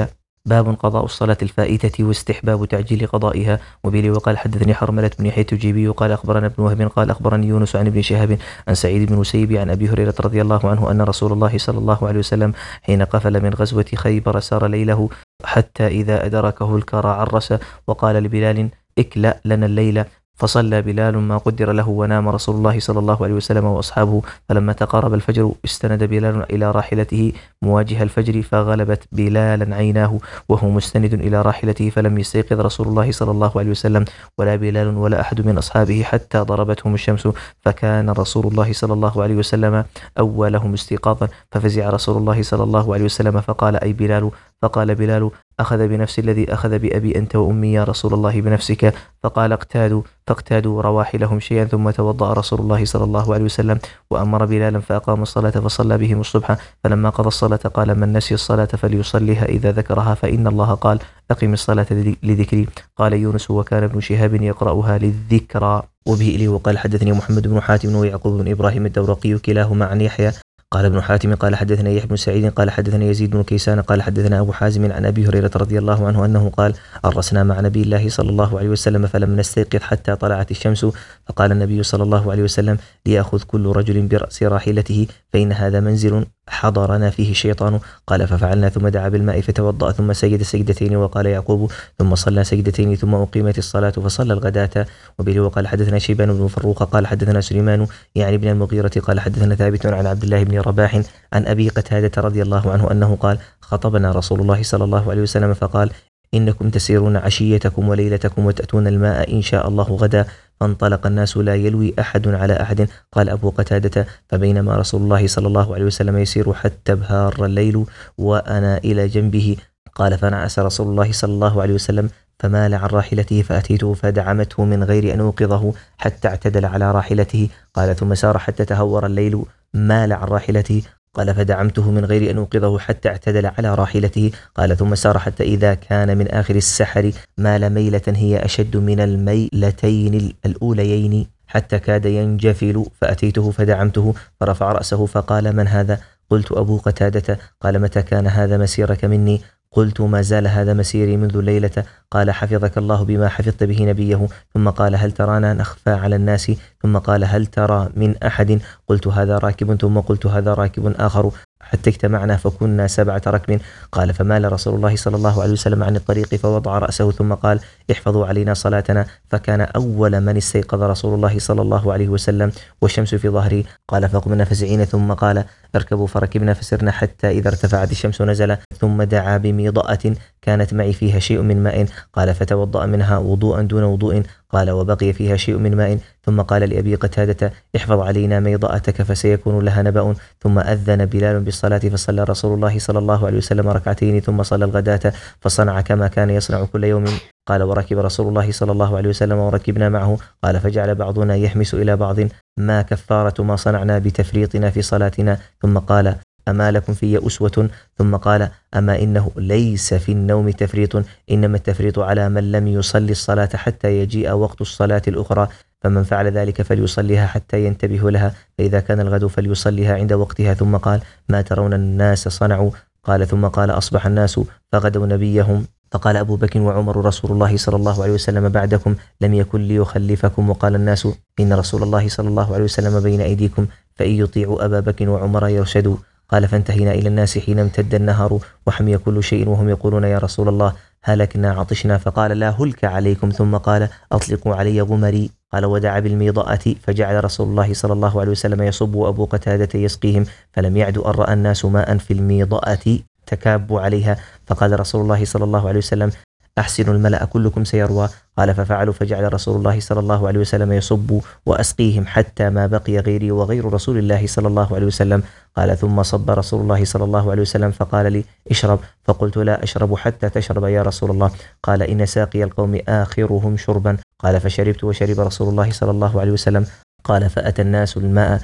باب قضاء الصلاة الفائتة واستحباب تعجيل قضائها. وبه وقال حدثني حرملة بن يحيى التجيبي قال أخبرنا ابن وهب قال أخبرني يونس عن ابن شهاب عن سعيد بن مسيب عن أبي هريرة رضي الله عنه أن رسول الله صلى الله عليه وسلم حين قفل من غزوة خيبر سار ليله حتى إذا أدركه الكرى عرس وقال لبلال اكلأ لنا الليلة، فصلى بلال ما قدر له ونام رسول الله صلى الله عليه وسلم وأصحابه. فلما تقارب الفجر استند بلال إلى راحلته مواجه الفجر فغلبت بلالا عيناه وهو مستند إلى راحلته، فلم يستيقظ رسول الله صلى الله عليه وسلم ولا بلال ولا أحد من أصحابه حتى ضربتهم الشمس، فكان رسول الله صلى الله عليه وسلم أولهم استيقاظا، ففزع رسول الله صلى الله عليه وسلم فقال أي بلال؟ فقال بلال أخذ بنفس الذي أخذ بأبي أنت وأمي يا رسول الله بنفسك. فقال اقتادوا، فاقتادوا رواحلهم شيئا ثم توضأ رسول الله صلى الله عليه وسلم وأمر بلالا فأقام الصلاة فصلى بهم الصبح. فلما قضى الصلاة قال من نسي الصلاة فليصليها إذا ذكرها فإن الله قال أقم الصلاة لذكري. قال يونس وكان ابن شهاب يقرأها للذكرى. وبه إليه وقال حدثني محمد بن حاتم ويعقوب بن إبراهيم الدورقي كلاهما عن يحيى قال ابن حاتم قال حدثنا يحيى بن سعيد قال حدثنا يزيد بن كيسان قال حدثنا أبو حازم عن أبي هريرة رضي الله عنه أنه قال أرسنا مع نبي الله صلى الله عليه وسلم فلم نستيقظ حتى طلعت الشمس، فقال النبي صلى الله عليه وسلم ليأخذ كل رجل برأس راحلته فإن هذا منزل حضرنا فيه الشيطان. قال ففعلنا ثم دعا بالماء فتوضأ ثم سجد سجدتين وقال يعقوب ثم صلى سجدتين ثم أقيمت الصلاة فصلى الغداة. وبه وقال حدثنا شيبان بن فروخ قال حدثنا سليمان يعني بن المغيرة قال حدثنا ثابت عن عبد الله بن رباح عن أبي قتادة رضي الله عنه أنه قال خطبنا رسول الله صلى الله عليه وسلم فقال إنكم تسيرون عشيتكم وليلتكم وتأتون الماء إن شاء الله غدا، فانطلق الناس لا يلوي أحد على أحد. قال أبو قتادة فبينما رسول الله صلى الله عليه وسلم يسير حتى بهار الليل وأنا إلى جنبه، قال فنعس رسول الله صلى الله عليه وسلم فمال عن راحلته فأتيته فدعمته من غير أن أوقظه حتى اعتدل على راحلته. قال ثم سار حتى تهور الليل مال عن راحلته، قال فدعمته من غير أن أوقظه حتى اعتدل على راحلته. قال ثم سار حتى إذا كان من آخر السحر مال ميلة هي أشد من الميلتين الأوليين حتى كاد ينجفل، فأتيته فدعمته فرفع رأسه فقال من هذا؟ قلت أبو قتادة. قال متى كان هذا مسيرك مني؟ قلت ما زال هذا مسيري منذ الليلة. قال حفظك الله بما حفظت به نبيه. ثم قال هل ترانا نخفى على الناس؟ ثم قال هل ترى من أحد؟ قلت هذا راكب، ثم قلت هذا راكب آخر، حتى اجتمعنا فكنا سبعة ركب. قال فمال رسول الله صلى الله عليه وسلم عن الطريق فوضع رأسه ثم قال احفظوا علينا صلاتنا، فكان أول من استيقظ رسول الله صلى الله عليه وسلم والشمس في ظهري. قال فقمنا فزعين ثم قال اركبوا فركبنا فسرنا حتى إذا ارتفعت الشمس نزل، ثم دعا بميضأة كانت معي فيها شيء من ماء، قال فتوضأ منها وضوءا دون وضوء، قال وبقي فيها شيء من ماء، ثم قال لأبي قتادة احفظ علينا ميضأتك فسيكون لها نبأ. ثم أذن بلال بالصلاة فصلى رسول الله صلى الله عليه وسلم ركعتين ثم صلى الغداة فصنع كما كان يصنع كل يوم. قال وركب رسول الله صلى الله عليه وسلم وركبنا معه. قال فجعل بعضنا يحمس إلى بعض ما كفارة ما صنعنا بتفريطنا في صلاتنا. ثم قال أما لكم في أسوة؟ ثم قال أما إنه ليس في النوم تفريط، إنما التفريط على من لم يصلي الصلاة حتى يجيء وقت الصلاة الأخرى، فمن فعل ذلك فليصليها حتى ينتبه لها، فإذا كان الغد فليصليها عند وقتها. ثم قال ما ترون الناس صنعوا؟ قال ثم قال أصبح الناس فغدوا نبيهم، فقال أبو بكر وعمر رسول الله صلى الله عليه وسلم بعدكم لم يكن ليخلفكم، وقال الناس إن رسول الله صلى الله عليه وسلم بين أيديكم فإن يطيعوا أبا بكر وعمر يرشدوا. قال فانتهينا إلى الناس حين امتد النهار وحمي كل شيء وهم يقولون يا رسول الله هلكنا عطشنا، فقال لا هلك عليكم، ثم قال أطلقوا علي غمري. قال ودعا بالميضأة فجعل رسول الله صلى الله عليه وسلم يصب وأبو قتادة يسقيهم، فلم يعد أن رأى الناس ماء في الميضأة تكابوا عليها، فقال رسول الله صلى الله عليه وسلم أحسنوا الملأ كلكم سيروى. قال ففعلوا فجعل رسول الله صلى الله عليه وسلم يصب وأسقيهم حتى ما بقي غيري وغير رسول الله صلى الله عليه وسلم. قال ثم صب رسول الله صلى الله عليه وسلم فقال لي اشرب، فقلت لا أشرب حتى تشرب يا رسول الله. قال إن ساقي القوم آخرهم شربا. قال فشربت وشرب رسول الله صلى الله عليه وسلم. قال فأتى الناس الماء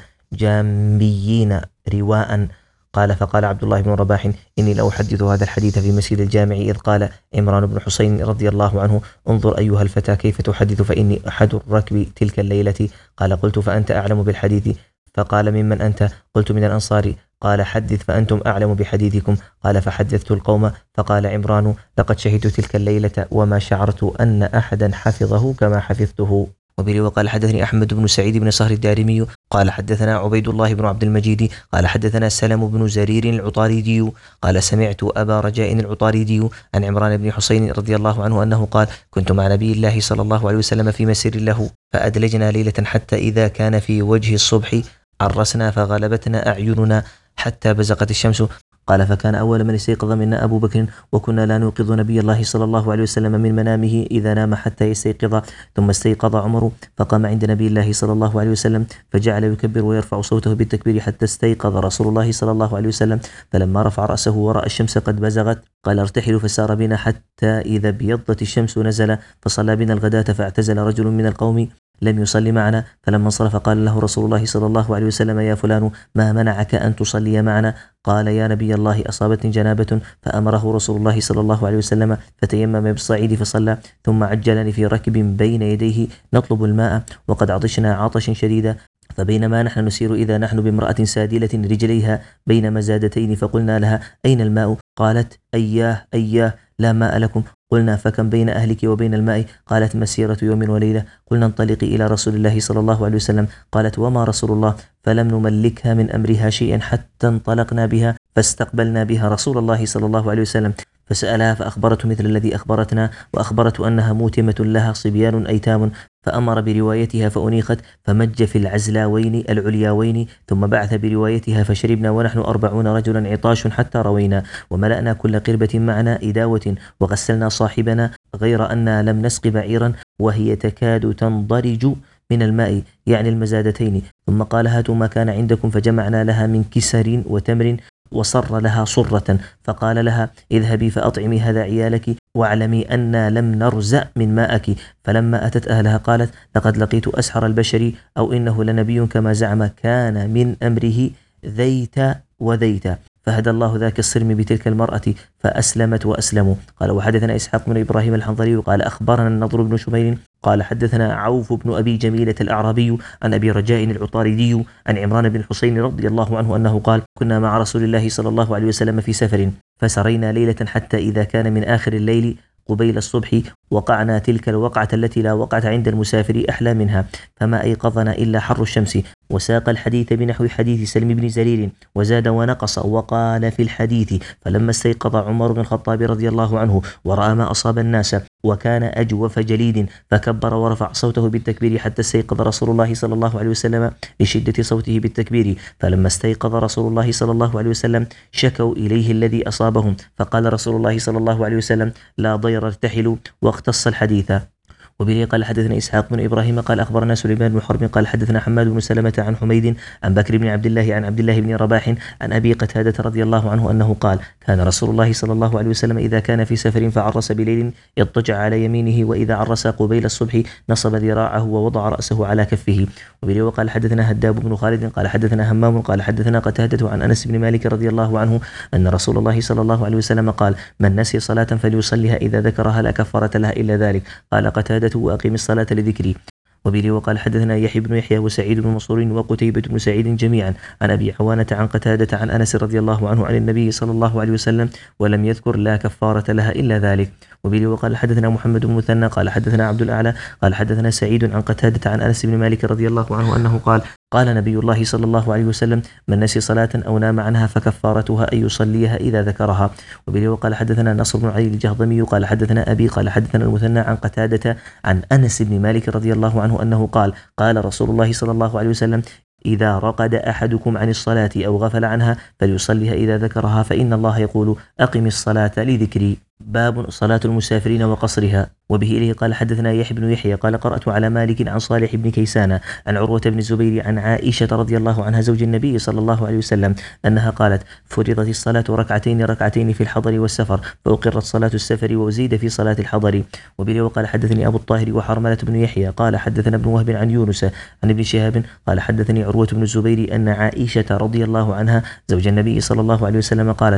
جامبيين رواء. قال فقال عبد الله بن رباح إني لأحدث هذا الحديث في مسجد الجامع إذ قال عمران بن حسين رضي الله عنه انظر أيها الفتى كيف تحدث فإني أحد الركب تلك الليلة. قال قلت فأنت أعلم بالحديث، فقال ممن أنت؟ قلت من الأنصار. قال حدث فأنتم أعلم بحديثكم. قال فحدثت القوم. فقال عمران لقد شهدت تلك الليلة وما شعرت أن أحدا حفظه كما حفظته. وبه وقال حدثني أحمد بن سعيد بن صهر الدارمي قال حدثنا عبيد الله بن عبد المجيد قال حدثنا سلم بن زرير العطاردي قال سمعت أبا رجاء العطاردي عن عمران بن حسين رضي الله عنه أنه قال كنت مع نبي الله صلى الله عليه وسلم في مسير له فأدلجنا ليلة حتى إذا كان في وجه الصبح عرسنا فغلبتنا أعيننا حتى بزقت الشمس. قال فكان أول من استيقظ منا أبو بكر وكنا لا نوقظ نبي الله صلى الله عليه وسلم من منامه إذا نام حتى يستيقظ. ثم استيقظ عمر فقام عند نبي الله صلى الله عليه وسلم فجعل يكبر ويرفع صوته بالتكبير حتى استيقظ رسول الله صلى الله عليه وسلم. فلما رفع رأسه ورأى الشمس قد بزغت قال ارتحلوا فسار بنا حتى إذا ابيضت الشمس نزل فصلى بنا الغداة فاعتزل رجل من القوم لم يصلي معنا فلما انصرف قال له رسول الله صلى الله عليه وسلم يا فلان ما منعك أن تصلي معنا؟ قال يا نبي الله أصابتني جنابة فأمره رسول الله صلى الله عليه وسلم فتيمم بالصعيد فصلى ثم عجلني في ركب بين يديه نطلب الماء وقد عطشنا عطشا شديدا فبينما نحن نسير إذا نحن بامرأة سادلة رجليها بين مزادتين فقلنا لها أين الماء؟ قالت أياه أياه لا ماء لكم. قلنا فكم بين أهلك وبين الماء؟ قالت مسيرة يوم وليلة. قلنا انطلقي إلى رسول الله صلى الله عليه وسلم. قالت وما رسول الله؟ فلم نملكها من أمرها شيئا حتى انطلقنا بها فاستقبلنا بها رسول الله صلى الله عليه وسلم فسألها فأخبرته مثل الذي أخبرتنا وأخبرته أنها موتمة لها صبيان أيتام فأمر بروايتها فأنيخت فمج في العزلاوين العلياوين ثم بعث بروايتها فشربنا ونحن أربعون رجلا عطاش حتى روينا وملأنا كل قربة معنا إداوة وغسلنا صاحبنا غير أننا لم نسق بعيرا وهي تكاد تنضرج من الماء يعني المزادتين. ثم قال هاتوا ما كان عندكم فجمعنا لها من كسر وتمر وصر لها صرة فقال لها اذهبي فأطعمي هذا عيالك واعلمي أننا لم نرزأ من ماءك. فلما أتت أهلها قالت لقد لقيت أسحر البشر أو إنه لنبي كما زعم كان من أمره ذيت وذيت فهدى الله ذاك الصرم بتلك المرأة فأسلمت وأسلموا. قال وحدثنا إسحاق بن إبراهيم الحنظلي قال أخبرنا النضر بن شميل قال حدثنا عوف بن أبي جميلة الأعرابي عن أبي رجاء العطاردي عن عمران بن حسين رضي الله عنه أنه قال كنا مع رسول الله صلى الله عليه وسلم في سفر فسرينا ليلة حتى إذا كان من آخر الليل قبيل الصبح وقعنا تلك الوقعة التي لا وقعة عند المسافر أحلى منها فما أيقظنا إلا حر الشمس. وساق الحديث بنحو حديث سلم بن زرير وزاد ونقص وقال في الحديث فلما استيقظ عمر بن الخطاب رضي الله عنه ورأى ما أصاب الناس وكان أجوف جليد فكبر ورفع صوته بالتكبير حتى استيقظ رسول الله صلى الله عليه وسلم لشدة صوته بالتكبير. فلما استيقظ رسول الله صلى الله عليه وسلم شكوا إليه الذي أصابهم فقال رسول الله صلى الله عليه وسلم لا ضير ارتحلوا واقتص الحديث. وبه قال حدثنا إسحاق بن إبراهيم قال أخبرنا سليمان بن حرب قال حدثنا حماد بن سلمة عن حميد عن بكر بن عبد الله عن عبد الله بن رباح عن أبي قتادة رضي الله عنه أنه قال كان رسول الله صلى الله عليه وسلم إذا كان في سفر فعرس بليل يضطجع على يمينه وإذا عرس قبيل الصبح نصب ذراعه ووضع رأسه على كفه. وبه وقال حدثنا هداب بن خالد قال حدثنا همام قال حدثنا قتادة عن أنس بن مالك رضي الله عنه أن رسول الله صلى الله عليه وسلم قال من نسي صلاة فليصليها إذا ذكرها لا كفارة لها إلا ذلك. قال قتادة وأقيم الصلاة لذكري. وبه وقال حدثنا يحيى بن يحيى وسعيد بن منصور وقتيبة بن سعيد جميعا عن أبي عوانة عن قتادة عن أنس رضي الله عنه عن النبي صلى الله عليه وسلم ولم يذكر لا كفارة لها إلا ذلك. وبه وقال حدثنا محمد بن مثنى قال حدثنا عبد الأعلى قال حدثنا سعيد عن قتادة عن أنس بن مالك رضي الله عنه أنه قال قال نبي الله صلى الله عليه وسلم من نسي صلاة أو نام عنها فكفارتها أن يصليها إذا ذكرها. وبه وقال حدثنا نصر بن علي الجهضمي قال حدثنا أبي قال حدثنا المثنى عن قتادة عن أنس بن مالك رضي الله عنه أنه قال قال رسول الله صلى الله عليه وسلم إذا رقد أحدكم عن الصلاة أو غفل عنها فليصليها إذا ذكرها فإن الله يقول أقم الصلاة لذكري. باب صلاة المسافرين وقصرها. وبه إليه قال حدثنا يحيى بن يحيى قال قرأت على مالك عن صالح بن كيسان عن عروة بن الزبير عن عائشة رضي الله عنها زوج النبي صلى الله عليه وسلم أنها قالت فرضت الصلاة ركعتين ركعتين في الحضر والسفر فأقرت صلاة السفر وزيد في صلاة الحضر. وبه وقال حدثني أبو الطاهر وحرملة بن يحيى قال حدثنا ابن وهب عن يونس عن ابن شهاب قال حدثني عروة بن الزبير أن عائشة رضي الله عنها زوج النبي صلى الله عليه وسلم قالت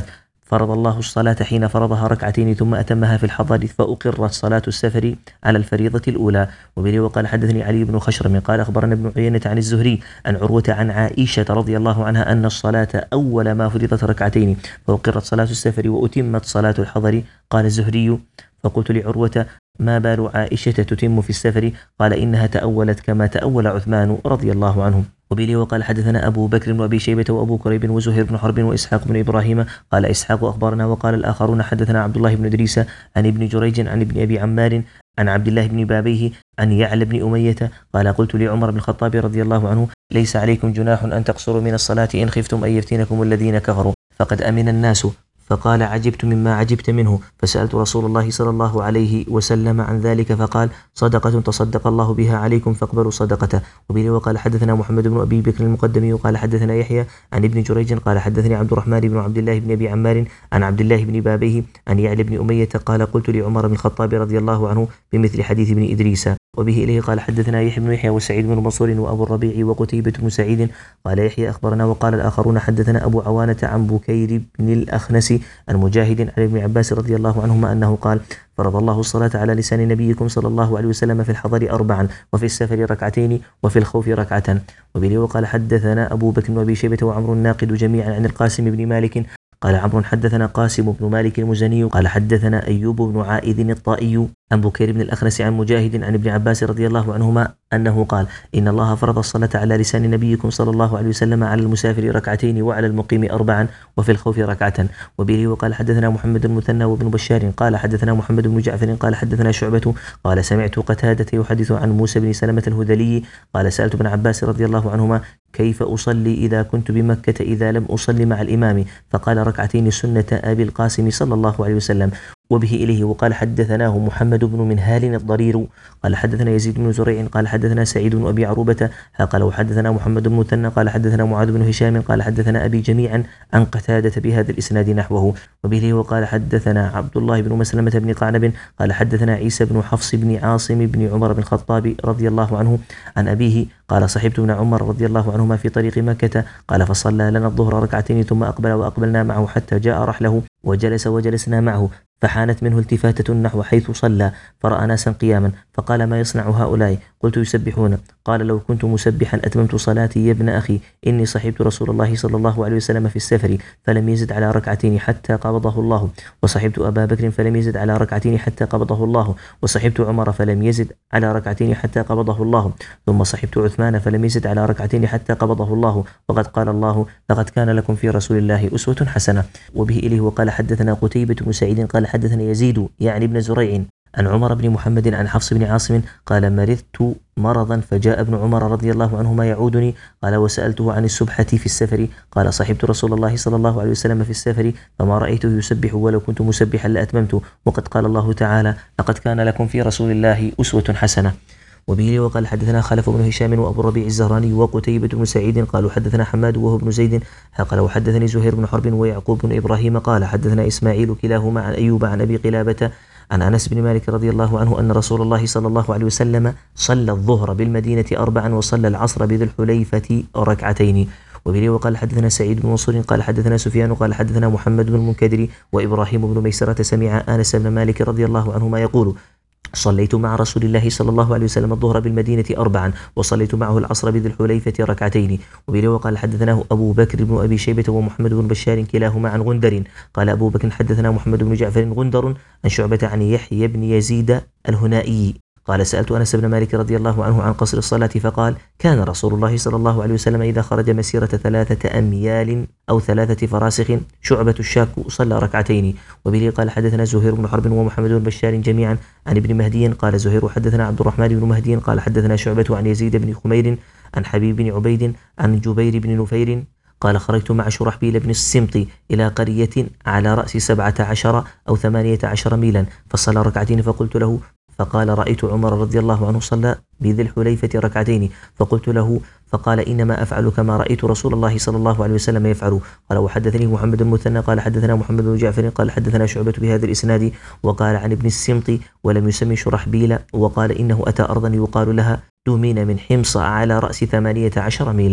فرض الله الصلاة حين فرضها ركعتين ثم أتمها في الحضر فأقرت صلاة السفر على الفريضة الأولى. وبه وقال حدثني علي بن خشرم قال أخبرنا ابن عيينة عن الزهري عن عروة عن عائشة رضي الله عنها أن الصلاة أول ما فرضت ركعتين فأقرت صلاة السفر وأتمت صلاة الحضر. قال الزهري فقلت لعروة ما بال عائشة تتم في السفر؟ قال إنها تأولت كما تأول عثمان رضي الله عنه. وبه وقال حدثنا أبو بكر وأبي شيبة وأبو كريب وزهير بن حرب وإسحاق بن إبراهيم قال إسحاق أخبرنا وقال الآخرون حدثنا عبد الله بن إدريس عن ابن جريج عن ابن أبي عمار عن عبد الله بن بابيه عن يعلى بن أمية قال قلت لعمر بن الخطاب رضي الله عنه ليس عليكم جناح أن تقصروا من الصلاة إن خفتم أن يفتنكم الذين كفروا فقد أمن الناس. فقال عجبت مما عجبت منه فسألت رسول الله صلى الله عليه وسلم عن ذلك فقال صدقة تصدق الله بها عليكم فاقبلوا صدقته. وبه وقال حدثنا محمد بن أبي بكر المقدمي وقال حدثنا يحيى عن ابن جريج قال حدثني عبد الرحمن بن عبد الله بن أبي عمار عن عبد الله بن بابيه عن يعلى بن أمية قال قلت لعمر بن الخطاب رضي الله عنه بمثل حديث ابن إدريس. وبه إليه قال حدثنا يحيى بن يحيى وسعيد بن منصور وأبو الربيع وقتيبة بن سعيد قال يحيى أخبرنا وقال الآخرون حدثنا أبو عوانة عن بكير بن الأخنس عن مجاهد عن ابن عباس رضي الله عنهما أنه قال فرض الله الصلاة على لسان نبيكم صلى الله عليه وسلم في الحضر أربعا وفي السفر ركعتين وفي الخوف ركعة. وبه وقال حدثنا أبو بكر وأبي شيبة وعمر الناقد جميعا عن القاسم بن مالك قال عمرو حدثنا قاسم بن مالك المزني قال حدثنا أيوب بن عائذ الطائي عن بكير بن الأخنس عن مجاهد عن ابن عباس رضي الله عنهما أنه قال إن الله فرض الصلاة على لسان نبيكم صلى الله عليه وسلم على المسافر ركعتين وعلى المقيم أربعا وفي الخوف ركعة. وبه وقال حدثنا محمد المثنى وابن بشار قال حدثنا محمد بن جعفر قال حدثنا شعبة قال سمعت قتادة يحدث عن موسى بن سلمة الهذلي قال سألت ابن عباس رضي الله عنهما كيف أصلي إذا كنت بمكة إذا لم أصلي مع الإمام؟ فقال ركعتين سنة أبي القاسم صلى الله عليه وسلم. وبه إليه وقال حدثناه محمد بن منهال الضرير قال حدثنا يزيد بن زريع قال حدثنا سعيد بن أبي عروبة قال وحدثنا محمد بن مثنى قال حدثنا معاذ بن هشام قال حدثنا أبي جميعا عن قتادة بهذا الإسناد نحوه. وبه إليه وقال حدثنا عبد الله بن مسلمة بن قعنب قال حدثنا عيسى بن حفص بن عاصم بن عمر بن الخطاب رضي الله عنه عن أبيه قال صحبت ابن عمر رضي الله عنهما في طريق مكة قال فصلى لنا الظهر ركعتين ثم أقبل وأقبلنا معه حتى جاء رحله وجلس وجلسنا معه فحانت منه التفاتة نحو حيث صلى فرأى ناسا قياما فقال ما يصنع هؤلاء؟ قلت يسبحون. قال لو كنت مسبحا أتممت صلاتي يا ابن أخي إني صحبت رسول الله صلى الله عليه وسلم في السفر فلم يزد على ركعتين حتى قبضه الله وصحبت أبا بكر فلم يزد على ركعتين حتى قبضه الله وصحبت عمر فلم يزد على ركعتين حتى قبضه الله ثم صحبت عثمان فلم يزد على ركعتين حتى قبضه الله وقد قال الله لقد كان لكم في رسول الله أسوة حسنة. وبه إليه وقال حدثنا قتيبة بن سعيد قال حدثنا يزيد يعني ابن زريع عن عمر بن محمد عن حفص بن عاصم قال مرضت مرضا فجاء ابن عمر رضي الله عنهما يعودني قال وسألته عن السبحة في السفر قال صحبت رسول الله صلى الله عليه وسلم في السفر فما رأيته يسبح ولو كنت مسبحا لأتممت وقد قال الله تعالى لقد كان لكم في رسول الله أسوة حسنة. وبه وقال حدثنا خلف بن هشام وأبو الربيع الزهراني وقتيبة بن سعيد قالوا حدثنا حماد وهو بن زيد قال وحدثني زهير بن حرب ويعقوب بن إبراهيم قال حدثنا إسماعيل كلاهما عن أيوب عن أبي قلابة عن أنس بن مالك رضي الله عنه أن رسول الله صلى الله عليه وسلم صلى الظهر بالمدينة أربعا وصلى العصر بذي الحليفة ركعتين. وبه وقال حدثنا سعيد بن منصور قال حدثنا سفيان قال حدثنا محمد بن المنكدر وإبراهيم بن ميسرة سمع أنس بن مالك رضي الله عنهما يقول صليت مع رسول الله صلى الله عليه وسلم الظهر بالمدينة أربعا وصليت معه العصر بذي الحليفة ركعتين. وبه وقال حدثناه أبو بكر بن أبي شيبة ومحمد بن بشار كلاهما عن غندر قال أبو بكر حدثنا محمد بن جعفر غندر عن شعبة عن يحيى بن يزيد الهنائي قال سألت أنس بن مالك رضي الله عنه عن قصر الصلاة فقال كان رسول الله صلى الله عليه وسلم إذا خرج مسيرة ثلاثة أميال أو ثلاثة فراسخ شعبة الشاك صلى ركعتين. وبه قال حدثنا زهير بن حرب ومحمد بن بشار جميعا عن ابن مهدي قال زهير حدثنا عبد الرحمن بن مهدي قال حدثنا شعبة عن يزيد بن خمير عن حبيب بن عبيد عن جبير بن نفير قال خرجت مع شرحبيل بن السمط إلى قرية على رأس سبعة عشر أو ثمانية عشر ميلا فصلى ركعتين فقلت له فقال رأيت عمر رضي الله عنه صلى بذي الحليفة ركعتين فقلت له فقال إنما أفعل كما رأيت رسول الله صلى الله عليه وسلم يفعل. قال وحدثني محمد المثنى قال حدثنا محمد بن جعفر قال حدثنا شعبة بهذا الإسناد وقال عن ابن السمط ولم يسمي شرحبيل وقال إنه أتى أرضا يقال لها دومين من حمص على رأس ثمانية عشر ميلا.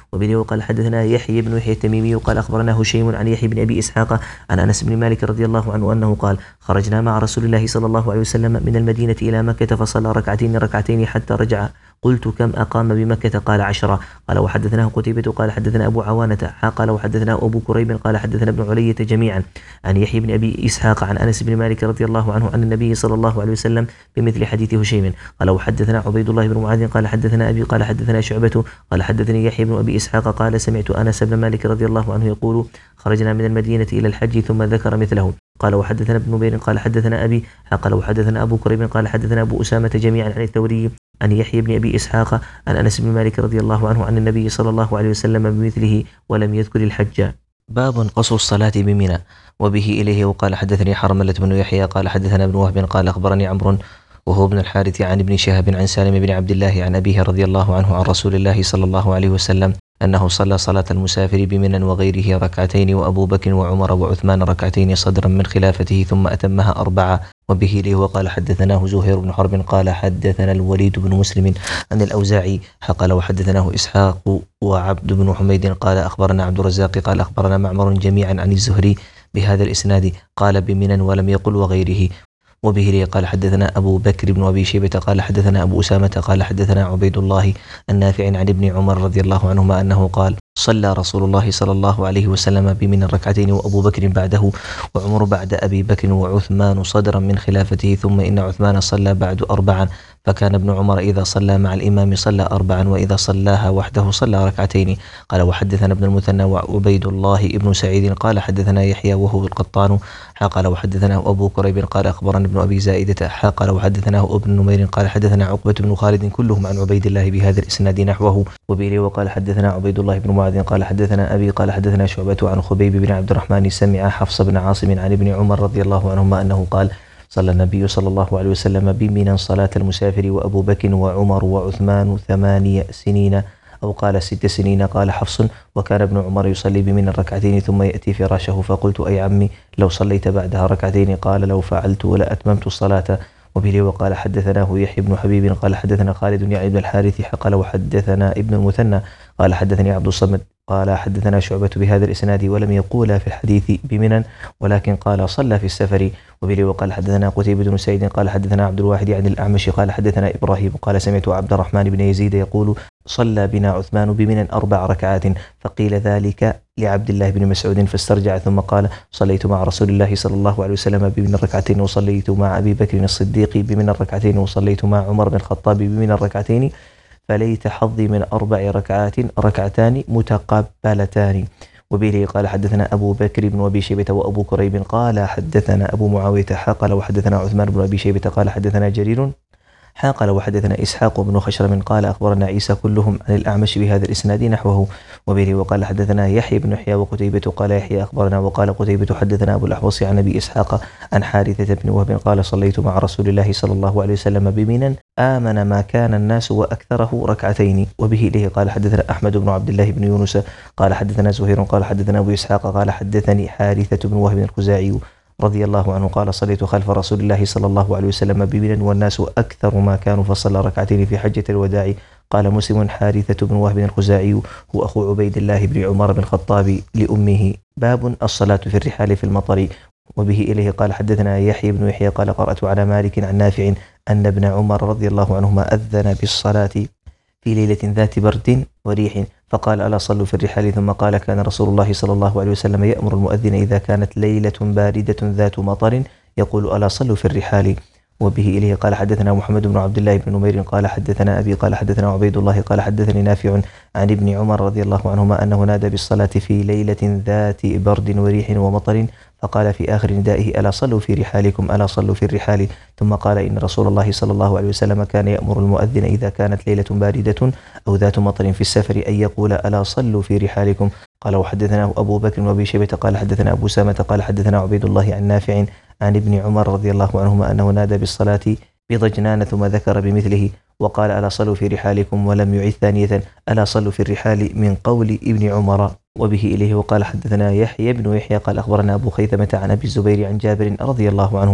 وبه قال حدثنا يحيى بن يحيى التميمي قال أخبرنا هشيم عن يحيى بن أبي إسحاق عن أنس بن مالك رضي الله عنه أنه قال خرجنا مع رسول الله صلى الله عليه وسلم من المدينة إلى مكة فصلى ركعتين ركعتين حتى رجع. قلت كم أقام بمكة؟ قال عشرة. قال وحدثناه قتيبة قال حدثنا أبو عوانة قال وحدثنا أبو كريب قال حدثنا ابن علية جميعا عن يحيى بن أبي إسحاق عن أنس بن مالك رضي الله عنه عن النبي صلى الله عليه وسلم بمثل حديث هشيم. قال وحدثنا عبيد الله بن معاذ قال حدثنا أبي قال حدثنا شعبة قال حدثني يحيى بن أبي إسحاق قال سمعت أنس بن مالك رضي الله عنه يقول خرجنا من المدينة إلى الحج ثم ذكر مثله. قال وحدثنا ابن نمير قال حدثنا أبي قال وحدثنا أبو كريب قال حدثنا أبو أسامة جميعا عن الثوري عن يحيى بن أبي إسحاق عن أنس بن مالك رضي الله عنه عن النبي صلى الله عليه وسلم بمثله ولم يذكر الحج. باب قصر الصلاة بمنى. وبه إليه وقال حدثني حرملة بن يحيى قال حدثنا ابن وهب قال أخبرني عمرو وهو ابن الحارث عن ابن شهاب عن سالم بن عبد الله عن أبيه رضي الله عنه عن رسول الله صلى الله عليه وسلم أنه صلى صلاة المسافر بمنى وغيره ركعتين وأبو بكر وعمر وعثمان ركعتين صدرا من خلافته ثم أتمها أربعة. وبه إليه وقال حدثناه زهير بن حرب قال حدثنا الوليد بن مسلم عن الأوزاعي قال وحدثناه إسحاق وعبد بن حميد قال أخبرنا عبد الرزاق قال أخبرنا معمر جميعا عن الزهري بهذا الإسناد قال بمنى ولم يقل وغيره. وبه لي قال حدثنا أبو بكر بن أبي شيبة قال حدثنا أبو أسامة قال حدثنا عبيد الله النافع عن ابن عمر رضي الله عنهما أنه قال صلى رسول الله صلى الله عليه وسلم بمنى ركعتين وأبو بكر بعده وعمر بعد أبي بكر وعثمان صدرا من خلافته ثم إن عثمان صلى بعد أربعا فكان ابن عمر إذا صلى مع الإمام صلى أربعا وإذا صلاها وحده صلى ركعتين. قال وحدثنا ابن المثنى وعبيد الله ابن سعيد قال حدثنا يحيى وهو القطان قال وحدثناه أبو كريب قال أخبرنا ابن أبي زائدة قال وحدثناه ابن نمير قال حدثنا عقبة بن خالد كلهم عن عبيد الله بهذا الإسناد نحوه. وبه وقال حدثنا عبيد الله بن معاذ قال حدثنا أبي قال حدثنا شعبة عن خبيب بن عبد الرحمن سمع حفص بن عاصم عن ابن عمر رضي الله عنهما أنه قال صلى النبي صلى الله عليه وسلم بمنى صلاة المسافر وأبو بكر وعمر وعثمان ثمانية سنين أو قال ست سنين. قال حفص وكان ابن عمر يصلي بمنى الركعتين ثم يأتي فراشه فقلت أي عمي لو صليت بعدها ركعتين قال لو فعلت ولا أتممت الصلاة. وبه وقال حدثناه يحيى بن حبيب قال حدثنا خالد يعني ابن الحارث قال وحدثنا ابن المثنى قال حدثني عبد الصمد قال حدثنا شعبة بهذا الإسناد ولم يقول في الحديث بمنى ولكن قال صلى في السفر. وبه وقال حدثنا قتيبة بن سعيد قال حدثنا عبد الواحد عن الأعمش قال حدثنا إبراهيم قال سمعت عبد الرحمن بن يزيد يقول صلى بنا عثمان بمنى أربع ركعات فقيل ذلك لعبد الله بن مسعود فاسترجع ثم قال صليت مع رسول الله صلى الله عليه وسلم بمنى الركعتين وصليت مع أبي بكر الصديق بمنى الركعتين وصليت مع عمر بن الخطاب بمنى الركعتين فليت حظي من أربع ركعات ركعتان متقبلتان. وبه قال حدثنا أبو بكر بن أبي شيبة وأبو كريب قال حدثنا أبو معاوية قال وحدثنا عثمان بن أبي شيبة قال حدثنا جرير قال وحدثنا إسحاق بن خشرم قال أخبرنا عيسى كلهم عن الأعمش بهذا الإسناد نحوه. وبه وقال حدثنا يحيى بن يحيى وقتيبة قال يحيى أخبرنا وقال قتيبة حدثنا أبو الأحوص عن أبي إسحاق عن حارثة بن وهب قال صليت مع رسول الله صلى الله عليه وسلم بمنى آمن ما كان الناس وأكثره ركعتين. وبه إليه قال حدثنا أحمد بن عبد الله بن يونس قال حدثنا زهير قال حدثنا أبو إسحاق قال حدثني حارثة بن وهب الخزاعي رضي الله عنه قال صليت خلف رسول الله صلى الله عليه وسلم بمنى والناس أكثر ما كانوا فصلى ركعتين في حجة الوداع. قال مسلم حارثة بن وهب الخزاعي هو أخو عبيد الله بن عمر بن الخطاب لأمه. باب الصلاة في الرحال في المطر. وبه إليه قال حدثنا يحيى بن يحيى قال قرأت على مالك عن نافع أن ابن عمر رضي الله عنهما أذن بالصلاة في ليلة ذات برد وريح فقال ألا صلوا في الرحال ثم قال كان رسول الله صلى الله عليه وسلم يأمر المؤذن إذا كانت ليلة باردة ذات مطر يقول ألا صلوا في الرحال. وبه إليه قال حدثنا محمد بن عبد الله بن نمير قال حدثنا أبي قال حدثنا عبيد الله قال حدثني نافع عن ابن عمر رضي الله عنهما أنه نادى بالصلاة في ليلة ذات برد وريح ومطر فقال في آخر ندائه ألا صلوا في رحالكم ألا صلوا في الرحال ثم قال إن رسول الله صلى الله عليه وسلم كان يأمر المؤذن إذا كانت ليلة باردة أو ذات مطر في السفر أن يقول ألا صلوا في رحالكم. قال وحدثناه أبو بكر وأبي شيبة قال حدثنا أبو سامة قال حدثنا عبيد الله عن نافع عن ابن عمر رضي الله عنهما أنه نادى بالصلاة بضجنان ثم ذكر بمثله وقال ألا صلوا في رحالكم ولم يعد ثانية ألا صلوا في الرحال من قول ابن عمر. وبه إليه وقال حدثنا يحيى بن يحيى قال أخبرنا أبو خيثمة عن أبي الزبير عن جابر رضي الله عنه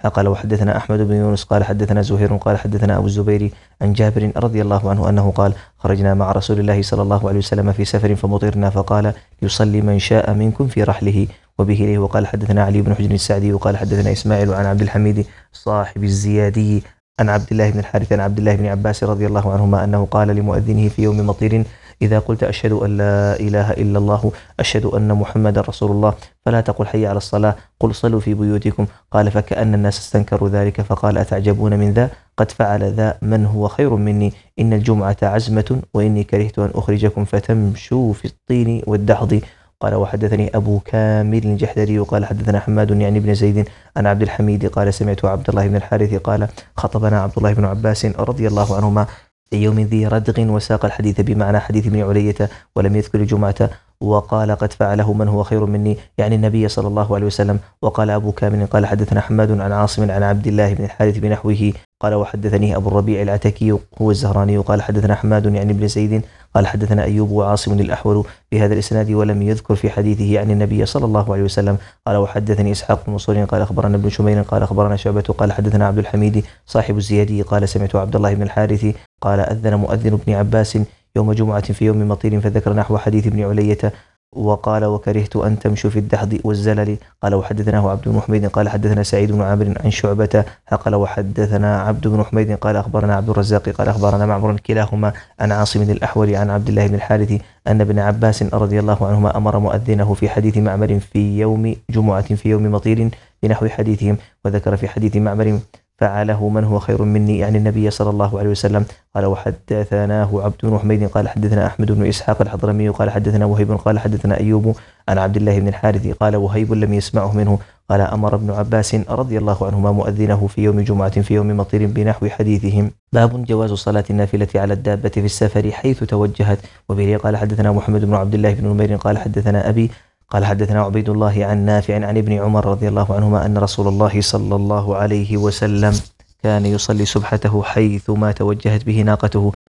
قال وحدثنا أحمد بن يونس قال حدثنا زهير قال حدثنا أبو الزبير عن جابر رضي الله عنه أنه قال خرجنا مع رسول الله صلى الله عليه وسلم في سفر فمطرنا فقال يصلي من شاء منكم في رحله وبه إليه. وقال حدثنا علي بن حجر السعدي وقال حدثنا إسماعيل عن عبد الحميد صاحب الزيادي عن عبد الله بن الحارث عن عبد الله بن عباس رضي الله عنهما أنه قال لمؤذنه في يوم مطير إذا قلت أشهد أن لا إله إلا الله أشهد أن محمد رسول الله فلا تقل حي على الصلاة قل صلوا في بيوتكم. قال فكأن الناس استنكروا ذلك فقال أتعجبون من ذا قد فعل ذا من هو خير مني إن الجمعة عزمة وإني كرهت أن أخرجكم فتمشوا في الطين والدحض. قال وحدثني أبو كامل الجحدري وقال حدثنا حماد يعني بن زيد عن عبد الحميد قال سمعت عبد الله بن الحارث قال خطبنا عبد الله بن عباس رضي الله عنهما في يوم ذي ردغ وساق الحديث بمعنى حديث ابن علية ولم يذكر الجمعة وقال قد فعله من هو خير مني يعني النبي صلى الله عليه وسلم. وقال أبو كامل قال حدثنا حماد عن عاصم عن عبد الله بن الحارث بنحوه. قال وحدثني أبو الربيع العتكي هو الزهراني قال حدثنا حماد يعني ابن زيد قال حدثنا أيوب وعاصم الأحول بهذا الإسناد ولم يذكر في حديثه عن النبي صلى الله عليه وسلم. قال وحدثني إسحاق بن منصور قال أخبرنا ابن شمير قال أخبرنا شعبة قال حدثنا عبد الحميد صاحب الزيادي قال سمعت عبد الله بن الحارث قال أذن مؤذن ابن عباس يوم جمعة في يوم مطير فذكر نحو حديث ابن علية وقال وكرهت أن تمشوا في الدحض والزلل. قال وحدثناه عبد بن حميد قال حدثنا سعيد بن عامر عن شعبة قال وحدثنا عبد بن حميد قال أخبرنا عبد الرزاق قال أخبرنا معمر كلاهما عن عاصم الأحول عن عبد الله بن الحارث أن ابن عباس رضي الله عنهما أمر مؤذنه في حديث معمر في يوم جمعة في يوم مطير بنحو حديثهم وذكر في حديث معمر فعله من هو خير مني يعني النبي صلى الله عليه وسلم. قال وحدثناه عبد بن حميد قال حدثنا أحمد بن إسحاق الحضرمي قال حدثنا وهيب قال حدثنا أيوب عن عبد الله بن الحارث قال وهيب لم يسمعه منه قال أمر ابن عباس رضي الله عنهما مؤذنه في يوم جمعة في يوم مطير بنحو حديثهم. باب جواز صلاة النافلة على الدابة في السفر حيث توجهت. وبه قال حدثنا محمد بن عبد الله بن نمير قال حدثنا أبي قال حدثنا عبيد الله عن نافع عن ابن عمر رضي الله عنهما أن رسول الله صلى الله عليه وسلم كان يصلي سبحته حيث ما توجهت به ناقته